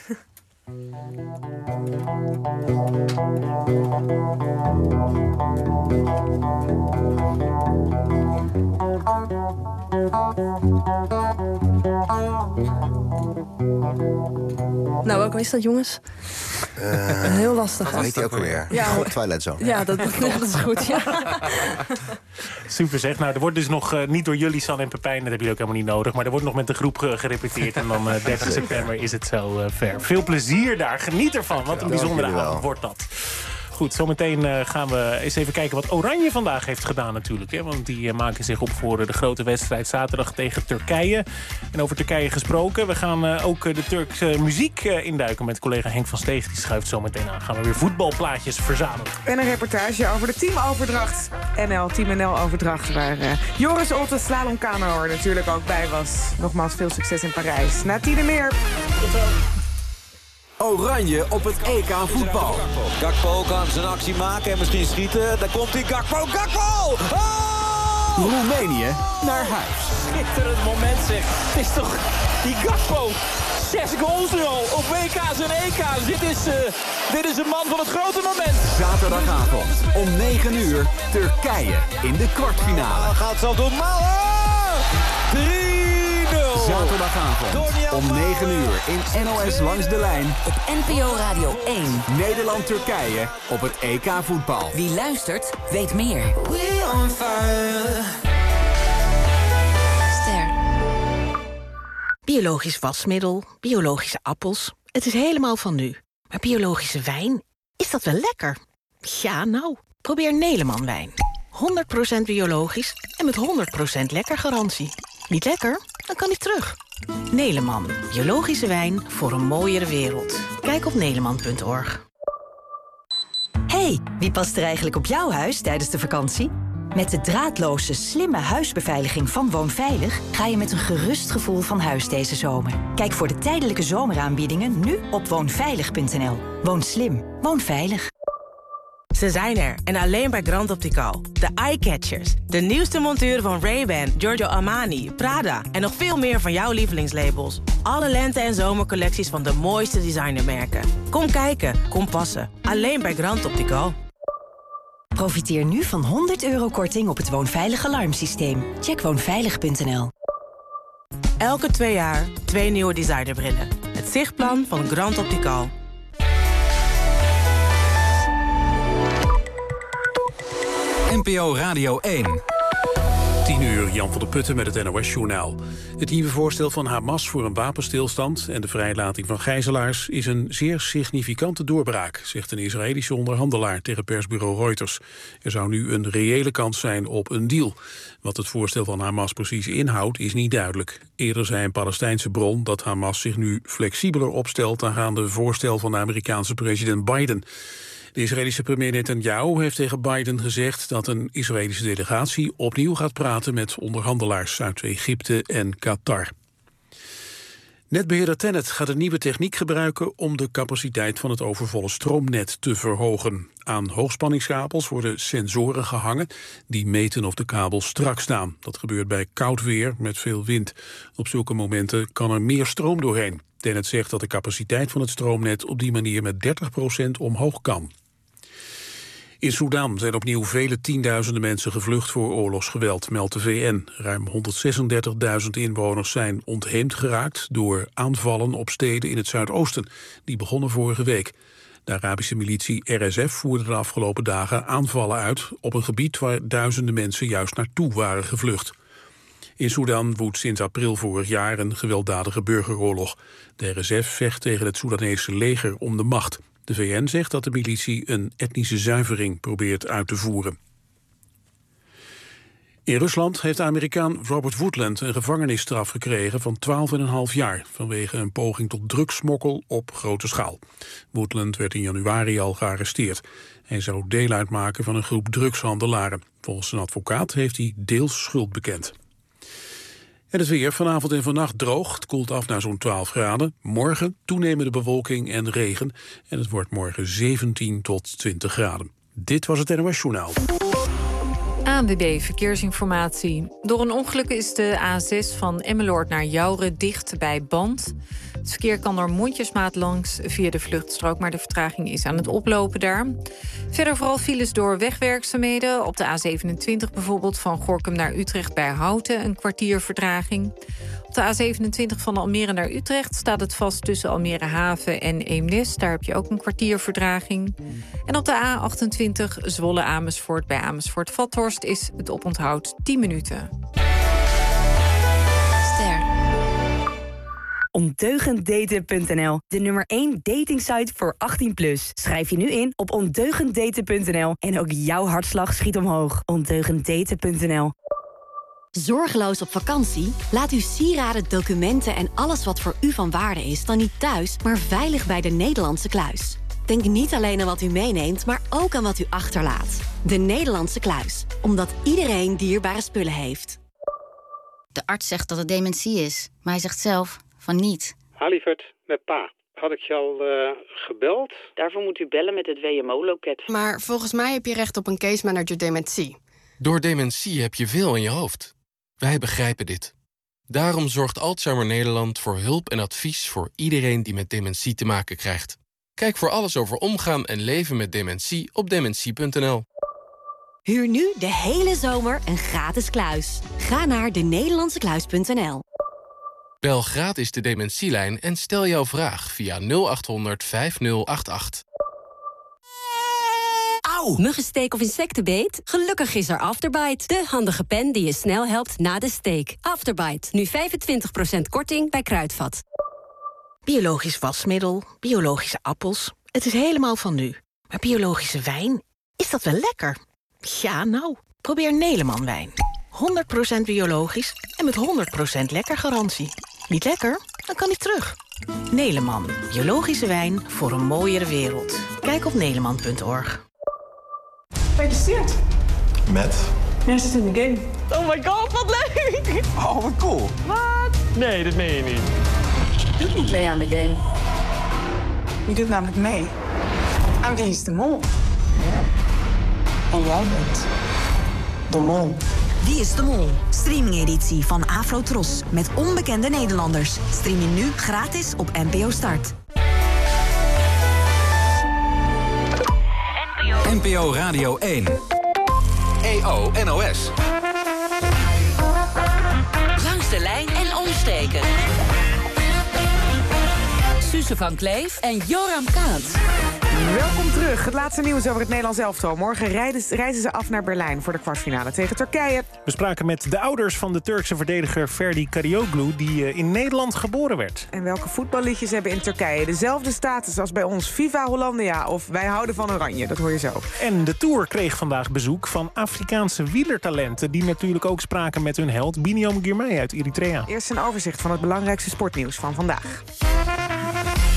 Nou, welke is dat, jongens? Heel lastig. Dat weet hij ook alweer. Ja, Twilight Zone. Ja, dat is goed, ja. Super zeg. Nou, er wordt dus nog niet door jullie, Sanne en Pepijn, dat hebben jullie ook helemaal niet nodig, maar er wordt nog met de groep gerepeteerd en dan 30 september is het zo ver. Veel plezier daar. Geniet ervan. Wat een bijzondere avond wordt dat. Goed, zometeen gaan we eens even kijken wat Oranje vandaag heeft gedaan natuurlijk. Hè? Want die maken zich op voor de grote wedstrijd zaterdag tegen Turkije. En over Turkije gesproken, we gaan ook de Turkse muziek induiken met collega Henk van Steeg. Die schuift zometeen aan. Gaan we weer voetbalplaatjes verzamelen. En een reportage over de teamoverdracht. Team NL-overdracht, waar Joris Otte, slalomkanoer, natuurlijk ook bij was. Nogmaals, veel succes in Parijs. Na 10 meer. Tot wel. Oranje op het EK voetbal. Gakpo kan zijn actie maken en misschien schieten. Daar komt hij, Gakpo! Oh! Roemenië naar huis. Schitterend moment zeg. Het is toch die Gakpo. 6 goals nu al op WK's en EK's. Dit is een man van het grote moment. Zaterdagavond om 9 uur Turkije in de kwartfinale. Gaat zo door Malen. 3-0. Zaterdagavond om 9 uur in NOS Langs de Lijn. Op NPO Radio 1. Nederland-Turkije op het EK voetbal. Wie luistert, weet meer. We're on fire. Ster. Biologisch wasmiddel, biologische appels. Het is helemaal van nu. Maar biologische wijn, is dat wel lekker? Ja, nou, probeer Neleman wijn. 100% biologisch en met 100% lekker garantie. Niet lekker? Dan kan hij terug. Neleman, biologische wijn voor een mooiere wereld. Kijk op neleman.org. Hey, wie past er eigenlijk op jouw huis tijdens de vakantie? Met de draadloze, slimme huisbeveiliging van Woonveilig ga je met een gerust gevoel van huis deze zomer. Kijk voor de tijdelijke zomeraanbiedingen nu op woonveilig.nl. Woon slim, woon veilig. Ze zijn er en alleen bij Grand Optical. De Eyecatchers. De nieuwste montuur van Ray-Ban, Giorgio Armani, Prada en nog veel meer van jouw lievelingslabels. Alle lente- en zomercollecties van de mooiste designermerken. Kom kijken, kom passen. Alleen bij Grand Optical. Profiteer nu van €100 korting op het Woonveilig alarmsysteem. Check woonveilig.nl. Elke 2 jaar 2 nieuwe designerbrillen. Het zichtplan van Grand Optical. NPO Radio 1. 10 uur, Jan van der Putten met het NOS-journaal. Het nieuwe voorstel van Hamas voor een wapenstilstand en de vrijlating van gijzelaars is een zeer significante doorbraak, zegt een Israëlische onderhandelaar tegen persbureau Reuters. Er zou nu een reële kans zijn op een deal. Wat het voorstel van Hamas precies inhoudt is niet duidelijk. Eerder zei een Palestijnse bron dat Hamas zich nu flexibeler opstelt aangaande het voorstel van de Amerikaanse president Biden. De Israëlische premier Netanyahu heeft tegen Biden gezegd dat een Israëlische delegatie opnieuw gaat praten met onderhandelaars uit Egypte en Qatar. Netbeheerder TenneT gaat een nieuwe techniek gebruiken om de capaciteit van het overvolle stroomnet te verhogen. Aan hoogspanningskabels worden sensoren gehangen die meten of de kabels strak staan. Dat gebeurt bij koud weer met veel wind. Op zulke momenten kan er meer stroom doorheen. TenneT zegt dat de capaciteit van het stroomnet op die manier met 30% omhoog kan. In Soedan zijn opnieuw vele tienduizenden mensen gevlucht voor oorlogsgeweld, meldt de VN. Ruim 136.000 inwoners zijn ontheemd geraakt door aanvallen op steden in het zuidoosten. Die begonnen vorige week. De Arabische militie RSF voerde de afgelopen dagen aanvallen uit op een gebied waar duizenden mensen juist naartoe waren gevlucht. In Soedan woedt sinds april vorig jaar een gewelddadige burgeroorlog. De RSF vecht tegen het Soedanese leger om de macht. De VN zegt dat de militie een etnische zuivering probeert uit te voeren. In Rusland heeft de Amerikaan Robert Woodland een gevangenisstraf gekregen van 12,5 jaar... vanwege een poging tot drugssmokkel op grote schaal. Woodland werd in januari al gearresteerd. Hij zou deel uitmaken van een groep drugshandelaren. Volgens zijn advocaat heeft hij deels schuld bekend. En het weer vanavond en vannacht droog. Het koelt af naar zo'n 12 graden. Morgen toenemende bewolking en regen. En het wordt morgen 17 tot 20 graden. Dit was het NOS Journaal. ANWB Verkeersinformatie. Door een ongeluk is de A6 van Emmeloord naar Jouren dicht bij Band. Het verkeer kan er mondjesmaat langs via de vluchtstrook, maar de vertraging is aan het oplopen daar. Verder vooral files door wegwerkzaamheden. Op de A27 bijvoorbeeld van Gorinchem naar Utrecht bij Houten een kwartier vertraging. Op de A27 van Almere naar Utrecht staat het vast tussen Almere Haven en Eemnes. Daar heb je ook een kwartier vertraging. En op de A28 Zwolle Amersfoort bij Amersfoort-Vathorst is het oponthoud 10 minuten. Ondeugenddaten.nl, de nummer 1 datingsite voor 18+. Schrijf je nu in op ondeugenddaten.nl en ook jouw hartslag schiet omhoog. Ondeugenddaten.nl. Zorgeloos op vakantie? Laat uw sieraden, documenten en alles wat voor u van waarde is dan niet thuis, maar veilig bij de Nederlandse Kluis. Denk niet alleen aan wat u meeneemt, maar ook aan wat u achterlaat. De Nederlandse Kluis, omdat iedereen dierbare spullen heeft. De arts zegt dat het dementie is, maar hij zegt zelf van niet. Lieverd, met pa. Had ik je al gebeld? Daarvoor moet u bellen met het WMO-loket. Maar volgens mij heb je recht op een case manager dementie. Door dementie heb je veel in je hoofd. Wij begrijpen dit. Daarom zorgt Alzheimer Nederland voor hulp en advies voor iedereen die met dementie te maken krijgt. Kijk voor alles over omgaan en leven met dementie op dementie.nl. Huur nu de hele zomer een gratis kluis. Ga naar denederlandsekluis.nl. Bel gratis de dementielijn en stel jouw vraag via 0800 5088. Auw! Muggensteek of insectenbeet? Gelukkig is er Afterbite. De handige pen die je snel helpt na de steek. Afterbite. Nu 25% korting bij Kruidvat. Biologisch wasmiddel, biologische appels. Het is helemaal van nu. Maar biologische wijn, is dat wel lekker? Ja, nou. Probeer Neleman wijn. 100% biologisch en met 100% lekker garantie. Niet lekker? Dan kan hij terug. Neleman. Biologische wijn voor een mooiere wereld. Kijk op neleman.org. Gefeliciteerd. Met? Jij zit in de game. Oh my god, wat leuk! Oh, wat cool. Wat? Nee, dat meen je niet. Doe niet mee aan de game. Je doet namelijk mee aan Wie is de Mol. En jij bent de mol. Wie is de Mol? Streaming-editie van Afrotros met onbekende Nederlanders. Stream je nu gratis op NPO Start. NPO Radio 1. EO NOS. Langs de lijn en omsteken. Suze van Kleef en Joram Kaats. Welkom terug. Het laatste nieuws over het Nederlands elftal. Morgen reizen ze af naar Berlijn voor de kwartfinale tegen Turkije. We spraken met de ouders van de Turkse verdediger Ferdi Karaoglu, die in Nederland geboren werd. En welke voetballiedjes hebben in Turkije dezelfde status als bij ons? Viva Hollandia of Wij houden van Oranje, dat hoor je zo. En de Tour kreeg vandaag bezoek van Afrikaanse wielertalenten, die natuurlijk ook spraken met hun held Biniam Girmay uit Eritrea. Eerst een overzicht van het belangrijkste sportnieuws van vandaag.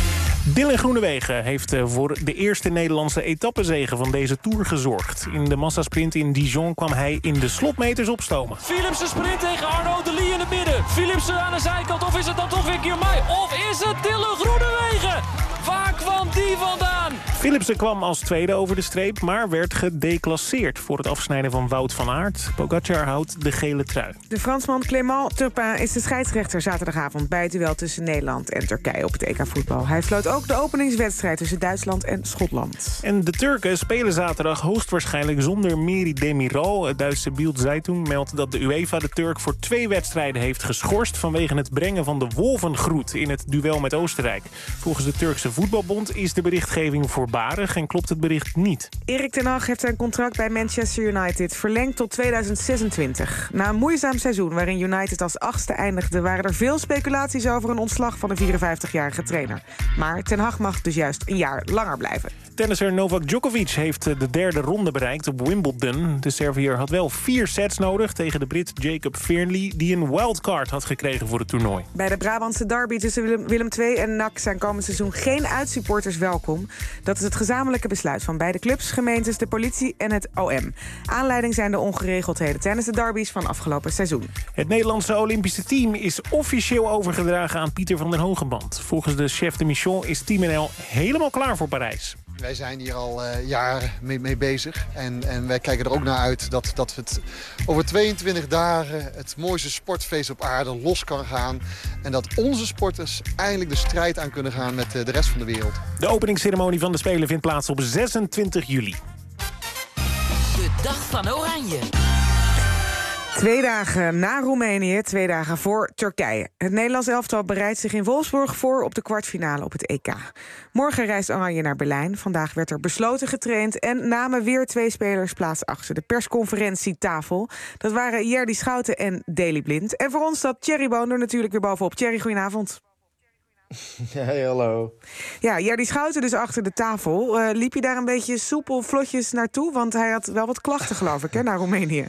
Dylan Groenewegen heeft voor de eerste Nederlandse etappezege van deze Tour gezorgd. In de massasprint in Dijon kwam hij in de slotmeters opstomen. Philipsen sprint tegen Arnaud Delis in het midden. Philipsen aan de zijkant, of is het dan toch weer Girmay? Of is het Dylan Groenewegen? Waar kwam die vandaan? Philipsen kwam als tweede over de streep, maar werd gedeclasseerd voor het afsnijden van Wout van Aert. Pogacar houdt de gele trui. De Fransman Clément Turpin is de scheidsrechter zaterdagavond bij het duel tussen Nederland en Turkije op het EK voetbal. Hij floot ook de openingswedstrijd tussen Duitsland en Schotland. En de Turken spelen zaterdag hoogstwaarschijnlijk zonder Meri Demiral. Het Duitse Bild Zeitung meldt dat de UEFA de Turk voor 2 wedstrijden heeft geschorst vanwege het brengen van de wolvengroet in het duel met Oostenrijk. Volgens de Turkse voetbalbond is de berichtgeving voorbarig en klopt het bericht niet. Erik ten Hag heeft zijn contract bij Manchester United verlengd tot 2026. Na een moeizaam seizoen waarin United als 8e eindigde, waren er veel speculaties over een ontslag van de 54-jarige trainer. Maar ten Hag mag dus juist een jaar langer blijven. Tennisser Novak Djokovic heeft de 3e ronde bereikt op Wimbledon. De Serviër had wel 4 sets nodig tegen de Brit Jacob Fearnley, die een wildcard had gekregen voor het toernooi. Bij de Brabantse derby tussen Willem II en NAC zijn komend seizoen geen uitsupporters welkom. Dat is het gezamenlijke besluit van beide clubs, gemeentes, de politie en het OM. Aanleiding zijn de ongeregeldheden tijdens de derbies van afgelopen seizoen. Het Nederlandse Olympische team is officieel overgedragen aan Pieter van den Hogeband. Volgens de chef de mission is Team NL helemaal klaar voor Parijs. Wij zijn hier al jaren mee bezig. En wij kijken er ook naar uit dat we het over 22 dagen... het mooiste sportfeest op aarde los kan gaan. En dat onze sporters eindelijk de strijd aan kunnen gaan met de rest van de wereld. De openingsceremonie van de Spelen vindt plaats op 26 juli. De Dag van Oranje. 2 dagen na Roemenië, 2 dagen voor Turkije. Het Nederlands elftal bereidt zich in Wolfsburg voor op de kwartfinale op het EK. Morgen reist Oranje naar Berlijn. Vandaag werd er besloten getraind en namen weer 2 spelers plaats achter de persconferentietafel. Dat waren Jerdy Schouten en Daley Blind. En voor ons staat Thierry Boon er natuurlijk weer bovenop. Thierry, goedenavond. Hey, hallo. Ja, Jerdy Schouten dus achter de tafel. Liep je daar een beetje soepel vlotjes naartoe? Want hij had wel wat klachten, geloof ik, hè, naar Roemenië.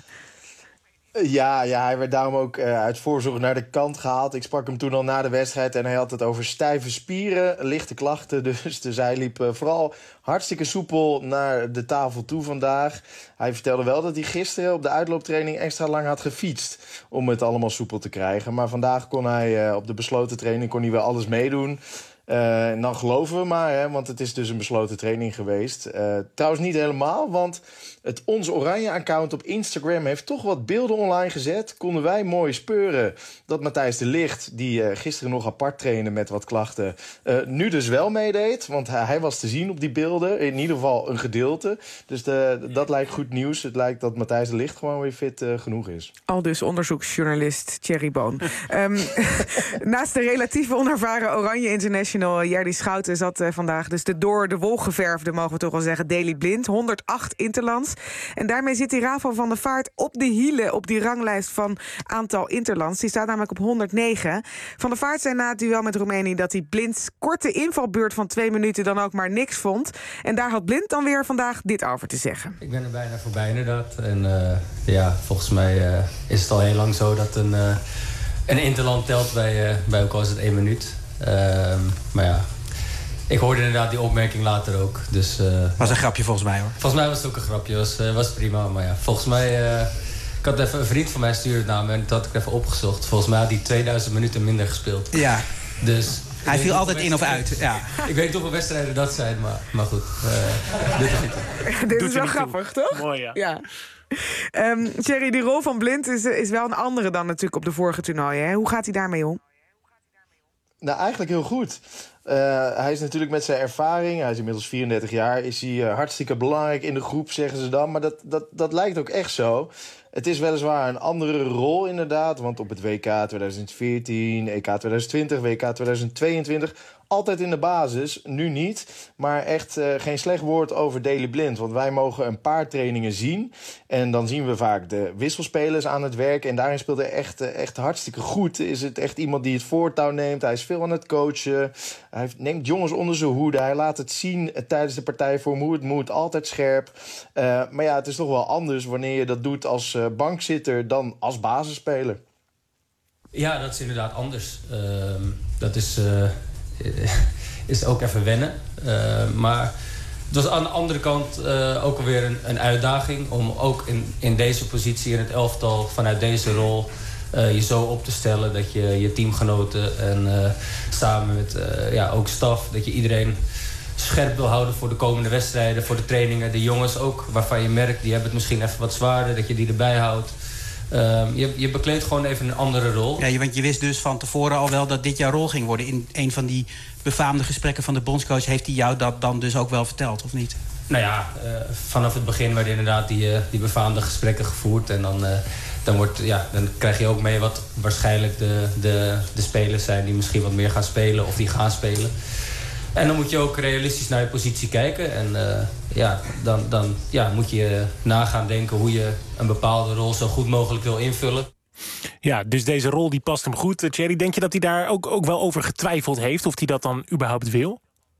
Ja, hij werd daarom ook uit voorzorg naar de kant gehaald. Ik sprak hem toen al na de wedstrijd en hij had het over stijve spieren, lichte klachten. Dus hij liep vooral hartstikke soepel naar de tafel toe vandaag. Hij vertelde wel dat hij gisteren op de uitlooptraining extra lang had gefietst om het allemaal soepel te krijgen. Maar vandaag kon hij op de besloten training wel alles meedoen. En dan geloven we maar, hè, want het is dus een besloten training geweest. Trouwens niet helemaal, want het Ons Oranje-account op Instagram heeft toch wat beelden online gezet. Konden wij mooi speuren dat Matthijs de Ligt, die gisteren nog apart trainde met wat klachten, nu dus wel meedeed. Want hij was te zien op die beelden, in ieder geval een gedeelte. Dus dat lijkt goed nieuws. Het lijkt dat Matthijs de Ligt gewoon weer fit genoeg is. Al dus onderzoeksjournalist Thierry Boon. Naast de relatief onervaren Oranje International Jerdy Schouten zat vandaag dus de door de wol geverfde, mogen we toch wel zeggen, Daley Blind. 108 interlands. En daarmee zit die Rafa van der Vaart op de hielen op die ranglijst van aantal interlands. Die staat namelijk op 109. Van der Vaart zei na het duel met Roemenië dat hij Blinds korte invalbeurt van 2 minuten dan ook maar niks vond. En daar had Blind dan weer vandaag dit over te zeggen. Ik ben er bijna voorbij inderdaad. En volgens mij is het al heel lang zo dat een interland telt bij ook al is het 1 minuut. Maar ja, ik hoorde inderdaad die opmerking later ook. Dus, was een grapje volgens mij, hoor. Volgens mij was het ook een grapje, was prima. Maar ja, volgens mij... ik had even een vriend van mij stuurde het naar me en dat had ik even opgezocht. Volgens mij had hij 2000 minuten minder gespeeld. Ja. Dus... Hij viel altijd in of uit, ja. Ik weet niet hoeveel wedstrijden dat zijn, maar goed. Dit is niet. Dit is wel grappig, toch? Mooi, ja. Thierry, die rol van Blind is wel een andere dan natuurlijk op de vorige toernooien. Hè? Hoe gaat hij daarmee om? Nou, eigenlijk heel goed. Hij is natuurlijk met zijn ervaring, hij is inmiddels 34 jaar... is hij hartstikke belangrijk in de groep, zeggen ze dan. Maar dat lijkt ook echt zo. Het is weliswaar een andere rol inderdaad. Want op het WK 2014, EK 2020, WK 2022... altijd in de basis, nu niet. Maar echt geen slecht woord over Daley Blind. Want wij mogen een paar trainingen zien. En dan zien we vaak de wisselspelers aan het werk. En daarin speelt hij echt hartstikke goed. Is het echt iemand die het voortouw neemt. Hij is veel aan het coachen. Hij neemt jongens onder zijn hoede. Hij laat het zien tijdens de partijvorm hoe het moet. Altijd scherp. Maar ja, het is toch wel anders wanneer je dat doet als bankzitter dan als basisspeler. Ja, dat is inderdaad anders. Dat is... is ook even wennen. Maar het was aan de andere kant ook alweer een uitdaging... om ook in deze positie in het elftal, vanuit deze rol... je zo op te stellen dat je je teamgenoten en samen met ook staf... dat je iedereen scherp wil houden voor de komende wedstrijden, voor de trainingen. De jongens ook, waarvan je merkt, die hebben het misschien even wat zwaarder... dat je die erbij houdt. Je bekleedt gewoon even een andere rol. Ja, want je wist dus van tevoren al wel dat dit jouw rol ging worden. In een van die befaamde gesprekken van de bondscoach... heeft hij jou dat dan dus ook wel verteld, of niet? Nou ja, vanaf het begin werden inderdaad die befaamde gesprekken gevoerd. En dan krijg je ook mee wat waarschijnlijk de spelers zijn... die misschien wat meer gaan spelen of die gaan spelen. En dan moet je ook realistisch naar je positie kijken. En dan moet je na gaan denken hoe je een bepaalde rol zo goed mogelijk wil invullen. Ja, dus deze rol die past hem goed. Thierry, denk je dat hij daar ook wel over getwijfeld heeft... of hij dat dan überhaupt wil?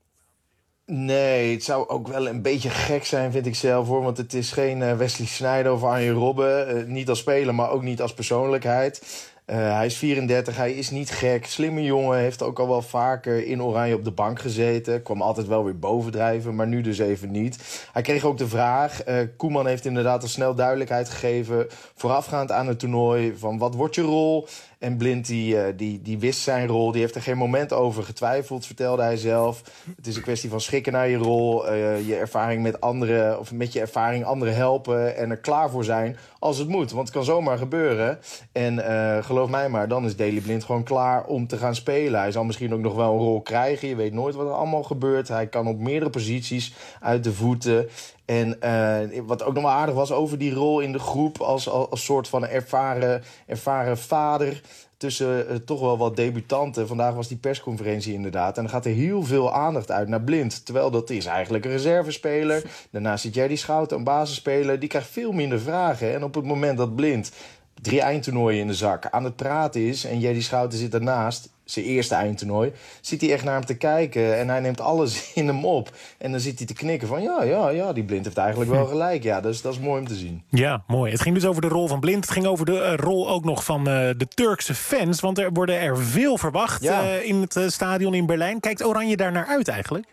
Nee, het zou ook wel een beetje gek zijn, vind ik zelf, hoor. Want het is geen Wesley Sneijder of Arjen Robben. Niet als speler, maar ook niet als persoonlijkheid. Hij is 34, hij is niet gek. Slimme jongen, heeft ook al wel vaker in Oranje op de bank gezeten. Kwam altijd wel weer bovendrijven, maar nu dus even niet. Hij kreeg ook de vraag. Koeman heeft inderdaad al snel duidelijkheid gegeven... voorafgaand aan het toernooi, van wat wordt je rol... En Blind die wist zijn rol, die heeft er geen moment over getwijfeld, vertelde hij zelf. Het is een kwestie van schikken naar je rol, je ervaring met anderen... of met je ervaring anderen helpen en er klaar voor zijn als het moet. Want het kan zomaar gebeuren. En geloof mij maar, dan is Daley Blind gewoon klaar om te gaan spelen. Hij zal misschien ook nog wel een rol krijgen, je weet nooit wat er allemaal gebeurt. Hij kan op meerdere posities uit de voeten... En wat ook nog wel aardig was over die rol in de groep... als soort van ervaren vader tussen toch wel wat debutanten. Vandaag was die persconferentie inderdaad. En dan gaat er heel veel aandacht uit naar Blind. Terwijl dat is eigenlijk een reservespeler. Daarnaast zit Jerdy Schouten, een basisspeler. Die krijgt veel minder vragen. En op het moment dat Blind 3 eindtoernooien in de zak aan het praten is... en Jerdy Schouten zit daarnaast... zijn eerste eindtoernooi, zit hij echt naar hem te kijken... en hij neemt alles in hem op. En dan zit hij te knikken van ja, die Blind heeft eigenlijk wel gelijk. Ja, dus dat is mooi om te zien. Ja, mooi. Het ging dus over de rol van Blind. Het ging over de rol ook nog van de Turkse fans. Want er worden er veel verwacht in het stadion in Berlijn. Kijkt Oranje daar naar uit eigenlijk?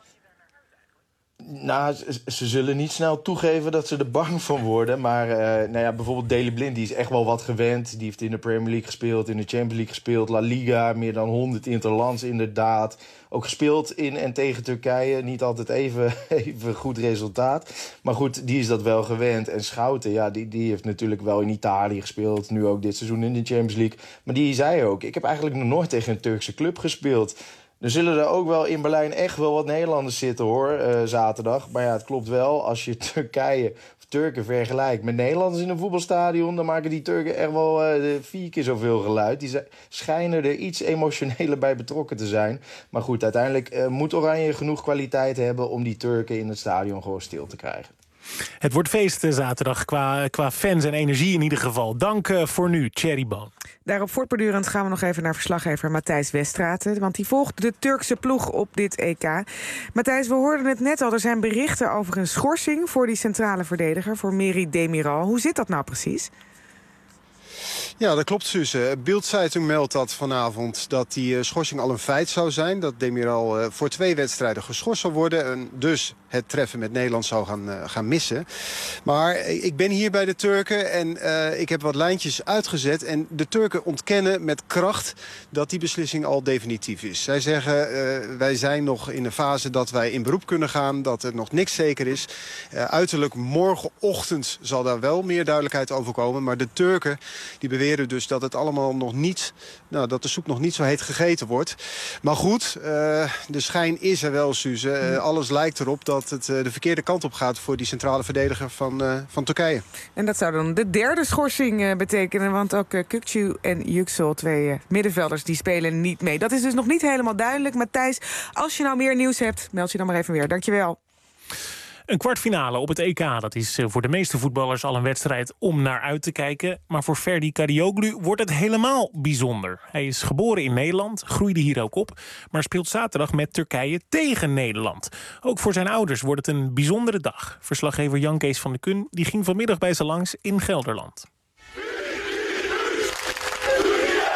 Nou, ze zullen niet snel toegeven dat ze er bang van worden. Maar bijvoorbeeld Daley Blind, die is echt wel wat gewend. Die heeft in de Premier League gespeeld, in de Champions League gespeeld... La Liga, meer dan 100 interlands inderdaad. Ook gespeeld in en tegen Turkije. Niet altijd even goed resultaat. Maar goed, die is dat wel gewend. En Schouten, die heeft natuurlijk wel in Italië gespeeld. Nu ook dit seizoen in de Champions League. Maar die zei ook, ik heb eigenlijk nog nooit tegen een Turkse club gespeeld... Er zullen er ook wel in Berlijn echt wel wat Nederlanders zitten, hoor, zaterdag. Maar ja, het klopt wel. Als je Turken vergelijkt met Nederlanders in een voetbalstadion... dan maken die Turken echt wel 4 keer zoveel geluid. Die schijnen er iets emotioneler bij betrokken te zijn. Maar goed, uiteindelijk moet Oranje genoeg kwaliteit hebben... om die Turken in het stadion gewoon stil te krijgen. Het wordt feest zaterdag qua fans en energie in ieder geval. Dank voor nu, Thierry Boon. Daarop voortbordurend gaan we nog even naar verslaggever Matthijs Westraten. Want die volgt de Turkse ploeg op dit EK. Matthijs, we hoorden het net al. Er zijn berichten over een schorsing voor die centrale verdediger, voor Merih Demiral. Hoe zit dat nou precies? Ja, dat klopt, Suze. Bild-Zeitung meldt dat vanavond dat die schorsing al een feit zou zijn. Dat Demiral voor 2 wedstrijden geschorst zal worden. En dus het treffen met Nederland zou gaan missen. Maar ik ben hier bij de Turken en ik heb wat lijntjes uitgezet. En de Turken ontkennen met kracht dat die beslissing al definitief is. Zij zeggen, wij zijn nog in een fase dat wij in beroep kunnen gaan. Dat er nog niks zeker is. Uiterlijk morgenochtend zal daar wel meer duidelijkheid over komen. Maar de Turken die beweren dus dat het allemaal nog niet, dat de soep nog niet zo heet gegeten wordt. Maar goed, de schijn is er wel, Suze. Alles lijkt erop dat het de verkeerde kant op gaat voor die centrale verdediger van Turkije. En dat zou dan de 3e schorsing betekenen, want ook Kukçu en Yüksel, 2 middenvelders, die spelen niet mee. Dat is dus nog niet helemaal duidelijk. Matthijs, als je nou meer nieuws hebt, meld je dan maar even weer. Dankjewel. Een kwartfinale op het EK, dat is voor de meeste voetballers al een wedstrijd om naar uit te kijken. Maar voor Ferdi Kadioglu wordt het helemaal bijzonder. Hij is geboren in Nederland, groeide hier ook op, maar speelt zaterdag met Turkije tegen Nederland. Ook voor zijn ouders wordt het een bijzondere dag. Verslaggever Jan Kees van de Kun die ging vanmiddag bij ze langs in Gelderland.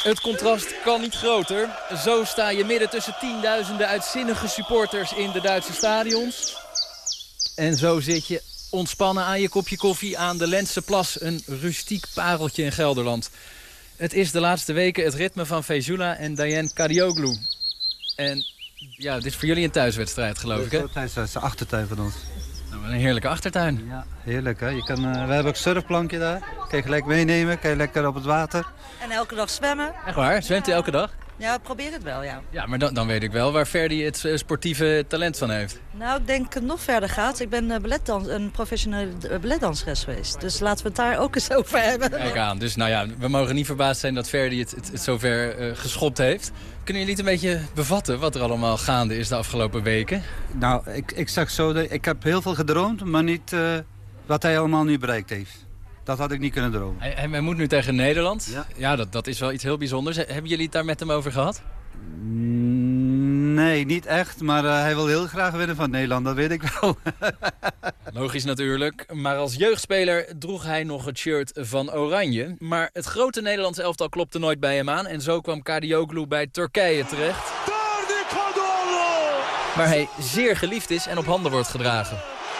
Het contrast kan niet groter. Zo sta je midden tussen tienduizenden uitzinnige supporters in de Duitse stadions. En zo zit je ontspannen aan je kopje koffie aan de Lentse Plas. Een rustiek pareltje in Gelderland. Het is de laatste weken het ritme van Feyzullah en Dayen Kadioglu. En ja, dit is voor jullie een thuiswedstrijd, geloof ik, hè? Het is de achtertuin van ons. Nou, een heerlijke achtertuin. Ja, heerlijk, hè? We hebben ook een surfplankje daar. Kan je gelijk meenemen, kan je lekker op het water. En elke dag zwemmen. Echt waar? Zwemt u elke dag? Ja, probeer het wel, ja. Ja, maar dan weet ik wel waar Ferdi het sportieve talent van heeft. Nou, ik denk dat het nog verder gaat. Ik ben een professionele balletdanseres geweest. Dus laten we het daar ook eens over hebben. Kijk aan. Dus nou ja, we mogen niet verbaasd zijn dat Ferdi het zover geschopt heeft. Kunnen jullie het een beetje bevatten wat er allemaal gaande is de afgelopen weken? Nou, ik zeg zo, ik heb heel veel gedroomd, maar niet wat hij allemaal nu bereikt heeft. Dat had ik niet kunnen dromen. Hij moet nu tegen Nederland. Ja, dat is wel iets heel bijzonders. Hebben jullie het daar met hem over gehad? Nee, niet echt. Maar hij wil heel graag winnen van Nederland, dat weet ik wel. Logisch natuurlijk. Maar als jeugdspeler droeg hij nog het shirt van Oranje. Maar het grote Nederlandse elftal klopte nooit bij hem aan. En zo kwam Kadioglu bij Turkije terecht. Waar hij zeer geliefd is en op handen wordt gedragen.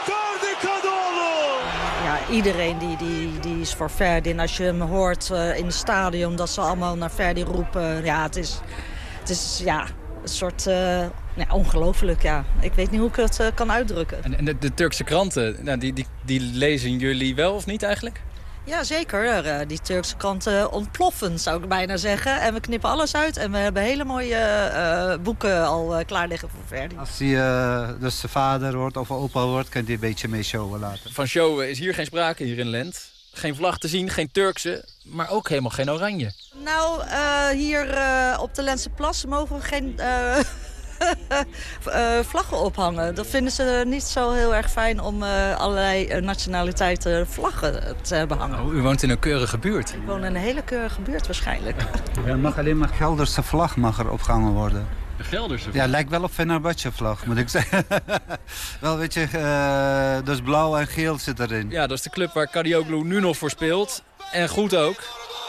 Ja, iedereen die is voor Ferdi. En als je hem hoort in het stadion, dat ze allemaal naar Ferdi roepen. Ja, het is ja, een soort ongelooflijk. Ja. Ik weet niet hoe ik het kan uitdrukken. En de Turkse kranten, nou, die lezen jullie wel of niet eigenlijk? Ja, zeker. Die Turkse kranten ontploffen, zou ik bijna zeggen. En we knippen alles uit. En we hebben hele mooie boeken al klaar liggen voor Ferdi. Als hij dus zijn vader wordt of opa wordt, kan hij een beetje mee showen laten. Van showen is hier geen sprake, hier in Lent. Geen vlag te zien, geen Turkse, maar ook helemaal geen oranje. Nou, hier op de Lentse Plas mogen we geen vlaggen ophangen. Dat vinden ze niet zo heel erg fijn om allerlei nationaliteiten vlaggen te behangen. Oh, u woont in een keurige buurt. Ik woon in een hele keurige buurt waarschijnlijk. Er mag alleen maar Gelderse vlag mag er opgehangen worden. De Gelderse vlag? Ja, lijkt wel op Fenerbahce vlag, moet ik zeggen. Wel, weet je, dus blauw en geel zit erin. Ja, dat is de club waar Kadioglu nu nog voor speelt. En goed ook.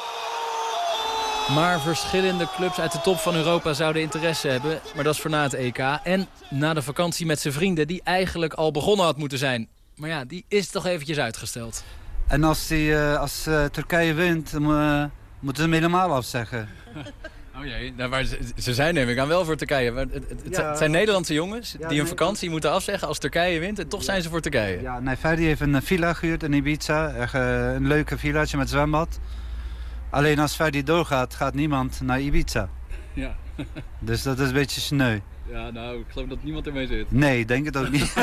Maar verschillende clubs uit de top van Europa zouden interesse hebben. Maar dat is voor na het EK. En na de vakantie met zijn vrienden die eigenlijk al begonnen had moeten zijn. Maar ja, die is toch eventjes uitgesteld. En als Turkije wint, moeten ze hem helemaal afzeggen. Oh jee, nou, maar ze zijn neem ik aan wel voor Turkije. Het zijn Nederlandse jongens die hun vakantie moeten afzeggen als Turkije wint. En toch zijn ze voor Turkije. Ja, nee, Ferdi heeft een villa gehuurd in Ibiza. Een leuke villaatje met zwembad. Alleen als Ferdi doorgaat, gaat niemand naar Ibiza. Ja. Dus dat is een beetje sneu. Ja, nou, ik geloof dat niemand ermee zit. Nee, denk het ook niet.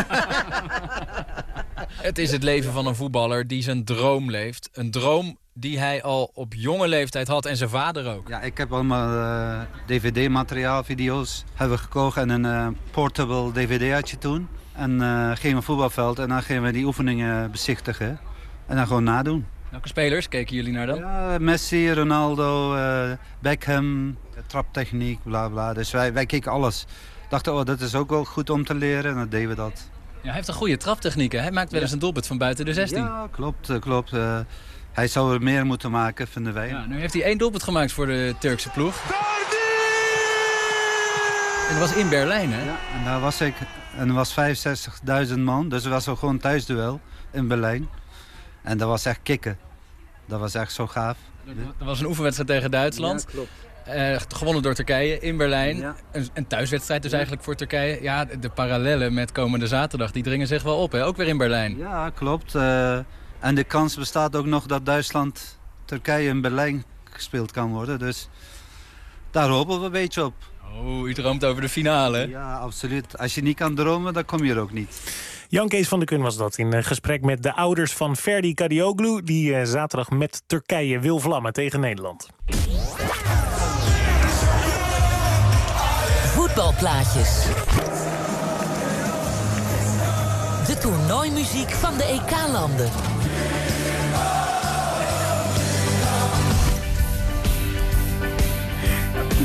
Het is het leven van een voetballer die zijn droom leeft. Een droom die hij al op jonge leeftijd had en zijn vader ook. Ja, ik heb allemaal dvd-materiaal, video's hebben we gekocht en een portable dvd had je toen. En gingen we op voetbalveld en dan gingen we die oefeningen bezichtigen en dan gewoon nadoen. Welke spelers keken jullie naar dan? Ja, Messi, Ronaldo, Beckham, traptechniek, bla bla. Dus wij keken alles. Dachten, dat is ook wel goed om te leren en dan deden we dat. Ja, hij heeft een goede traptechniek, hè? Hij maakt wel eens een doelpunt van buiten de 16. Ja, klopt. Hij zou er meer moeten maken, vinden wij. Ja, nu heeft hij 1 doelpunt gemaakt voor de Turkse ploeg. En dat was in Berlijn, hè? Ja, en daar was ik. En er was 65.000 man, dus het was ook gewoon thuisduel in Berlijn. En dat was echt kicken. Dat was echt zo gaaf. Dat was een oefenwedstrijd tegen Duitsland. Ja, klopt. Gewonnen door Turkije in Berlijn. Ja. Een thuiswedstrijd dus eigenlijk voor Turkije. Ja, de parallellen met komende zaterdag, die dringen zich wel op, hè? Ook weer in Berlijn. Ja, klopt. En de kans bestaat ook nog dat Duitsland-Turkije in Berlijn gespeeld kan worden. Dus daar hopen we een beetje op. Oh, u droomt over de finale. Ja, absoluut. Als je niet kan dromen, dan kom je er ook niet. Jan Kees van der Kun was dat in gesprek met de ouders van Ferdi Kadioglu, die zaterdag met Turkije wil vlammen tegen Nederland. Voetbalplaatjes. De toernooimuziek van de EK-landen.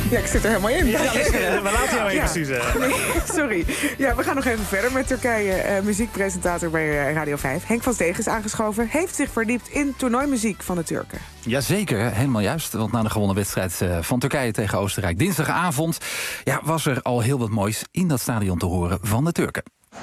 Ja, ik zit er helemaal in. Ja, we laten jou even, Suze. Nee, sorry. Ja, we gaan nog even verder met Turkije. Muziekpresentator bij Radio 5, Henk van Stegen, is aangeschoven. Heeft zich verdiept in toernooimuziek van de Turken. Jazeker, helemaal juist. Want na de gewonnen wedstrijd van Turkije tegen Oostenrijk dinsdagavond was er al heel wat moois in dat stadion te horen van de Turken.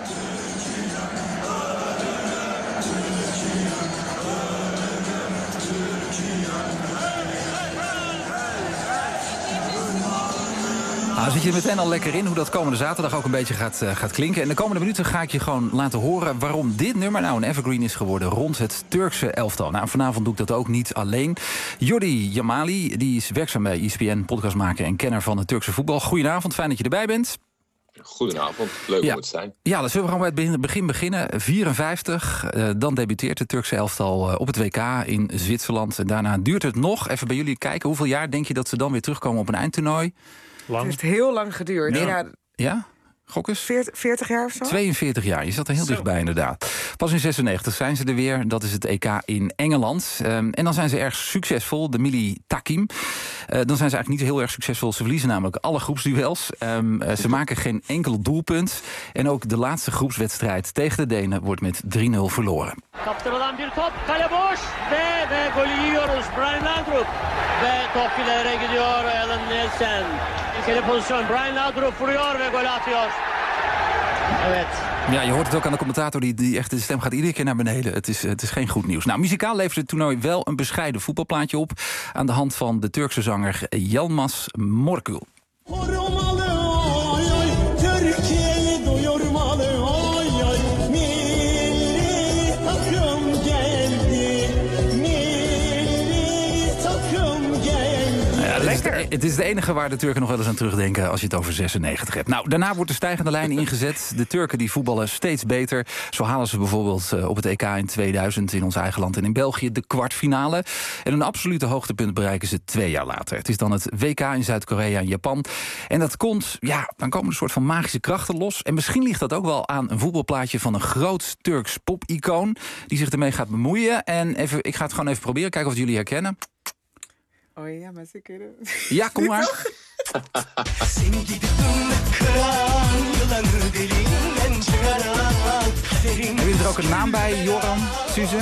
Nou, zit je er meteen al lekker in hoe dat komende zaterdag ook een beetje gaat klinken. En de komende minuten ga ik je gewoon laten horen waarom dit nummer nou een evergreen is geworden rond het Turkse elftal. Nou, vanavond doe ik dat ook niet alleen. Jordi Yamali, die is werkzaam bij ESPN, podcastmaker en kenner van het Turkse voetbal. Goedenavond, fijn dat je erbij bent. Goedenavond, leuk om het te zijn. Ja, dus zullen we gewoon bij het begin beginnen. 54, dan debuteert het Turkse elftal op het WK in Zwitserland. En daarna duurt het nog. Even bij jullie kijken, hoeveel jaar denk je dat ze dan weer terugkomen op een eindtoernooi? Het heeft heel lang geduurd. Ja? Gok eens? 40 jaar of zo? 42 jaar, je zat er heel dichtbij inderdaad. Pas in 96 zijn ze er weer, dat is het EK in Engeland. En dan zijn ze erg succesvol, de Milli Takvim. Dan zijn ze eigenlijk niet heel erg succesvol. Ze verliezen namelijk alle groepsduels. Ze maken geen enkel doelpunt. En ook de laatste groepswedstrijd tegen de Denen wordt met 3-0 verloren. Kaptırılan bir top, kale boş ve golü yiyoruz. Brian Laudrup ve top ileri gidiyor Alan Nielsen. İlkeli pozisyon, Brian Laudrup vuruyor ve gol atıyor. Evet. Ja, je hoort het ook aan de commentator, die echt de stem gaat iedere keer naar beneden. Het is geen goed nieuws. Nou, muzikaal levert het toernooi wel een bescheiden voetbalplaatje op aan de hand van de Turkse zanger Yılmaz Morgül. Het is de enige waar de Turken nog wel eens aan terugdenken als je het over 96 hebt. Nou, daarna wordt de stijgende lijn ingezet. De Turken die voetballen steeds beter. Zo halen ze bijvoorbeeld op het EK in 2000 in ons eigen land en in België de kwartfinale. En een absolute hoogtepunt bereiken ze 2 jaar later. Het is dan het WK in Zuid-Korea en Japan. En dat komt, dan komen er een soort van magische krachten los. En misschien ligt dat ook wel aan een voetbalplaatje van een groot Turks pop-icoon die zich ermee gaat bemoeien. En ik ga het gewoon even proberen, kijken of jullie herkennen. Oh ja, maar ze kunnen... Ja, kom maar. Hebben jullie er ook een naam bij, Joran, Suze?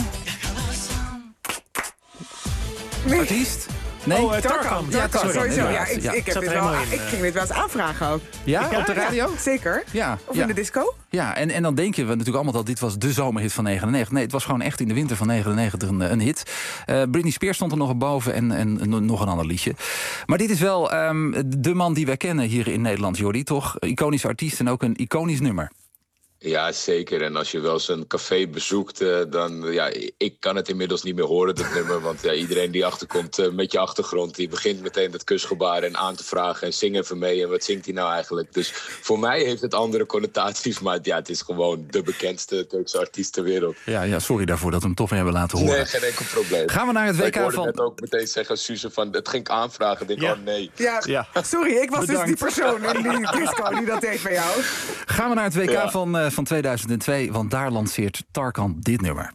Nee. Artiest? Nee, Tarkan. Ja, sowieso. Ja, ik ging dit wel eens aanvragen ook. Ja, op de radio? Ja, zeker. Ja, of in de disco. Ja, en dan denken we natuurlijk allemaal dat dit was de zomerhit van 99. Nee, het was gewoon echt in de winter van 99 een hit. Britney Spears stond er nog boven en nog een ander liedje. Maar dit is wel de man die wij kennen hier in Nederland, Jordi, toch? Iconische artiest en ook een iconisch nummer. Ja, zeker. En als je wel eens een café bezoekt, dan... ik kan het inmiddels niet meer horen, dat nummer. Want iedereen die achterkomt met je achtergrond... die begint meteen dat kusgebaar en aan te vragen... en zing even mee. En wat zingt hij nou eigenlijk? Dus voor mij heeft het andere connotaties. Maar het is gewoon de bekendste Turkse artiest ter wereld. Ja, sorry daarvoor dat we hem toch weer hebben laten horen. Nee, geen enkel probleem. Gaan we naar het WK ik hoorde net ook meteen zeggen, Suze, van het ging aanvragen. Ik denk, oh nee. Ja, sorry, ik was dus die persoon in die disco die dat deed bij jou. Gaan we naar het WK van 2002, want daar lanceert Tarkan dit nummer.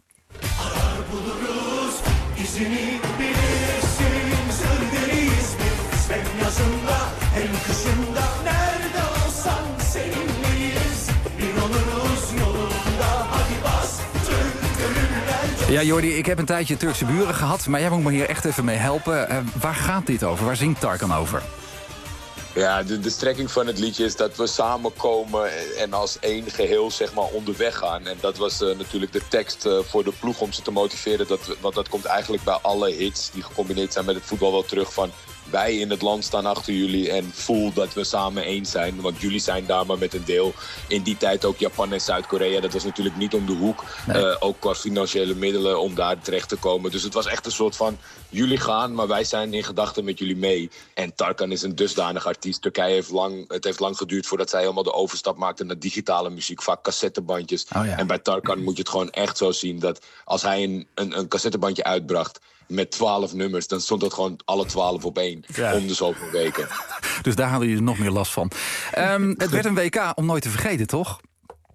Ja, Jordi, ik heb een tijdje Turkse buren gehad, maar jij moet me hier echt even mee helpen. Waar gaat dit over? Waar zingt Tarkan over? Ja, de strekking van het liedje is dat we samenkomen en als één geheel zeg maar onderweg gaan. En dat was natuurlijk de tekst voor de ploeg om ze te motiveren. Want dat komt eigenlijk bij alle hits die gecombineerd zijn met het voetbal wel terug van... wij in het land staan achter jullie en voel dat we samen één zijn. Want jullie zijn daar maar met een deel. In die tijd ook Japan en Zuid-Korea. Dat was natuurlijk niet om de hoek. Nee. Ook qua financiële middelen om daar terecht te komen. Dus het was echt een soort van... jullie gaan, maar wij zijn in gedachten met jullie mee. En Tarkan is een dusdanig artiest. Turkije heeft lang geduurd voordat zij helemaal de overstap maakte naar digitale muziek. Vaak cassettebandjes. Oh ja. En bij Tarkan moet je het gewoon echt zo zien dat als hij een cassettebandje uitbracht... met 12 nummers, dan stond dat gewoon alle 12 op één. Ja. Om de zoveel weken. Dus daar hadden jullie nog meer last van. Het werd een WK om nooit te vergeten, toch?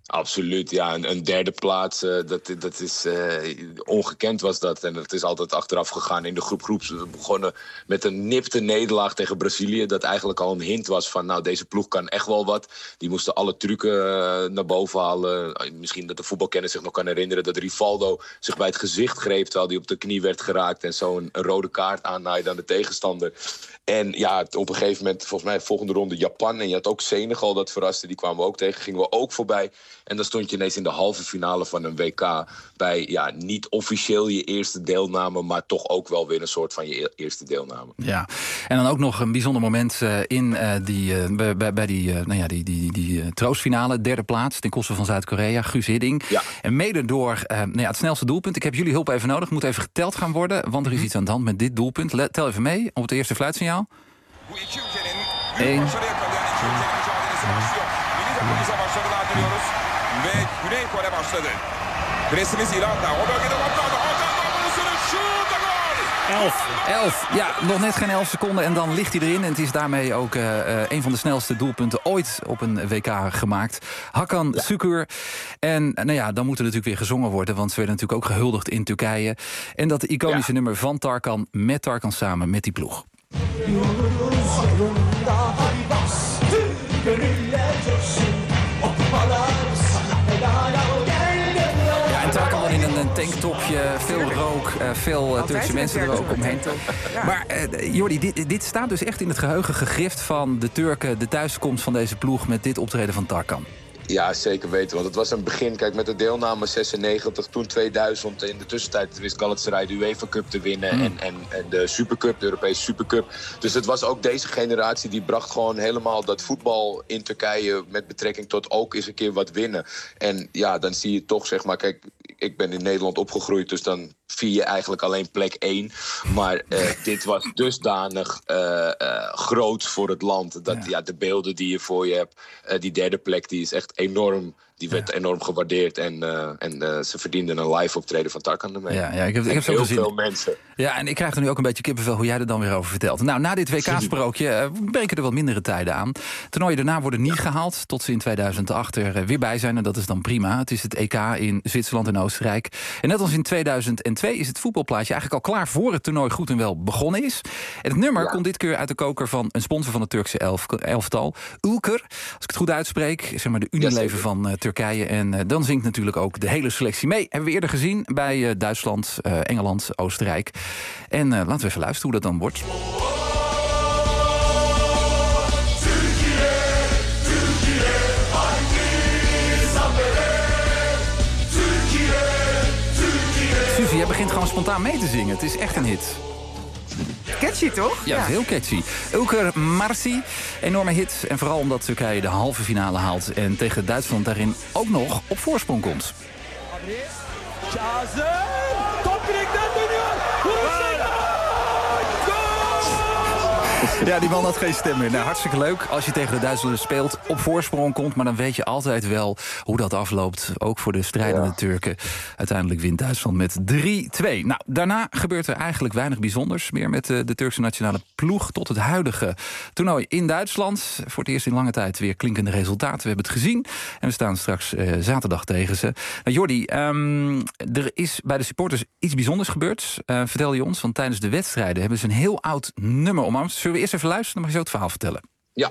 Absoluut, ja. Een derde plaats, dat is ongekend was dat. En dat is altijd achteraf gegaan in de groeps. We begonnen met een nipte nederlaag tegen Brazilië. Dat eigenlijk al een hint was van, nou, deze ploeg kan echt wel wat. Die moesten alle trucken naar boven halen. Misschien dat de voetbalkenner zich nog kan herinneren dat Rivaldo zich bij het gezicht greep terwijl hij op de knie werd geraakt. En zo een rode kaart aannaaide aan de tegenstander. En ja, op een gegeven moment, volgens mij volgende ronde Japan. En je had ook Senegal, dat verraste. Die kwamen we ook tegen, gingen we ook voorbij. En dan stond je ineens in de halve finale van een WK. Bij niet officieel je eerste deelname, maar toch ook wel weer een soort van je eerste deelname. Ja, en dan ook nog een bijzonder moment bij die troostfinale. Derde plaats ten koste van Zuid-Korea, Guus Hiddink. Ja. En mede door het snelste doelpunt. Ik heb jullie hulp even nodig. Moet even geteld gaan worden, want er is iets aan de hand met dit doelpunt. Tel even mee op het eerste fluitsignaal. 1. Ve Güney Kore başladı. Presimiz İran'da. O bölgede Hakan vuruşunu şut ve gol. 11. Ja, nog net geen 11 seconden en dan ligt hij erin. En het is daarmee ook een van de snelste doelpunten ooit op een WK gemaakt. Hakan Şükür. En dan moet er natuurlijk weer gezongen worden, want ze werden natuurlijk ook gehuldigd in Turkije. En dat iconische nummer van Tarkan met Tarkan samen met die ploeg. Ja, en Tarkan dan in een tanktopje, veel rook, veel Turkse mensen er ook omheen. Maar Jordi, dit staat dus echt in het geheugen gegrift van de Turken, de thuiskomst van deze ploeg met dit optreden van Tarkan. Ja, zeker weten. Want het was een begin. Kijk, met de deelname 96, toen 2000. In de tussentijd wist Galatasaray de UEFA Cup te winnen. En de Supercup, de Europese Supercup. Dus het was ook deze generatie die bracht gewoon helemaal dat voetbal in Turkije met betrekking tot ook eens een keer wat winnen. En ja, dan zie je toch, zeg maar, kijk, ik ben in Nederland opgegroeid, dus dan vier je eigenlijk alleen plek 1. Maar dit was dusdanig groot voor het land. Dat de beelden die je voor je hebt, die derde plek, die is echt enorm. Die werd enorm gewaardeerd en ze verdienden een live optreden van Tarkan ermee. Ja, ik heb zo heel gezien. Veel mensen. Ja, en ik krijg er nu ook een beetje kippenvel hoe jij er dan weer over vertelt. Nou, na dit WK-sprookje breken er wat mindere tijden aan. Toernooien daarna worden niet gehaald, tot ze in 2008 er weer bij zijn. En dat is dan prima. Het is het EK in Zwitserland en Oostenrijk. En net als in 2002 is het voetbalplaatje eigenlijk al klaar voor het toernooi goed en wel begonnen is. En het nummer komt dit keer uit de koker van een sponsor van het Turkse elftal. Ülker, als ik het goed uitspreek, zeg maar de Unilever van Turkije. En dan zingt natuurlijk ook de hele selectie mee. Hebben we eerder gezien bij Duitsland, Engeland, Oostenrijk. En laten we even luisteren hoe dat dan wordt. Suzy, jij begint gewoon spontaan mee te zingen. Het is echt een hit. Catchy, toch? Ja, heel catchy. Ülker Marsi, enorme hit. En vooral omdat Turkije de halve finale haalt en tegen Duitsland daarin ook nog op voorsprong komt. Kazım, top direkten dönüyor. Ja, die man had geen stem meer. Nou, hartstikke leuk als je tegen de Duitsers speelt, op voorsprong komt. Maar dan weet je altijd wel hoe dat afloopt. Ook voor de strijdende Turken. Uiteindelijk wint Duitsland met 3-2. Nou, daarna gebeurt er eigenlijk weinig bijzonders meer met de Turkse nationale ploeg. Tot het huidige toernooi in Duitsland. Voor het eerst in lange tijd weer klinkende resultaten. We hebben het gezien. En we staan straks zaterdag tegen ze. Nou, Jordi, er is bij de supporters iets bijzonders gebeurd. Vertel je ons, want tijdens de wedstrijden hebben ze een heel oud nummer omarmd. Zullen we eerst even luisteren, dan mag je zo het verhaal vertellen. Ja.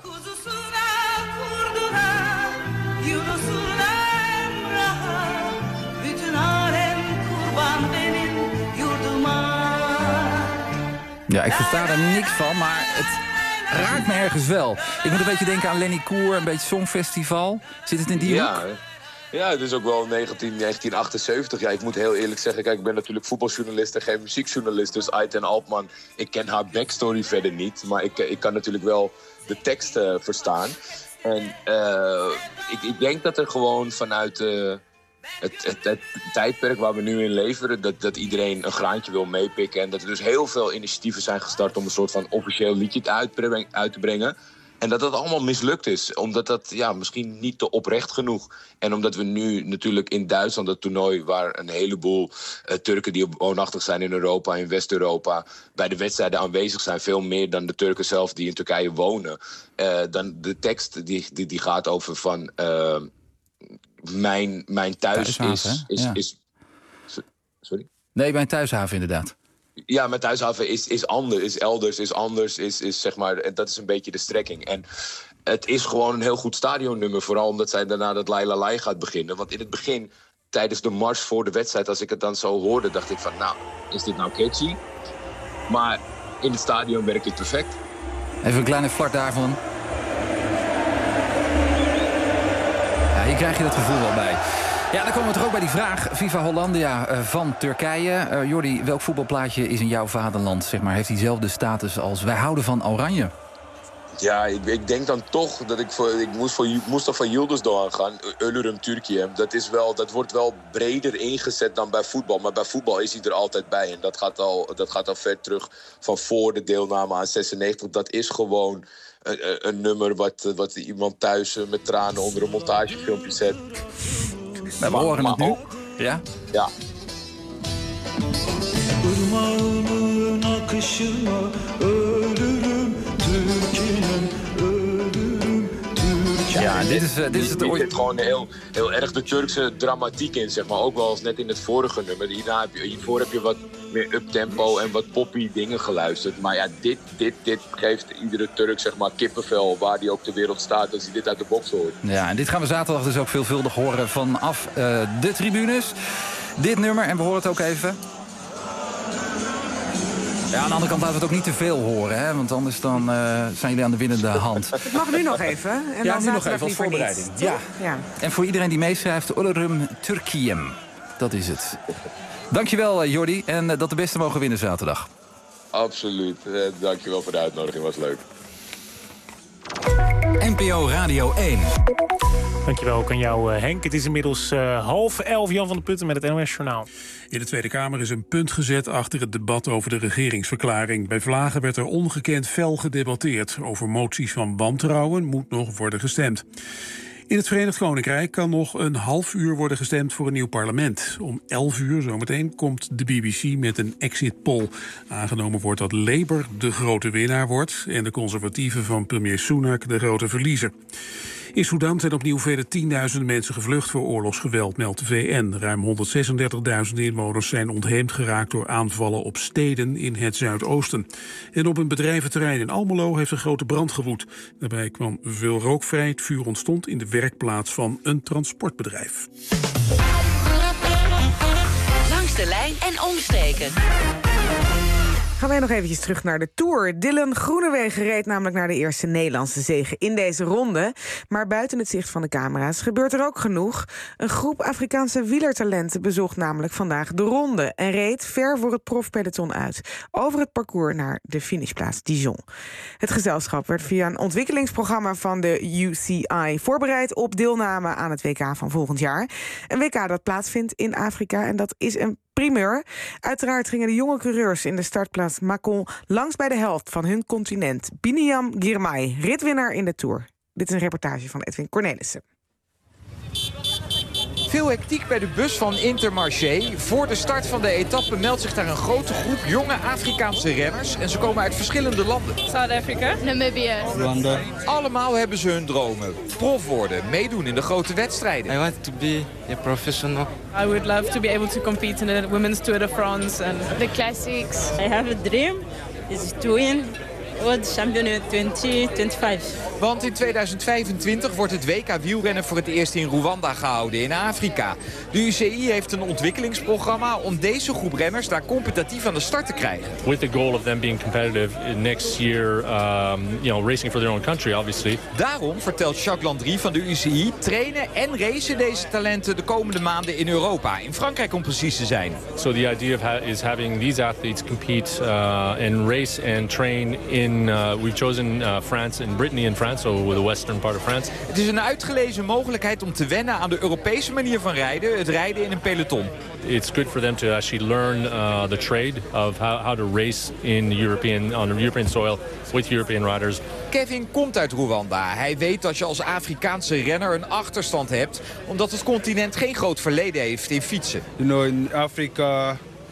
Ja, ik versta er niks van, maar het raakt me ergens wel. Ik moet een beetje denken aan Lenny Koer, een beetje Songfestival. Zit het in die hoek? Ja, het is ook wel 1978. Ja, ik moet heel eerlijk zeggen, kijk, ik ben natuurlijk voetbaljournalist en geen muziekjournalist. Dus Ayten Alpman, ik ken haar backstory verder niet. Maar ik kan natuurlijk wel de tekst verstaan. En ik denk dat er gewoon vanuit het tijdperk waar we nu in leven, dat iedereen een graantje wil meepikken. En dat er dus heel veel initiatieven zijn gestart om een soort van officieel liedje uit te brengen. En dat allemaal mislukt is. Omdat dat misschien niet te oprecht genoeg. En omdat we nu natuurlijk in Duitsland, dat toernooi waar een heleboel Turken die woonachtig zijn in Europa, in West-Europa, bij de wedstrijden aanwezig zijn. Veel meer dan de Turken zelf die in Turkije wonen. Dan de tekst die gaat over van mijn thuishaven is... Sorry? Nee, mijn thuishaven inderdaad. Ja, mijn thuishaven is anders, is elders, is anders, is zeg maar... En dat is een beetje de strekking. En het is gewoon een heel goed stadionnummer. Vooral omdat zij daarna dat Laila Lai gaat beginnen. Want in het begin, tijdens de mars voor de wedstrijd... als ik het dan zo hoorde, dacht ik van... nou, is dit nou catchy? Maar in het stadion werkt het perfect. Even een kleine flart daarvan. Ja, hier krijg je dat gevoel wel bij. Ja, dan komen we toch ook bij die vraag. Viva Hollandia van Turkije. Jordi, welk voetbalplaatje is in jouw vaderland? Zeg maar, heeft diezelfde status als wij houden van Oranje? Ja, ik denk dan toch dat ik moest van Yıldız Doğan gaan. Ölürüm Türkiye. Dat wordt wel breder ingezet dan bij voetbal. Maar bij voetbal is hij er altijd bij. En dat gaat al ver terug van voor de deelname aan 96. Dat is gewoon een nummer wat iemand thuis met tranen onder een montagefilmpje zet. We horen het nu. Ja? Ja. Irmağımın akışına ölürüm Türkiye'm, ölürüm Türkiye'm. Ja, dit is het ooit. Er zit gewoon heel erg de Turkse dramatiek in, zeg maar. Ook wel als net in het vorige nummer. Hiervoor heb je wat meer uptempo en wat poppy dingen geluisterd. Maar ja, dit geeft iedere Turk, zeg maar, kippenvel waar die ook ter wereld staat als hij dit uit de box hoort. Ja, en dit gaan we zaterdag dus ook veelvuldig horen vanaf de tribunes. Dit nummer, en we horen het ook even. Ja, aan de andere kant laten we het ook niet te veel horen, hè? Want anders dan zijn jullie aan de winnende hand. Het mag nu nog even. En ja, dan nu nog even als voorbereiding. Ja. En voor iedereen die meeschrijft, Ölürüm Türkiye'm. Dat is het. Dankjewel, Jordi. En dat de beste mogen winnen zaterdag. Absoluut. Dankjewel voor de uitnodiging. Was leuk. NPO Radio 1. Dankjewel ook aan jou, Henk. Het is inmiddels 10:30. Jan van der Putten met het NOS-journaal. In de Tweede Kamer is een punt gezet achter het debat over de regeringsverklaring. Bij Vlagen werd er ongekend fel gedebatteerd. Over moties van wantrouwen moet nog worden gestemd. In het Verenigd Koninkrijk kan nog een half uur worden gestemd voor een nieuw parlement. Om 11:00 zometeen komt de BBC met een exit poll. Aangenomen wordt dat Labour de grote winnaar wordt en de conservatieven van premier Sunak de grote verliezer. In Sudan zijn opnieuw vele 10.000 mensen gevlucht voor oorlogsgeweld, meldt de VN. Ruim 136.000 inwoners zijn ontheemd geraakt door aanvallen op steden in het zuidoosten. En op een bedrijventerrein in Almelo heeft een grote brand gewoed. Daarbij kwam veel rook vrij. Het vuur ontstond in de werkplaats van een transportbedrijf. Langs de lijn en omstreken. Gaan wij nog eventjes terug naar de Tour. Dylan Groenewegen reed namelijk naar de eerste Nederlandse zege in deze ronde. Maar buiten het zicht van de camera's gebeurt er ook genoeg. Een groep Afrikaanse wielertalenten bezocht namelijk vandaag de ronde en reed ver voor het profpeloton uit. Over het parcours naar de finishplaats Dijon. Het gezelschap werd via een ontwikkelingsprogramma van de UCI voorbereid op deelname aan het WK van volgend jaar. Een WK dat plaatsvindt in Afrika en dat is een primeur. Uiteraard gingen de jonge coureurs in de startplaats Mâcon langs bij de helft van hun continent. Biniam Girmay, ritwinnaar in de Tour. Dit is een reportage van Edwin Cornelissen. Veel hectiek bij de bus van Intermarché. Voor de start van de etappe meldt zich daar een grote groep jonge Afrikaanse renners. En ze komen uit verschillende landen. South Africa, Namibia, Rwanda. Allemaal hebben ze hun dromen. Prof worden, meedoen in de grote wedstrijden. I want to be a professional. I would love to be able to compete in the Women's Tour de France and the classics. I have a dream is to win World Champion in 2025. Want in 2025 wordt het WK wielrennen voor het eerst in Rwanda gehouden in Afrika. De UCI heeft een ontwikkelingsprogramma om deze groep renners daar competitief aan de start te krijgen. With the goal of them being competitive next year, racing for their own country, obviously. Daarom, vertelt Jacques Landry van de UCI, trainen en racen deze talenten de komende maanden in Europa. In Frankrijk om precies te zijn. So the idea is having these athletes compete and race and train in. We've chosen France and Brittany and France, so the western part of France. Het is een uitgelezen mogelijkheid om te wennen aan de Europese manier van rijden, het rijden in een peloton. It's good for them to actually learn the trade of how to race on European soil with European riders. Kevin komt uit Rwanda. Hij weet dat je als Afrikaanse renner een achterstand hebt, omdat het continent geen groot verleden heeft in fietsen. You know, in Africa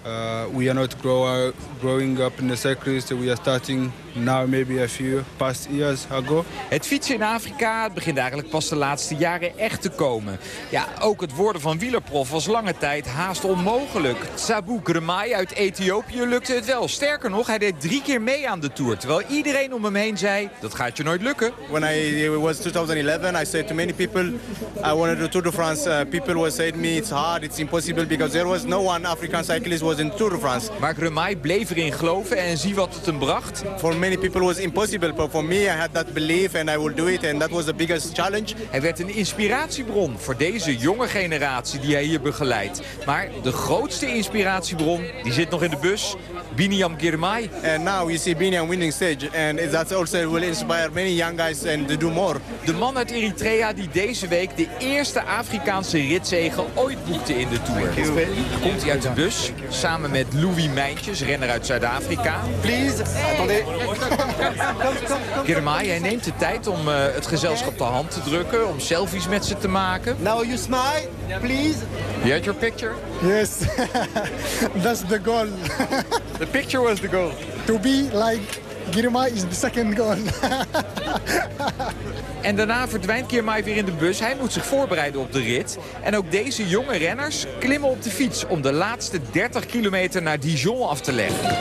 We are not growing up in the circus. We are starting now maybe a few past years ago. Het fietsen in Afrika begint eigenlijk pas de laatste jaren echt te komen. Ja, ook het worden van wielerprof was lange tijd haast onmogelijk. Sabu Gremai uit Ethiopië lukte het wel. Sterker nog, hij deed 3 keer mee aan de Tour. Terwijl iedereen om hem heen zei, dat gaat je nooit lukken. When it was 2011, I said to many people, I wanted to Tour de France. People were saying me, it's hard, it's impossible, because there was no one African cyclist was in Tour de France. Maar Gremai bleef erin geloven en zie wat het hem bracht. For many people was impossible, but for me I had that belief and I will do it, and that was the biggest challenge. Hij werd een inspiratiebron voor deze jonge generatie die hij hier begeleidt. Maar de grootste inspiratiebron, die zit nog in de bus, Biniam Girmay. And now you see Biniam winning stage, and that also will inspire many young guys and to do more. De man uit Eritrea die deze week de eerste Afrikaanse ritzege ooit boekte in de Tour. Komt hij uit de bus, samen met Louis Mijntjes, renner uit Zuid-Afrika. Please, attendez. Girmay, hij neemt de tijd om het gezelschap de hand te drukken, om selfies met ze te maken. Now you smile, please. You had your picture? Yes, that's the goal. The picture was the goal. To be like Girmay is the second goal. En daarna verdwijnt Girmay weer in de bus. Hij moet zich voorbereiden op de rit. En ook deze jonge renners klimmen op de fiets om de laatste 30 kilometer naar Dijon af te leggen.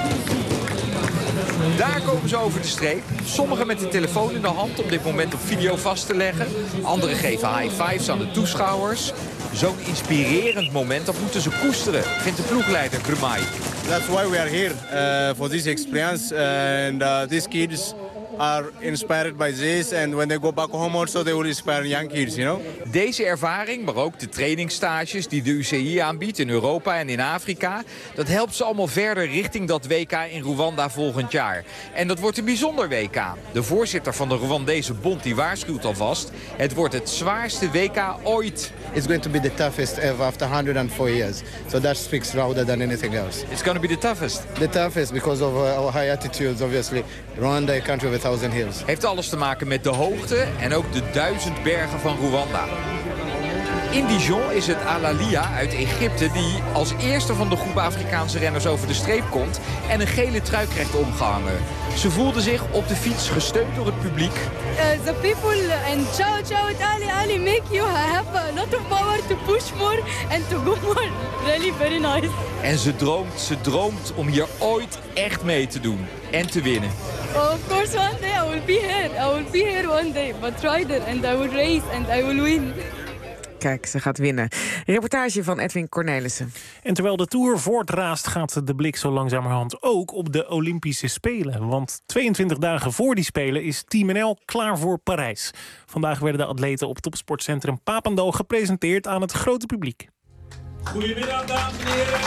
Daar komen ze over de streep. Sommigen met de telefoon in de hand om dit moment op video vast te leggen. Anderen geven high fives aan de toeschouwers. Zo'n inspirerend moment, dat moeten ze koesteren, vindt de ploegleider Gremay. That's why we are here, for this experience. And these kids are inspired by this, and when they go back home also they will inspire young kids, you know. Deze ervaring, maar ook de trainingsstages die de UCI aanbiedt in Europa en in Afrika, dat helpt ze allemaal verder richting dat WK in Rwanda volgend jaar. En dat wordt een bijzonder WK. De voorzitter van de Rwandese bond die waarschuwt alvast, het wordt het zwaarste WK ooit. It's going to be the toughest ever after 104 years. So that speaks louder than anything else. It's going to be the toughest? The toughest because of our high altitudes, obviously. Rwanda, a country with 1000 hills. Heeft alles te maken met de hoogte en ook de 1000 bergen van Rwanda. In Dijon is het Alalia uit Egypte die als eerste van de groep Afrikaanse renners over de streep komt en een gele trui krijgt omgehangen. Ze voelde zich op de fiets gesteund door het publiek. The people and shout Ali, make you have a lot of power to push more and to go more. Really very nice. En ze droomt om hier ooit echt mee te doen en te winnen. Of course one day I will be here. I will be here one day, but rider and I will race and I will win. Kijk, ze gaat winnen. Reportage van Edwin Cornelissen. En terwijl de Tour voortraast gaat de blik zo langzamerhand ook op de Olympische Spelen. Want 22 dagen voor die Spelen is Team NL klaar voor Parijs. Vandaag werden de atleten op topsportcentrum Papendal gepresenteerd aan het grote publiek. Goedemiddag, dames en heren.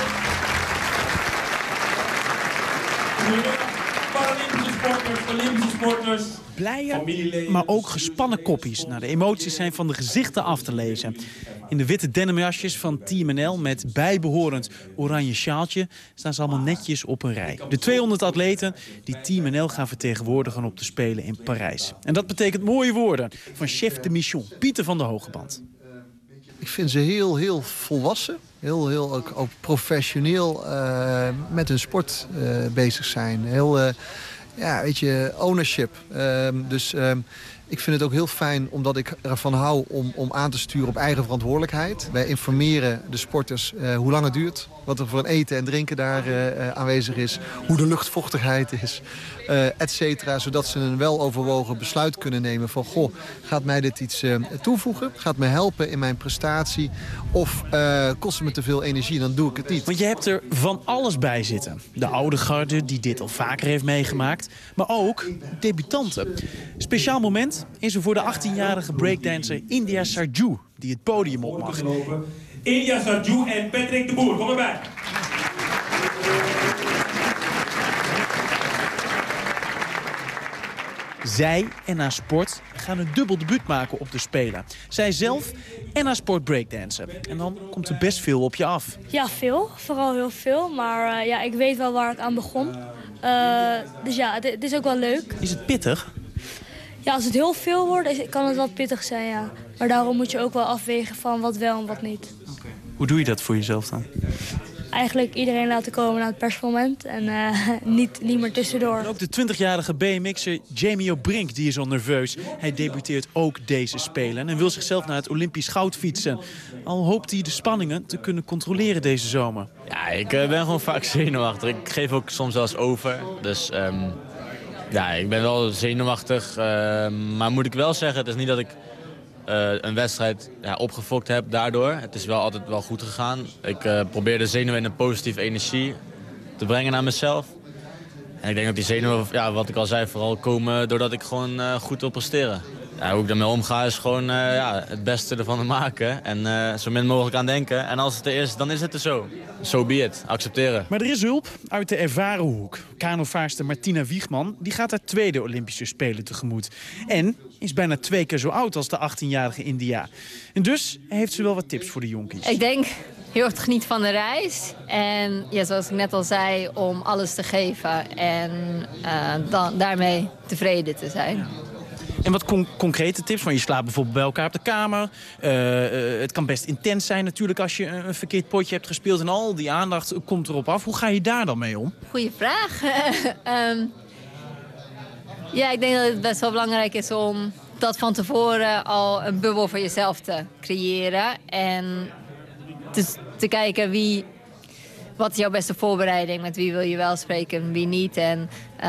Goedemiddag, Paralympische sporters, Olympische sporters. Blije, maar ook gespannen koppies. Nou, de emoties zijn van de gezichten af te lezen. In de witte denimjasjes van Team NL met bijbehorend oranje sjaaltje staan ze allemaal netjes op een rij. De 200 atleten die Team NL gaan vertegenwoordigen op de Spelen in Parijs. En dat betekent mooie woorden van chef de mission, Pieter van der Hogeband. Ik vind ze heel volwassen. Heel ook professioneel met hun sport bezig zijn. Heel, ownership. Ik vind het ook heel fijn omdat ik ervan hou om aan te sturen op eigen verantwoordelijkheid. Wij informeren de sporters hoe lang het duurt. Wat er voor eten en drinken daar aanwezig is. Hoe de luchtvochtigheid is. Et cetera. Zodat ze een weloverwogen besluit kunnen nemen van... goh, gaat mij dit iets toevoegen? Gaat me helpen in mijn prestatie? Of kost het me te veel energie? Dan doe ik het niet. Want je hebt er van alles bij zitten. De oude garde die dit al vaker heeft meegemaakt. Maar ook debutanten. Speciaal moment is er voor de 18-jarige breakdancer India Sarju... die het podium op mag. India Sarju en Patrick de Boer, kom erbij. Zij en haar sport gaan een dubbel debuut maken op de Spelen. Zij zelf en haar sport breakdansen. En dan komt er best veel op je af. Ja, veel. Vooral heel veel. Maar ik weet wel waar het aan begon. Dus ja, het is ook wel leuk. Is het pittig? Ja, als het heel veel wordt, kan het wel pittig zijn, ja. Maar daarom moet je ook wel afwegen van wat wel en wat niet. Hoe doe je dat voor jezelf dan? eigenlijk iedereen laten komen naar het persmoment. En niet meer tussendoor. En ook de 20-jarige BMX'er Jamie O'Brink die is al nerveus. Hij debuteert ook deze Spelen en wil zichzelf naar het Olympisch goud fietsen. Al hoopt hij de spanningen te kunnen controleren deze zomer. Ja, ik ben gewoon vaak zenuwachtig. Ik geef ook soms wel eens over. Dus ja, ik ben wel zenuwachtig. Maar moet ik wel zeggen, het is niet dat ik een wedstrijd opgefokt heb daardoor. Het is wel altijd wel goed gegaan. Ik probeer de zenuwen in een positieve energie te brengen naar mezelf. En ik denk dat die zenuwen, wat ik al zei, vooral komen doordat ik gewoon goed wil presteren. Ja, hoe ik daarmee omga is gewoon het beste ervan te maken. En zo min mogelijk aan denken. En als het er is, dan is het er zo. So be it. Accepteren. Maar er is hulp uit de ervaren hoek. Kanovaarster Martina Wiegman die gaat haar tweede Olympische Spelen tegemoet. En is bijna 2 keer zo oud als de 18-jarige India. En dus heeft ze wel wat tips voor de jonkies. Ik denk heel erg genieten van de reis. En ja, zoals ik net al zei, om alles te geven. En dan daarmee tevreden te zijn. En wat concrete tips? Want je slaapt bijvoorbeeld bij elkaar op de kamer. Het kan best intens zijn natuurlijk als je een verkeerd potje hebt gespeeld. En al die aandacht komt erop af. Hoe ga je daar dan mee om? Goeie vraag. Ja, ik denk dat het best wel belangrijk is om dat van tevoren al een bubbel voor jezelf te creëren. En te kijken wat is jouw beste voorbereiding? Met wie wil je wel spreken, wie niet? En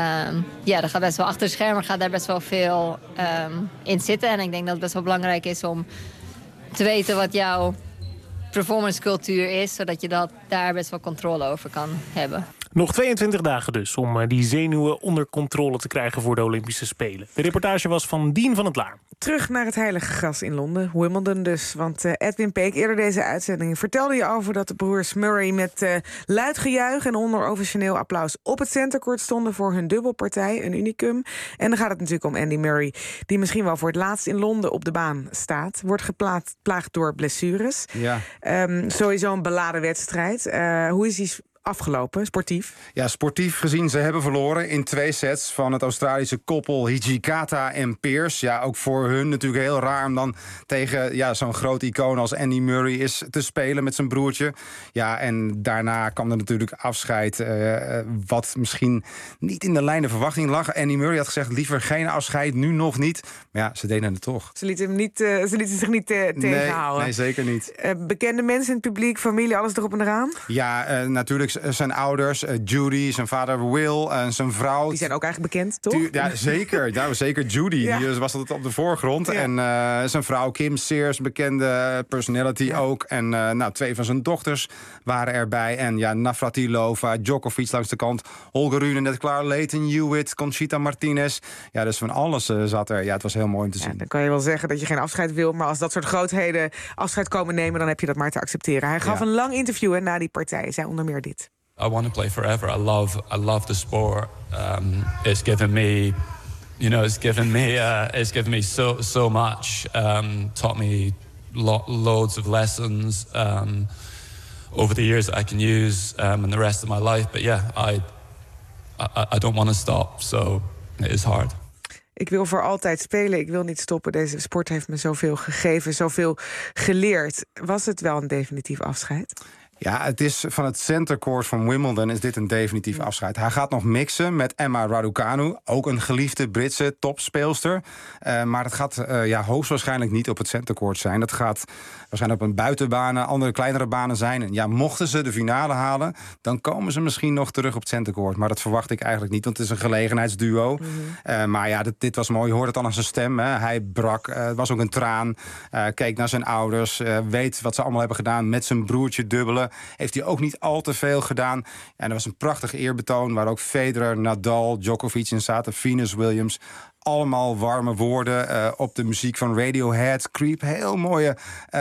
er gaat best wel achter de schermen gaat daar best wel veel in zitten. En ik denk dat het best wel belangrijk is om te weten wat jouw performancecultuur is, zodat je daar best wel controle over kan hebben. Nog 22 dagen dus om die zenuwen onder controle te krijgen voor de Olympische Spelen. De reportage was van Dien van het Laar. Terug naar het heilige gras in Londen, Wimbledon dus. Want Edwin Peek, eerder deze uitzending vertelde je over dat de broers Murray met luid gejuich en onder overdoneel applaus op het centercourt stonden voor hun dubbelpartij, een unicum. En dan gaat het natuurlijk om Andy Murray, die misschien wel voor het laatst in Londen op de baan staat. Wordt geplaagd door blessures. Ja. Sowieso een beladen wedstrijd. Hoe is die afgelopen, sportief? Ja, sportief gezien, ze hebben verloren in 2 sets van het Australische koppel Hijikata en Pearce. Ja, ook voor hun natuurlijk heel raar om dan tegen zo'n groot icoon als Andy Murray is te spelen met zijn broertje. Ja, en daarna kwam er natuurlijk afscheid, wat misschien niet in de lijn de verwachting lag. Andy Murray had gezegd, liever geen afscheid, nu nog niet. Maar ja, ze deden het toch. Ze lieten zich niet tegenhouden. Nee, zeker niet. Bekende mensen in het publiek, familie, alles erop en eraan? Ja, natuurlijk zijn ouders, Judy, zijn vader Will en zijn vrouw. Die zijn ook eigenlijk bekend, toch? Ja, zeker. Ja, zeker Judy. Ja. Die was altijd op de voorgrond. Ja. En zijn vrouw Kim Sears, bekende personality ook. En 2 van zijn dochters waren erbij. En Navratilova, Djokovic langs de kant. Holger Rune, net klaar. Leighton Hewitt, Conchita Martinez. Ja, dus van alles zat er. Ja, het was heel mooi om te zien. Dan kan je wel zeggen dat je geen afscheid wil. Maar als dat soort grootheden afscheid komen nemen, dan heb je dat maar te accepteren. Hij gaf een lang interview na die partij. Zei onder meer dit. I want to play forever. I love the sport. It's given me, it's given me so much. Taught me loads of lessons over the years that I can use in the rest of my life. But yeah, I don't want to stop. So it is hard. Ik wil voor altijd spelen, ik wil niet stoppen. Deze sport heeft me zoveel gegeven, zoveel geleerd. Was het wel een definitief afscheid? Ja, het is van het centercourt van Wimbledon is dit een definitief afscheid. Hij gaat nog mixen met Emma Raducanu, ook een geliefde Britse topspeelster. Maar dat gaat hoogstwaarschijnlijk niet op het centercourt zijn. Dat gaat waarschijnlijk op een buitenbanen, andere kleinere banen zijn. En ja, mochten ze de finale halen, dan komen ze misschien nog terug op het centercourt. Maar dat verwacht ik eigenlijk niet, want het is een gelegenheidsduo. Maar ja, dit was mooi. Je hoort het dan aan zijn stem. Hè. Hij brak, het was ook een traan. Keek naar zijn ouders, weet wat ze allemaal hebben gedaan met zijn broertje dubbelen. Heeft hij ook niet al te veel gedaan. En er was een prachtig eerbetoon waar ook Federer, Nadal, Djokovic in zaten, Venus Williams. Allemaal warme woorden op de muziek van Radiohead. Creep, heel mooie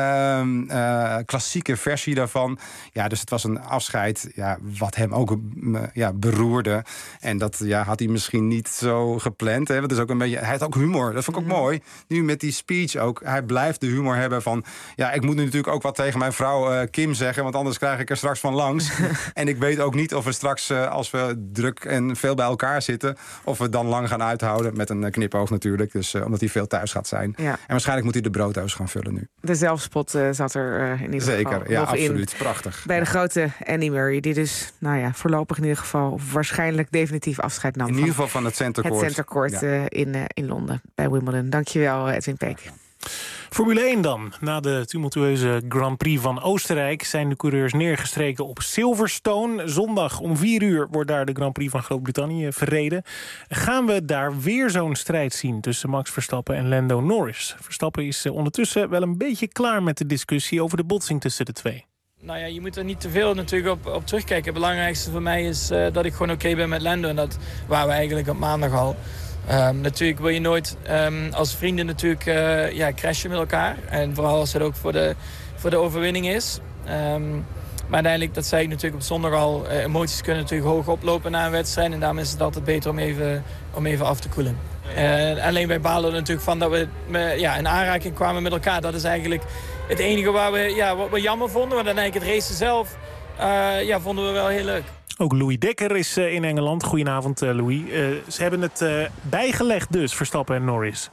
klassieke versie daarvan. Ja, dus het was een afscheid wat hem ook beroerde. En dat had hij misschien niet zo gepland. Hè. Dat is ook een beetje, hij had ook humor, dat vond ik ook mooi. Nu met die speech ook. Hij blijft de humor hebben van, ik moet nu natuurlijk ook wat tegen mijn vrouw Kim zeggen, want anders krijg ik er straks van langs. En ik weet ook niet of we straks, als we druk en veel bij elkaar zitten, of we dan lang gaan uithouden met een geknipoogd natuurlijk. Dus omdat hij veel thuis gaat zijn. Ja. En waarschijnlijk moet hij de brooddoos gaan vullen nu. De zelfspot zat er in ieder geval Zeker, ja, nog absoluut. in. Prachtig. Bij de grote Andy Murray. Die dus, voorlopig in ieder geval waarschijnlijk definitief afscheid nam. In ieder geval van het centercourt. Het centercourt in Londen. Bij Wimbledon. Dankjewel, Edwin Peek. Formule 1 dan. Na de tumultueuze Grand Prix van Oostenrijk zijn de coureurs neergestreken op Silverstone. Zondag om 4:00 wordt daar de Grand Prix van Groot-Brittannië verreden. Gaan we daar weer zo'n strijd zien tussen Max Verstappen en Lando Norris? Verstappen is ondertussen wel een beetje klaar met de discussie over de botsing tussen de twee. Nou ja, je moet er niet te veel natuurlijk op terugkijken. Het belangrijkste voor mij is dat ik gewoon oké ben met Lando. En dat waren we eigenlijk op maandag al. Natuurlijk wil je nooit als vrienden natuurlijk crashen met elkaar. En vooral als het ook voor de overwinning is. Maar uiteindelijk, dat zei ik natuurlijk op zondag al, emoties kunnen natuurlijk hoog oplopen na een wedstrijd. En daarom is het altijd beter om even af te koelen. Alleen wij balen er natuurlijk van dat we in aanraking kwamen met elkaar. Dat is eigenlijk het enige wat we jammer vonden. Maar dan eigenlijk het racen zelf vonden we wel heel leuk. Ook Louis Dekker is in Engeland. Goedenavond, Louis. Ze hebben het bijgelegd dus, Verstappen en Norris.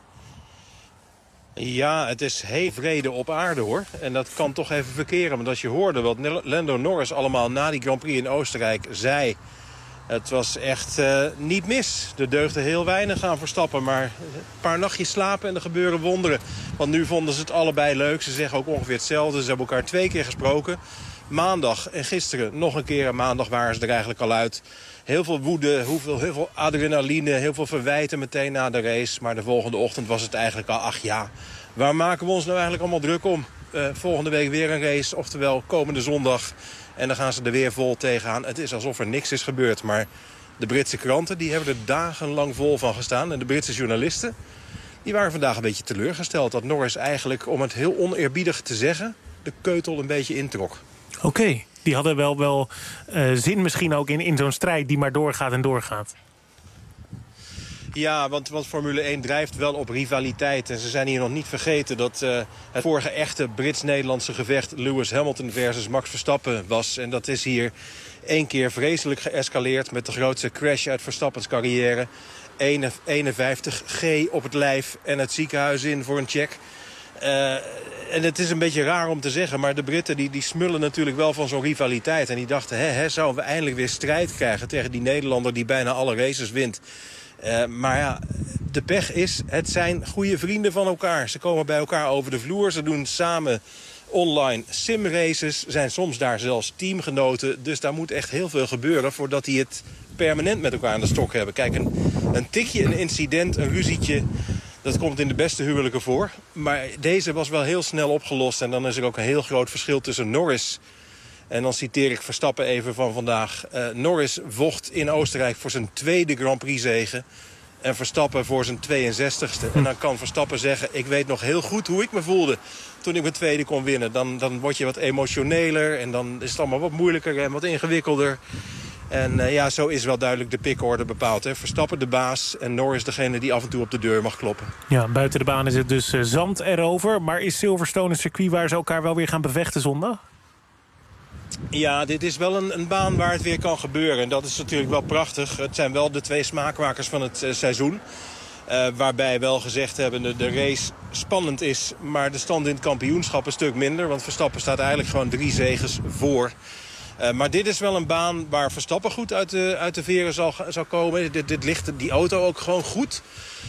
Ja, het is heel vrede op aarde, hoor. En dat kan toch even verkeren. Want als je hoorde wat Lando Norris allemaal na die Grand Prix in Oostenrijk zei... Het was echt niet mis. Er deugde heel weinig aan Verstappen. Maar een paar nachtjes slapen en er gebeuren wonderen. Want nu vonden ze het allebei leuk. Ze zeggen ook ongeveer hetzelfde. Ze hebben elkaar 2 keer gesproken. Maandag en gisteren nog een keer. En maandag waren ze er eigenlijk al uit. Heel veel woede, heel veel adrenaline, heel veel verwijten meteen na de race. Maar de volgende ochtend was het eigenlijk al, waar maken we ons nou eigenlijk allemaal druk om? Volgende week weer een race, oftewel komende zondag. En dan gaan ze er weer vol tegenaan. Het is alsof er niks is gebeurd. Maar de Britse kranten die hebben er dagenlang vol van gestaan. En de Britse journalisten die waren vandaag een beetje teleurgesteld. Dat Norris eigenlijk, om het heel oneerbiedig te zeggen, de keutel een beetje introk. Oké, die hadden wel zin misschien ook in zo'n strijd die maar doorgaat en doorgaat. Ja, want Formule 1 drijft wel op rivaliteit. En ze zijn hier nog niet vergeten dat het vorige echte Brits-Nederlandse gevecht Lewis Hamilton versus Max Verstappen was. En dat is hier 1 keer vreselijk geëscaleerd met de grootste crash uit Verstappens carrière. 51G op het lijf en het ziekenhuis in voor een check. En het is een beetje raar om te zeggen, maar de Britten die smullen natuurlijk wel van zo'n rivaliteit. En die dachten, zouden we eindelijk weer strijd krijgen tegen die Nederlander die bijna alle races wint. Maar ja, de pech is, het zijn goede vrienden van elkaar. Ze komen bij elkaar over de vloer, ze doen samen online simraces, zijn soms daar zelfs teamgenoten. Dus daar moet echt heel veel gebeuren voordat die het permanent met elkaar aan de stok hebben. Kijk, een tikje, een incident, een ruzietje, dat komt in de beste huwelijken voor. Maar deze was wel heel snel opgelost. En dan is er ook een heel groot verschil tussen Norris. En dan citeer ik Verstappen even van vandaag. Norris vocht in Oostenrijk voor zijn 2e Grand Prix zege. En Verstappen voor zijn 62e. En dan kan Verstappen zeggen, ik weet nog heel goed hoe ik me voelde toen ik mijn 2e kon winnen. Dan word je wat emotioneler en dan is het allemaal wat moeilijker en wat ingewikkelder. En zo is wel duidelijk de pickorde bepaald. Hè. Verstappen de baas en Norris degene die af en toe op de deur mag kloppen. Ja, buiten de baan is het dus zand erover. Maar is Silverstone een circuit waar ze elkaar wel weer gaan bevechten zondag? Ja, dit is wel een baan waar het weer kan gebeuren. En dat is natuurlijk wel prachtig. Het zijn wel de 2 smaakmakers van het seizoen. Waarbij wel gezegd hebben de race spannend is. Maar de stand in het kampioenschap een stuk minder. Want Verstappen staat eigenlijk gewoon 3 zeges voor. Maar dit is wel een baan waar Verstappen goed uit de veren zal komen. Dit ligt die auto ook gewoon goed.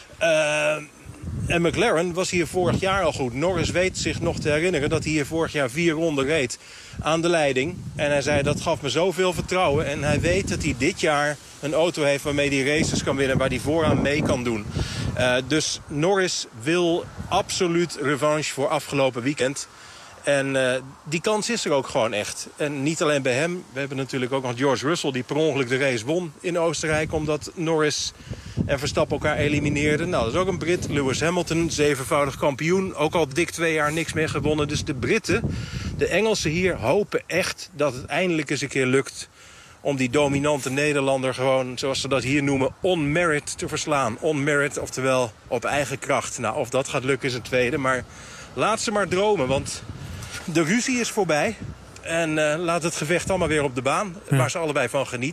En McLaren was hier vorig jaar al goed. Norris weet zich nog te herinneren dat hij hier vorig jaar 4 ronden reed aan de leiding. En hij zei, dat gaf me zoveel vertrouwen. En hij weet dat hij dit jaar een auto heeft waarmee hij races kan winnen, waar hij vooraan mee kan doen. Dus Norris wil absoluut revanche voor afgelopen weekend. En die kans is er ook gewoon echt. En niet alleen bij hem. We hebben natuurlijk ook nog George Russell die per ongeluk de race won in Oostenrijk, omdat Norris en Verstappen elkaar elimineerden. Nou, dat is ook een Brit, Lewis Hamilton, 7-voudig kampioen. Ook al dik 2 jaar niks meer gewonnen. Dus de Britten, de Engelsen hier, hopen echt dat het eindelijk eens een keer lukt om die dominante Nederlander gewoon, zoals ze dat hier noemen, on merit te verslaan. On merit, oftewel op eigen kracht. Nou, of dat gaat lukken is een tweede, maar laat ze maar dromen, want de ruzie is voorbij. En laat het gevecht allemaal weer op de baan, waar ze allebei van genieten.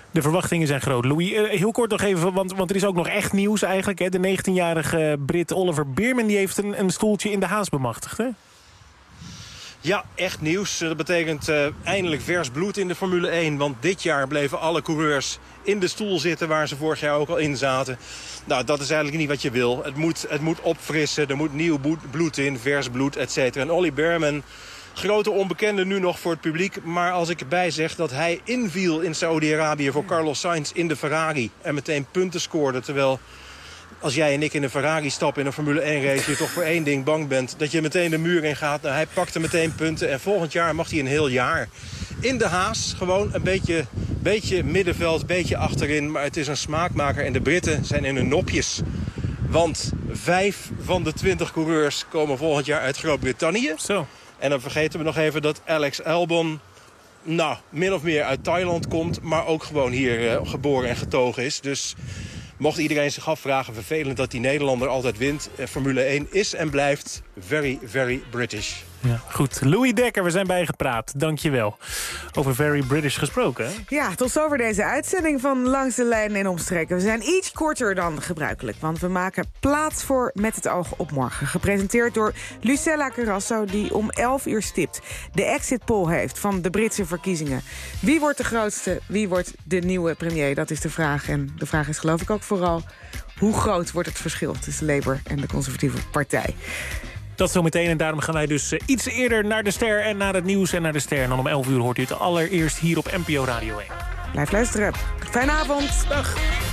De verwachtingen zijn groot. Louis, heel kort nog even, want er is ook nog echt nieuws eigenlijk. Hè? De 19-jarige Brit Oliver Beerman die heeft een stoeltje in de Haas bemachtigd, hè? Ja, echt nieuws. Dat betekent eindelijk vers bloed in de Formule 1. Want dit jaar bleven alle coureurs in de stoel zitten waar ze vorig jaar ook al in zaten. Nou, dat is eigenlijk niet wat je wil. Het moet opfrissen, er moet nieuw bloed in, vers bloed, et cetera. En Ollie Beerman, grote onbekende nu nog voor het publiek. Maar als ik erbij zeg dat hij inviel in Saudi-Arabië voor Carlos Sainz in de Ferrari en meteen punten scoorde, terwijl als jij en ik in een Ferrari stappen in een Formule 1 race, je toch voor één ding bang bent, dat je meteen de muur in gaat. Nou, hij pakte meteen punten en volgend jaar mag hij een heel jaar in de Haas. Gewoon een beetje middenveld, beetje achterin. Maar het is een smaakmaker en de Britten zijn in hun nopjes. Want 5 van de 20 coureurs komen volgend jaar uit Groot-Brittannië. Zo. En dan vergeten we nog even dat Alex Albon min of meer uit Thailand komt, maar ook gewoon hier geboren en getogen is. Dus mocht iedereen zich afvragen, vervelend dat die Nederlander altijd wint. Formule 1 is en blijft very, very British. Ja, goed. Louis Dekker, we zijn bijgepraat. Dank je wel. Over very British gesproken, hè? Ja, tot zover deze uitzending van Langs de Lijn en Omstreken. We zijn iets korter dan gebruikelijk, want we maken plaats voor Met het oog op morgen. Gepresenteerd door Lucella Carrasso, die om 11 uur stipt de exit poll heeft van de Britse verkiezingen. Wie wordt de grootste? Wie wordt de nieuwe premier? Dat is de vraag. En de vraag is geloof ik ook vooral, hoe groot wordt het verschil tussen Labour en de Conservatieve Partij? Dat zometeen en daarom gaan wij dus iets eerder naar de Ster en naar het nieuws en naar de Ster. En dan om 11 uur hoort u het allereerst hier op NPO Radio 1. Blijf luisteren. Fijne avond. Dag.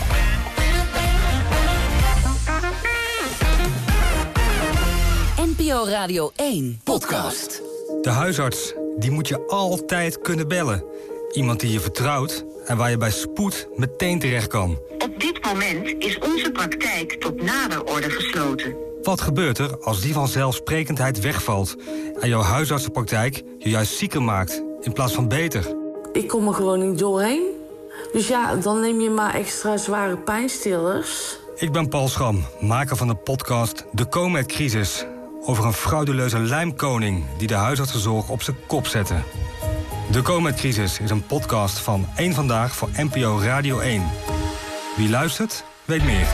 NPO Radio 1 podcast. De huisarts, die moet je altijd kunnen bellen. Iemand die je vertrouwt en waar je bij spoed meteen terecht kan. Op dit moment is onze praktijk tot nader orde gesloten. Wat gebeurt er als die vanzelfsprekendheid wegvalt en jouw huisartsenpraktijk je juist zieker maakt in plaats van beter? Ik kom er gewoon niet doorheen. Dus ja, dan neem je maar extra zware pijnstillers. Ik ben Paul Schram, maker van de podcast De COVID-crisis. Over een frauduleuze lijmkoning die de huisartsenzorg op zijn kop zette. De COVID-crisis is een podcast van Eén Vandaag voor NPO Radio 1. Wie luistert, weet meer.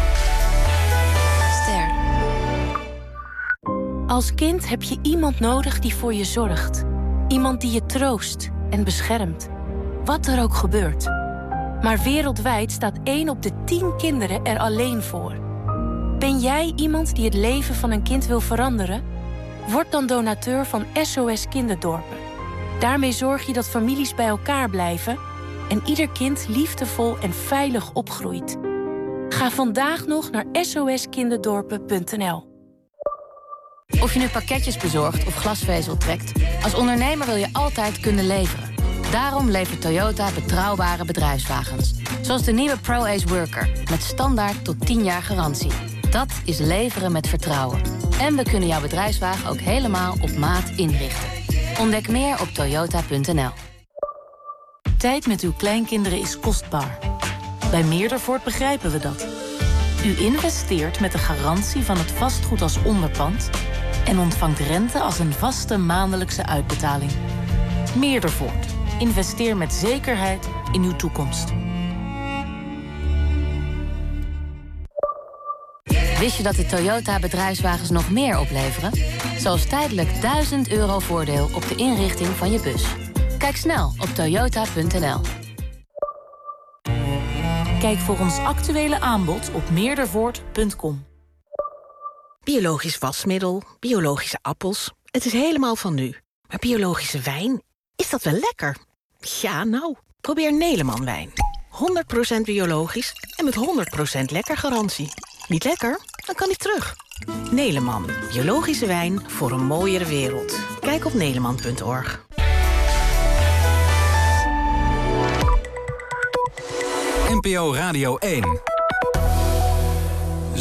Als kind heb je iemand nodig die voor je zorgt. Iemand die je troost en beschermt. Wat er ook gebeurt. Maar wereldwijd staat 1 op de 10 kinderen er alleen voor. Ben jij iemand die het leven van een kind wil veranderen? Word dan donateur van SOS Kinderdorpen. Daarmee zorg je dat families bij elkaar blijven en ieder kind liefdevol en veilig opgroeit. Ga vandaag nog naar soskinderdorpen.nl. Of je nu pakketjes bezorgt of glasvezel trekt, als ondernemer wil je altijd kunnen leveren. Daarom levert Toyota betrouwbare bedrijfswagens. Zoals de nieuwe ProAce Worker, met standaard tot 10 jaar garantie. Dat is leveren met vertrouwen. En we kunnen jouw bedrijfswagen ook helemaal op maat inrichten. Ontdek meer op toyota.nl. Tijd met uw kleinkinderen is kostbaar. Bij Meerdervoort begrijpen we dat. U investeert met de garantie van het vastgoed als onderpand en ontvangt rente als een vaste maandelijkse uitbetaling. Meerdervoort. Investeer met zekerheid in uw toekomst. Wist je dat de Toyota bedrijfswagens nog meer opleveren? Zoals tijdelijk €1000 voordeel op de inrichting van je bus. Kijk snel op toyota.nl. Kijk voor ons actuele aanbod op meerdervoort.com. Biologisch wasmiddel, biologische appels. Het is helemaal van nu. Maar biologische wijn, is dat wel lekker? Ja, nou, probeer Neleman wijn. 100% biologisch en met 100% lekker garantie. Niet lekker? Dan kan hij terug. Neleman, biologische wijn voor een mooiere wereld. Kijk op neleman.org. NPO Radio 1.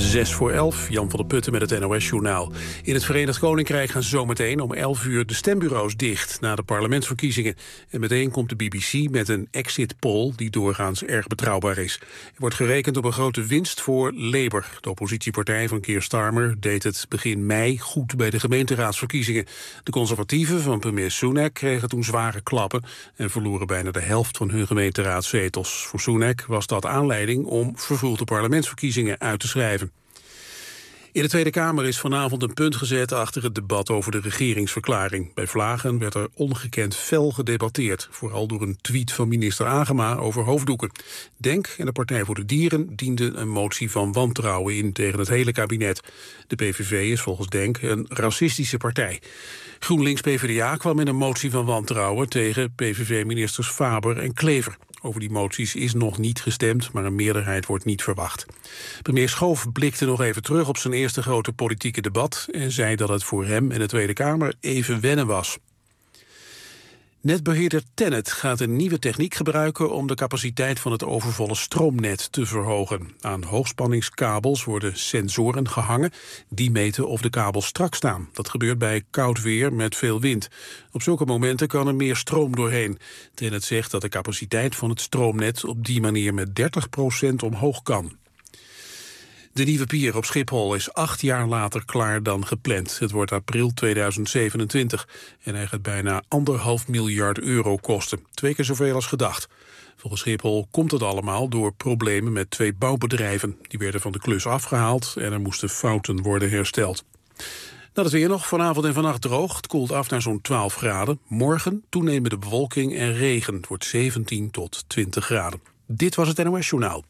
11:06, Jan van der Putten met het NOS-journaal. In het Verenigd Koninkrijk gaan zometeen om 11:00 de stembureaus dicht na de parlementsverkiezingen. En meteen komt de BBC met een exit poll die doorgaans erg betrouwbaar is. Er wordt gerekend op een grote winst voor Labour. De oppositiepartij van Keir Starmer deed het begin mei goed bij de gemeenteraadsverkiezingen. De conservatieven van premier Sunak kregen toen zware klappen en verloren bijna de helft van hun gemeenteraadszetels. Voor Sunak was dat aanleiding om vervroegde parlementsverkiezingen uit te schrijven. In de Tweede Kamer is vanavond een punt gezet achter het debat over de regeringsverklaring. Bij Vlagen werd er ongekend fel gedebatteerd, vooral door een tweet van minister Agema over hoofddoeken. DENK en de Partij voor de Dieren dienden een motie van wantrouwen in tegen het hele kabinet. De PVV is volgens DENK een racistische partij. GroenLinks-PVDA kwam met een motie van wantrouwen tegen PVV-ministers Faber en Klever. Over die moties is nog niet gestemd, maar een meerderheid wordt niet verwacht. Premier Schoof blikte nog even terug op zijn eerste grote politieke debat en zei dat het voor hem en de Tweede Kamer even wennen was. Netbeheerder TenneT gaat een nieuwe techniek gebruiken om de capaciteit van het overvolle stroomnet te verhogen. Aan hoogspanningskabels worden sensoren gehangen die meten of de kabels strak staan. Dat gebeurt bij koud weer met veel wind. Op zulke momenten kan er meer stroom doorheen. TenneT zegt dat de capaciteit van het stroomnet op die manier met 30% omhoog kan. De nieuwe pier op Schiphol is 8 jaar later klaar dan gepland. Het wordt april 2027 en hij gaat bijna €1,5 miljard kosten. 2 keer zoveel als gedacht. Volgens Schiphol komt het allemaal door problemen met 2 bouwbedrijven. Die werden van de klus afgehaald en er moesten fouten worden hersteld. Dan het weer nog, vanavond en vannacht droog. Het koelt af naar zo'n 12 graden. Morgen toenemende bewolking en regen. Het wordt 17 tot 20 graden. Dit was het NOS Journaal.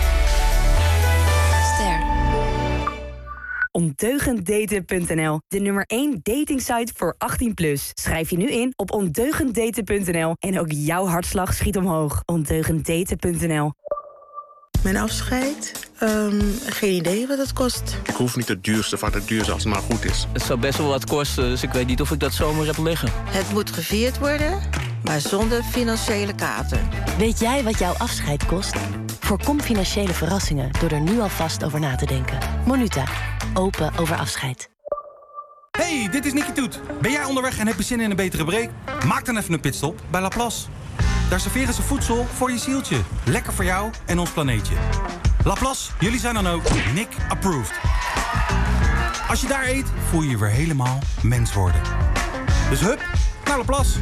Ondeugenddaten.nl, de nummer 1 datingsite voor 18+. Schrijf je nu in op ondeugenddaten.nl en ook jouw hartslag schiet omhoog. Ondeugenddaten.nl. Mijn afscheid? Geen idee wat het kost. Ik hoef niet het duurste van het duurste als het maar goed is. Het zou best wel wat kosten, dus ik weet niet of ik dat zomaar heb liggen. Het moet gevierd worden, maar zonder financiële kater. Weet jij wat jouw afscheid kost? Voorkom financiële verrassingen door er nu alvast over na te denken. Monuta. Open over afscheid. Hey, dit is Nicky Toet. Ben jij onderweg en heb je zin in een betere break? Maak dan even een pitstop bij Laplace. Daar serveren ze voedsel voor je zieltje. Lekker voor jou en ons planeetje. Laplace, jullie zijn dan ook Nick approved. Als je daar eet, voel je je weer helemaal mens worden. Dus hup, naar Laplace.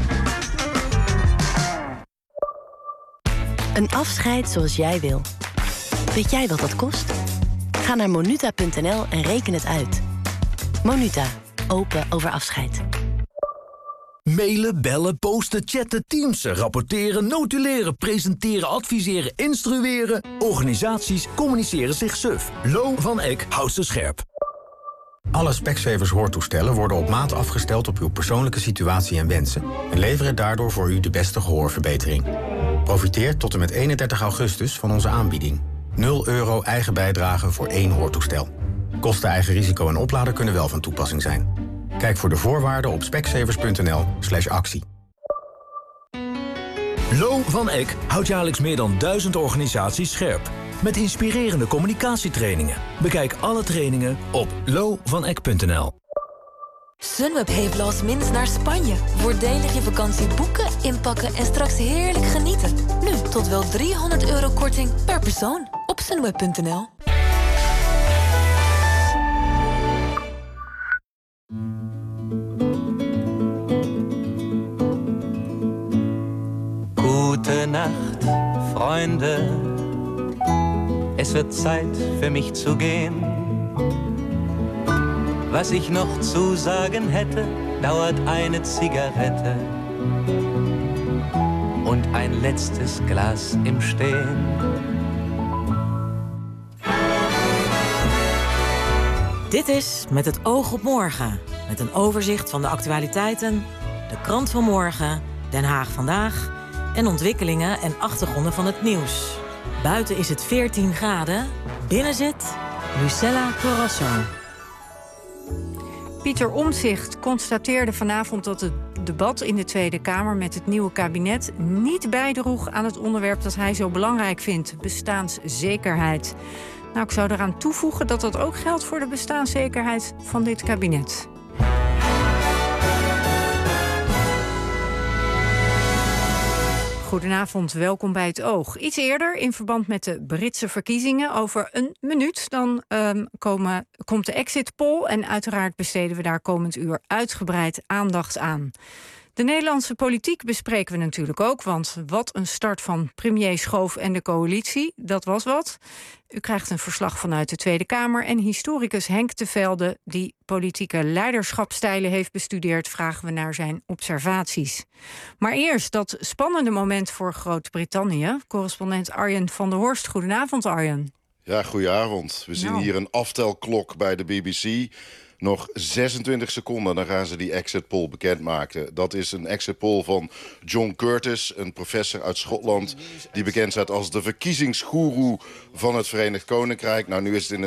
Een afscheid zoals jij wil. Weet jij wat dat kost? Ga naar monuta.nl en reken het uit. Monuta. Open over afscheid. Mailen, bellen, posten, chatten, teamsen, rapporteren, notuleren, presenteren, adviseren, instrueren. Organisaties communiceren zich suf. Lo van Eck houdt ze scherp. Alle Specsavers hoortoestellen worden op maat afgesteld op uw persoonlijke situatie en wensen en leveren daardoor voor u de beste gehoorverbetering. Profiteer tot en met 31 augustus van onze aanbieding. €0 eigen bijdrage voor 1 hoortoestel. Kosten, eigen risico en oplader kunnen wel van toepassing zijn. Kijk voor de voorwaarden op specsavers.nl/actie. Lo van Eck houdt jaarlijks meer dan 1000 organisaties scherp. Met inspirerende communicatietrainingen. Bekijk alle trainingen op lovaneck.nl. Sunweb heeft last minutes naar Spanje. Voordelig je vakantie boeken, inpakken en straks heerlijk genieten. Nu tot wel €300 korting per persoon op sunweb.nl. Gute Nacht, Freunde. Es wird Zeit für mich zu gehen. Was ich noch zu sagen hätte, dauert eine Zigarette und ein letztes Glas im Stehen. Dit is Met het oog op morgen. Met een overzicht van de actualiteiten, de krant van morgen, Den Haag vandaag en ontwikkelingen en achtergronden van het nieuws. Buiten is het 14 graden, binnen zit Lucella Corazzo. Pieter Omtzigt constateerde vanavond dat het debat in de Tweede Kamer met het nieuwe kabinet niet bijdroeg aan het onderwerp dat hij zo belangrijk vindt, bestaanszekerheid. Nou, ik zou eraan toevoegen dat dat ook geldt voor de bestaanszekerheid van dit kabinet. Goedenavond, welkom bij Het Oog. Iets eerder, in verband met de Britse verkiezingen, over een minuut, dan komt de exit poll en uiteraard besteden we daar komend uur uitgebreid aandacht aan. De Nederlandse politiek bespreken we natuurlijk ook, want wat een start van premier Schoof en de coalitie, dat was wat. U krijgt een verslag vanuit de Tweede Kamer en historicus Henk de Velde, die politieke leiderschapstijlen heeft bestudeerd, vragen we naar zijn observaties. Maar eerst dat spannende moment voor Groot-Brittannië. Correspondent Arjen van der Horst. Goedenavond, Arjen. Ja, goedenavond. We zien hier een aftelklok bij de BBC. Nog 26 seconden, dan gaan ze die exit poll bekendmaken. Dat is een exit poll van John Curtis, een professor uit Schotland, die bekend staat als de verkiezingsgoeroe van het Verenigd Koninkrijk. Nou, nu is het in